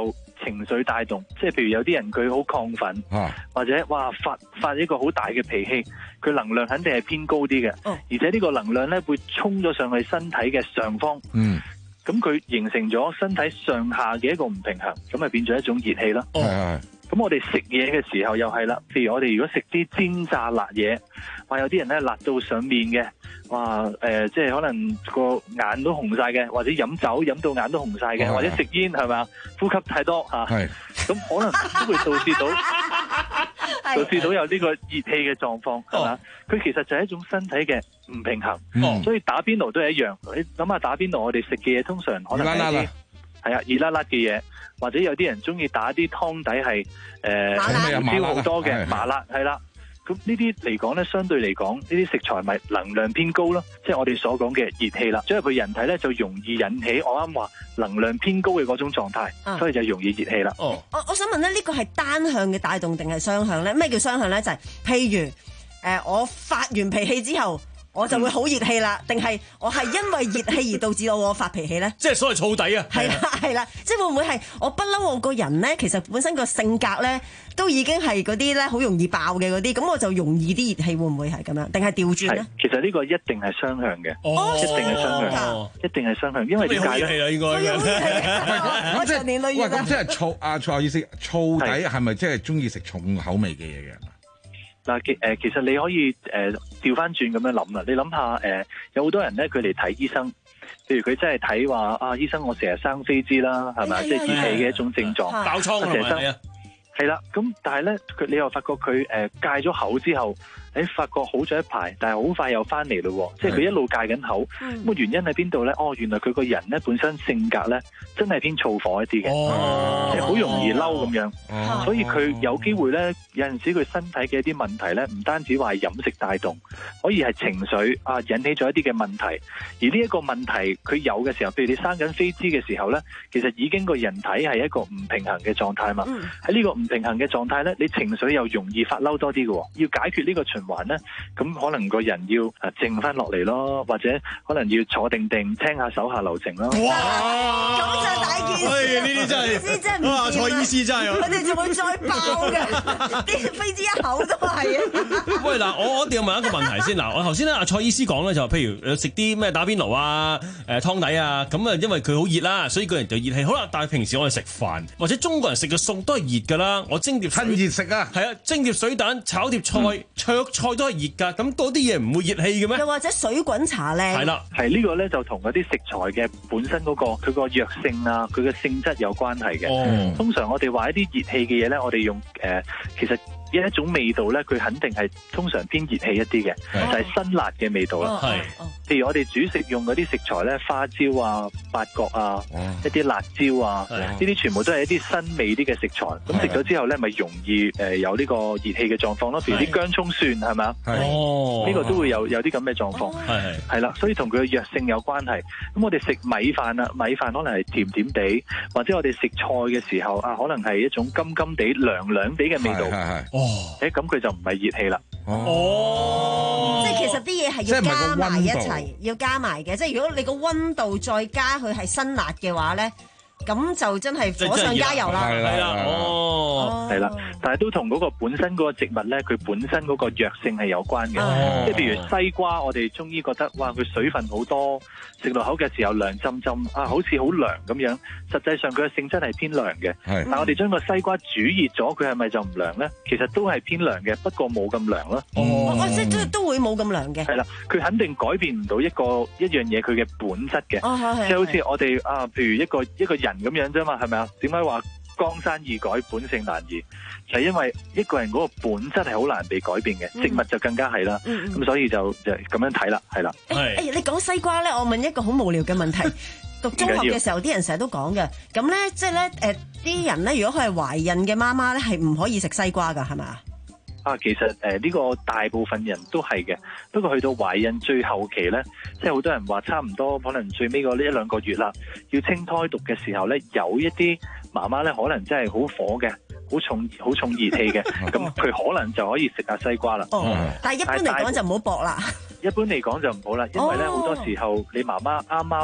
情緒帶動，即係譬如有啲人佢好亢奮， 啊、 或者哇發發一個好大嘅脾氣，佢能量肯定係偏高啲嘅， 哦、 而且呢個能量咧會衝咗上去身體嘅上方。 嗯。 咁佢形成咗身體上下嘅一個唔平衡，咁咪變咗一種熱氣啦。 係係。 咁我哋食嘢嘅時候又係啦，譬如我哋如果食啲煎炸辣嘢，話有啲人咧辣到上面嘅，哇誒、呃，即係可能個眼都紅晒嘅，或者飲酒飲到眼都紅晒嘅， 哦、 或者食煙係咪啊，呼吸太多嚇，咁、啊、可能都會導致到導致到有呢個熱氣嘅狀況係嘛？佢、哦、其實就係一種身體嘅唔平衡， 嗯、 所以打邊爐都係一樣。你諗下打邊爐，我哋食嘅嘢通常可能係啲係啊熱辣辣嘅嘢。或者有啲人中意打啲湯底係誒燒好多嘅麻辣係啦，咁呢啲嚟講咧，相對嚟講呢啲食材咪能量偏高咯，即係我哋所講嘅熱氣啦。所以佢人體咧就容易引起我啱話能量偏高嘅嗰種狀態，啊、所以就容易熱氣啦。 哦，我我想問咧，呢個係單向嘅帶動定係雙向咧？咩叫雙向咧？就係、是、譬如誒、呃，我發完脾氣之後。我就會好熱氣啦，定係我係因為熱氣而導致到我發脾氣咧？ 即係所謂燥底啊！ 係啦係啦，即係會唔會係我不嬲我個人咧？其實本身個性格咧都已經係嗰啲咧好容易爆嘅嗰啲，咁我就容易啲熱氣，會唔會係咁樣？定係調轉咧？ 其實呢個一定係雙向嘅， 哦、 一定係雙向，哦、一定係雙向，因為點解咧？ 應該我長年累月喂，咁即係燥啊！燥意思，燥底係咪即係中意食重口味嘅嘢嘅？ 嗱，其誒其實你可以誒調翻轉咁樣諗啦，你諗下誒，有好多人咧，佢嚟睇醫生，譬如佢真係睇話啊，醫生我成日生痱滋啦，係咪？即係熱氣嘅一種症狀， 爆瘡係咪啊？ 係啦，咁但係咧，佢你又發覺佢誒戒咗口之後，誒發覺好咗一排，但係好快又翻嚟咯，即係佢一路戒緊口，咁個、嗯、原因喺邊度咧？哦，原來佢個人咧本身性格咧真係偏燥火一啲嘅，即係好容易嬲咁樣，哦、所以佢有機會咧，有陣時佢身體嘅一啲問題咧，唔單止話係飲食帶動，可以係情緒啊引起咗一啲嘅問題，而呢一個問題佢有嘅時候，譬如你生緊痱滋嘅時候咧，其實已經個人體係一個唔平衡嘅狀態嘛，喺呢、嗯、個唔平衡嘅狀態咧，你情緒又容易發嬲多啲嘅，要解決呢個循環咧，咁可能個人要啊靜翻落嚟咯，或者可能要坐定定聽下手下留情咯。 哇！咁就大件事， 呢啲真係，哇！蔡醫師真係， 佢哋仲會再爆嘅，啲痱滋一口都係啊！ 喂，嗱，我我一定要問一個問題先。嗱，我頭先咧，阿蔡醫師講咧就譬如食啲咩打邊爐啊、誒湯底啊，咁啊，因為佢好熱啦，所以個人就熱氣。好啦，但係平時我哋食飯或者中國人食嘅餸都係熱㗎啦，我蒸碟趁熱食啊， 係啊，蒸碟水蛋、炒碟菜、灼菜都係熱㗎，咁嗰啲嘢唔會熱氣嘅咩？ 又或者水滾茶咧？ 係啦，係呢個咧就同嗰啲食材嘅本身嗰個佢個藥性啊，佢嘅性質有關係嘅。哦，通常我哋話一啲熱氣嘅嘢咧，我哋用誒其實。一種味道咧，佢肯定係通常偏熱氣一啲嘅，就係辛辣嘅味道啦。係，譬如我哋煮食用嗰啲食材咧，花椒啊、八角啊、一啲辣椒啊，呢啲全部都係一啲辛味啲嘅食材。咁食咗之後咧，咪容易誒有呢個熱氣嘅狀況咯。譬如啲薑葱蒜係咪啊？哦，呢個都會有有啲咁嘅狀況。係係係啦，所以同佢嘅藥性有關係。咁我哋食米飯啊，米飯可能係甜甜地，或者我哋食菜嘅時候啊，可能係一種甘甘地、涼涼地嘅味道。係係。哦，誒咁佢就唔係熱氣啦。 哦，即係其實啲嘢係要加埋一齊，要加埋嘅。即係如果你個溫度再加佢係辛辣嘅話咧，咁就真係火上加油啦。 係啦，哦，係啦，但係都同嗰個本身嗰個植物咧，佢本身嗰個藥性係有關嘅。即係譬如西瓜，我哋中醫覺得哇，佢水分好多，食落口嘅時候涼浸浸啊，好似好涼咁樣。實際上佢嘅性質係偏涼嘅。係，但係我哋將個西瓜煮熱咗，佢係咪就唔涼咧？其實都係偏涼嘅，不過冇咁涼咯。 哦，即係都都會冇咁涼嘅。 係啦，佢肯定改變唔到一個一樣嘢佢嘅本質嘅。哦，係係。即係好似我哋啊，譬如一個一個人咁樣啫嘛，係咪啊？點解話江山易改，本性難移？就係因為一個人嗰個本質係好難被改變嘅，嗯、植物就更加係啦。咁、嗯嗯、所以就就咁樣睇啦，係啦。 誒、欸欸，你講西瓜咧，我問一個好無聊嘅問題。讀中學嘅時候，啲人成日都講嘅，咁咧即係咧誒，啲、呃、人咧如果佢係懷孕嘅媽媽咧，係唔可以食西瓜㗎，係咪啊？ 啊，其實誒呢、呃這個大部分人都係嘅，不過去到懷孕最後期咧，即係好多人話差唔多可能最尾嗰呢一兩個月啦，要清胎毒嘅時候咧，有一啲媽媽咧可能真係好火嘅，好重好重熱氣嘅，咁佢可能就可以食下西瓜啦。 哦，但係一般嚟講就唔好搏啦。 一般嚟講就唔好啦，因為咧好、哦、多時候你媽媽啱啱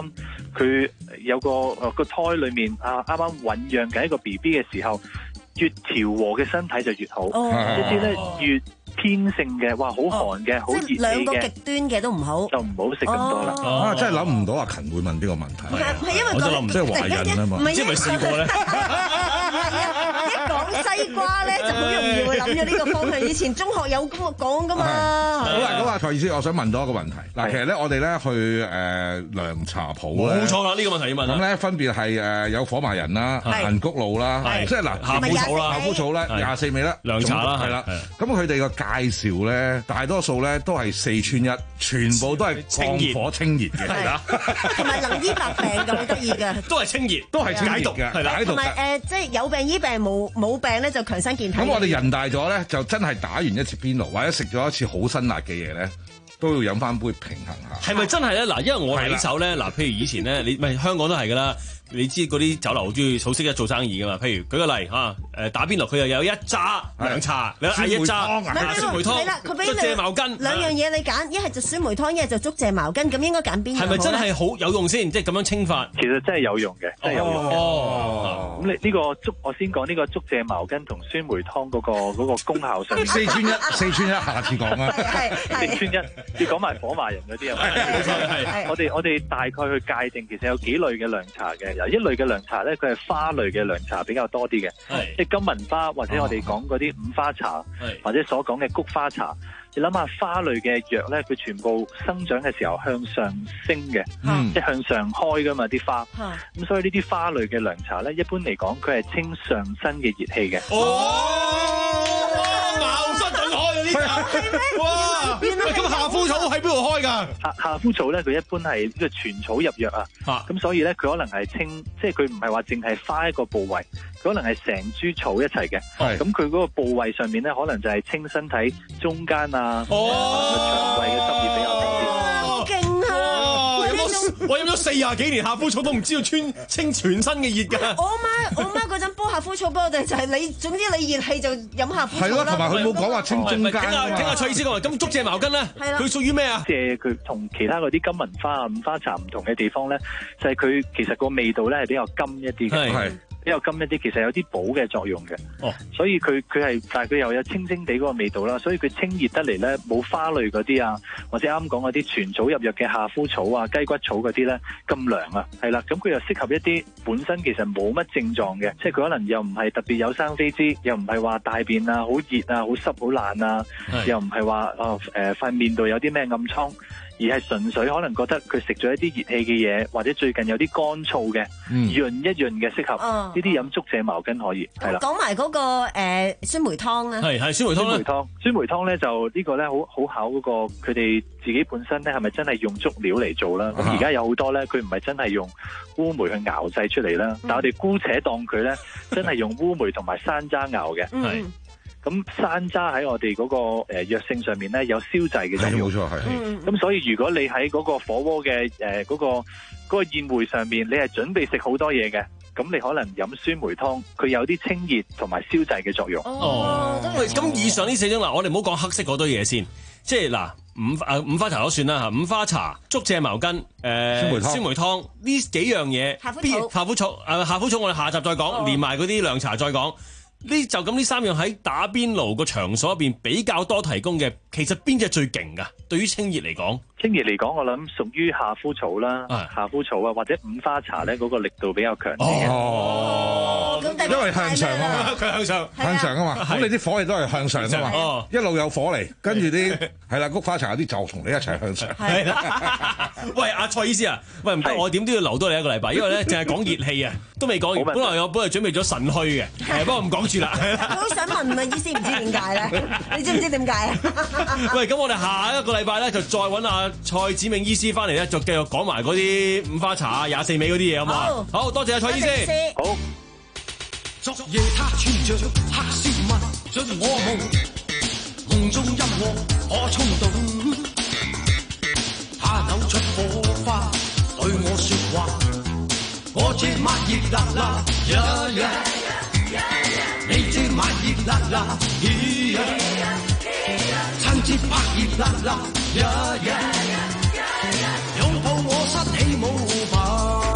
佢有個誒個胎裏面啊啱啱醖釀緊一個 B B 嘅時候，越調和嘅身體就越好。 哦、 一啲咧越偏性嘅，哇，好寒嘅，好熱氣嘅， 兩個極端嘅都唔好， 就唔好食咁多啦。 哦、 啊，真係諗唔到阿勤會問呢個問題。 係係因為我就諗唔即係懷孕啊嘛， 唔係因為試過咧。 一講西瓜咧，就好容易會諗咗呢個方向。以前中學有咁講噶嘛。 好啦，咁啊，蔡醫師，我想問多一個問題。嗱，其實咧，我哋咧去誒涼茶鋪咧， 冇錯啦，呢個問題要問。 咁咧分別係誒有火麻仁啦、銀菊露啦，即係嗱夏枯草啦、 夏枯草啦、廿四味啦、 涼茶啦， 係啦。咁佢哋個介紹咧，大多數咧都係四串一，全部都係降火清熱嘅，係啦。 同埋能醫百病嘅，好得意嘅。 都係清熱， 都係解毒嘅，係啦。 同埋誒，即係有病醫病，冇冇病咧就強身健體。 咁我哋人大咗咧，就真係打完一次邊爐，或者食咗一次好辛辣嘅嘢咧，都要飲翻杯平衡下。 係咪真係咧？嗱，因為我睇手咧，嗱，譬如以前咧，你咪香港都係噶啦。你知嗰啲酒樓好中意好識得做生意噶嘛？譬如舉個例嚇，誒打邊爐佢又有一揸涼茶，你嗌一揸酸梅湯，竹蔗茅根兩樣嘢你揀，一係就酸梅湯，一係就竹蔗茅根，咁應該揀邊樣？ 係咪真係好有用先？即係咁樣清法， 其實真係有用嘅，真係有用嘅。 哦， 咁你呢個竹，我先講呢個竹蔗茅根同酸梅湯嗰個嗰個功效上面。 四川一，四川一，下次講啦。 四川一，要講埋火麻仁嗰啲啊。我哋我哋大概去界定，其實有幾類嘅涼茶嘅。有一類嘅涼茶咧，佢係花類嘅涼茶比較多啲嘅，即係金銀花或者我哋講嗰啲五花茶，或者所講嘅菊花茶。你諗下花類嘅藥咧，佢全部生長嘅時候向上升嘅，嗯、即係向上開噶嘛啲花。咁、嗯、所以呢啲花類嘅涼茶咧，一般嚟講佢係清上身嘅熱氣嘅。 哦，茅塞頓開啊呢啲！哇，喂，咁夏枯草喺邊度開㗎？ 夏夏枯草咧，佢一般係呢個全草入藥啊。咁所以咧，佢可能係清，即係佢唔係話淨係花一個部位。可能係成株草一齊嘅，咁佢嗰個部位上面咧，可能就係清身體中間啊，腸胃嘅濕熱比較多啲。 好勁啊！ 我飲咗四廿幾年夏枯草都唔知道穿清全身嘅熱㗎。 我媽我媽嗰陣煲夏枯草俾我哋就係你，總之你熱氣就飲夏枯草啦。係咯， 同埋佢冇講話清中間。 聽下聽下蔡醫師講，咁竹蔗茅根咧，佢屬於咩啊？ 即係佢同其他嗰啲金銀花啊、五花茶唔同嘅地方咧，就係佢其實個味道咧係比較甘一啲嘅。係。比較甘一啲，其實有啲補嘅作用嘅，哦、所以佢佢係，但係佢又有清清地嗰個味道啦，所以佢清熱得嚟咧，冇花類嗰啲啊，或者啱講嗰啲全草入藥嘅夏枯草啊、雞骨草嗰啲咧咁涼啊，係啦，咁佢又適合一啲本身其實冇乜症狀嘅，即係佢可能又唔係特別有生痱滋，又唔係話大便啊好熱啊、好濕好爛啊，是又唔係話啊誒塊面度有啲咩暗瘡。而係純粹可能覺得佢食咗一啲熱氣嘅嘢，或者最近有啲乾燥嘅，嗯、潤一潤嘅適合。呢啲飲竹蔗茅根可以，係啦。 講埋嗰個誒、呃、酸梅湯啊， 係係酸梅湯酸梅湯，酸梅湯咧就呢個咧好好考嗰個佢哋自己本身咧係咪真係用竹料嚟做啦？咁而家有好多咧，佢唔係真係用烏梅去熬製出嚟啦，嗯、但我哋姑且當佢咧真係用烏梅同埋山楂熬嘅。係。咁山楂喺我哋嗰個誒藥性上面咧有消滯嘅作用，冇錯係。咁、嗯、所以如果你喺嗰個火鍋嘅誒嗰個嗰、嗰個宴會上面，你係準備食好多嘢嘅，咁你可能飲酸梅湯，佢有啲清熱同埋消滯嘅作用。 哦，喂，咁以上呢四種嗱，我哋唔好講黑色嗰堆嘢先，即係嗱五啊五花茶都算啦嚇，五花茶、竹蔗茅根、誒、呃、酸梅湯、酸梅湯呢幾樣嘢，夏枯草、夏枯草誒夏枯草，我哋下集再講，哦、連埋嗰啲涼茶再講。呢就咁呢三樣喺打邊爐個場所入邊比較多提供嘅，其實邊隻最勁㗎？對於清熱嚟講， 清熱嚟講，我諗屬於夏枯草啦，啊、夏枯草啊，或者五花茶咧，嗰個力度比較強啲嘅。 哦，因為向上啊嘛，佢向上，向上啊嘛。咁你啲火力都係向上㗎嘛，哦、一路有火嚟，跟住啲係啦，菊花茶有啲就同你一齊向上。係啦， 喂，阿蔡醫師啊，喂唔得，我點都要留多你一個禮拜，因為咧淨係講熱氣啊，都未講完。本來我本來準備咗腎虛嘅，誒不過唔講住啦。 我好想問啊，醫師唔知點解咧？你知唔知點解啊？ 喂，咁我哋下一個禮拜咧就再揾阿蔡子銘醫師翻嚟咧，就繼續講埋嗰啲五花茶啊、廿四味嗰啲嘢，好嘛？好多謝阿蔡醫師。 好。 昨夜他穿着黑絲襪進我夢，夢中音樂可衝動，他扭出火花對我説話，我這晚熱辣辣呀呀，你這晚熱辣辣呀，親切拍熱辣辣呀呀，擁抱我失起舞吧。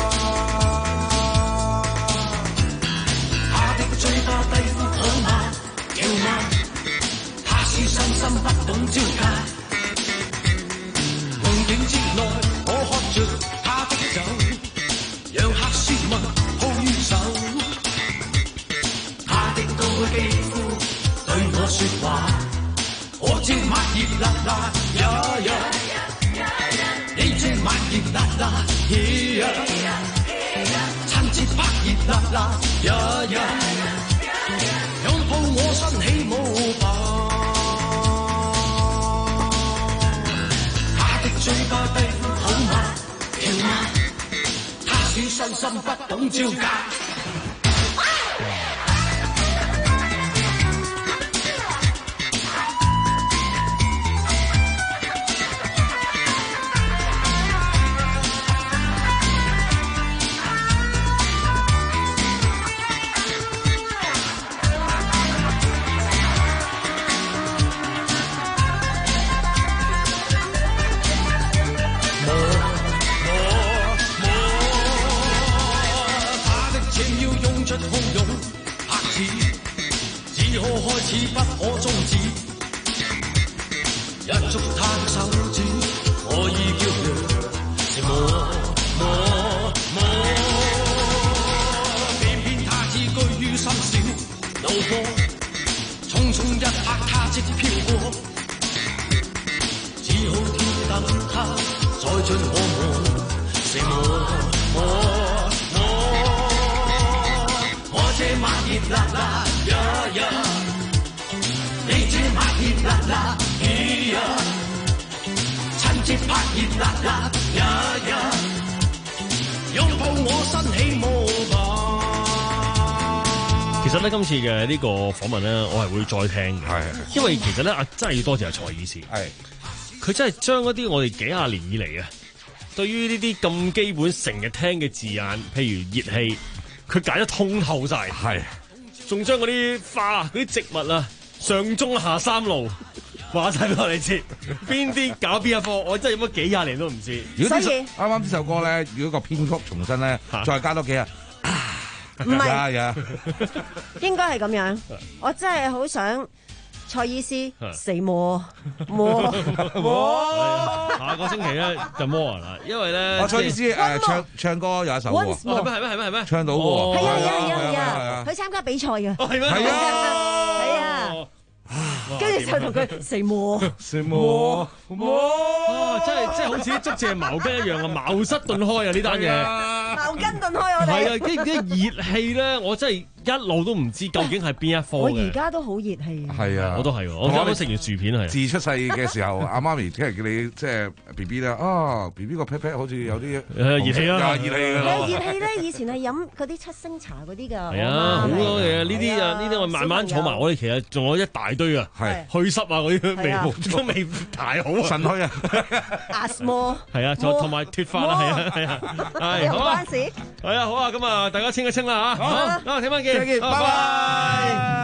信心不懂招架。夢境之內，我喝着他的酒，讓黑絲襪抱於手。他的高肌膚對我說話，我正猛熱辣辣呀呀，你正猛熱辣辣呀，親切拍熱辣辣呀呀，擁抱我身起舞吧。嘴巴低呼好嗎？跳嗎？他小心心不懂招架。只可開始不可終止，一捉他的手指，我已叫着摸摸摸，偏偏他只居於深小路過，匆匆一刻他即飄過，只好天等他再進我夢，成摸摸摸，我這晚熱辣辣呀呀。你這晚熱辣辣咿呀，親切拍熱辣辣呀呀，擁抱我身起舞吧。 其實咧，今次嘅呢個訪問咧，我係會再聽嘅，係，因為其實咧，啊真係要多謝阿蔡爾斯，係，佢真係將一啲我哋幾廿年以嚟啊，對於呢啲咁基本成日聽嘅字眼，譬如熱氣，佢解得通透晒，係，仲將嗰啲花、嗰啲植物啊。上中下三路話晒俾我哋知，邊啲搞邊一科，我真係有乜幾廿年都唔知。 如果啱啱呢首歌咧，如果個編曲重新咧，再加多幾日， 唔係，應該係咁樣。我真係好想蔡爾斯死魔魔魔， 下個星期咧就魔啦，因為咧， 我蔡爾斯誒唱唱歌有一首喎， 係咩係咩係咩係咩？ 唱到喎， 係啊係啊係啊，佢參加比賽嘅， 係咩？ 係啊。 跟住就同佢死魔死魔魔， 啊！真係真係好似捉隻茅根一樣啊，茅塞頓開啊！呢單嘢茅根頓開我哋。 係啊，啲啲熱氣咧，我真係一路都唔知究竟係邊一科嘅。 我而家都好熱氣。 係啊， 我都係，我啱啱食完薯片係。 自出世嘅時候，阿媽咪即係叫你即係 B B 咧，啊 B B 個 pat pat 好似有啲熱氣啊， 熱氣㗎啦。 熱氣咧，以前係飲嗰啲七星茶嗰啲㗎。 係啊，好多嘢呢啲啊，呢啲我慢慢儲埋，我哋其實仲有一大堆啊，係祛濕啊嗰啲未都未太好啊，腎虛啊， 壓摩係啊，同埋脫髮啦，係啊係啊，係好啊，係啊好啊，咁啊大家清一清啦嚇，好，啊聽晚見，拜拜。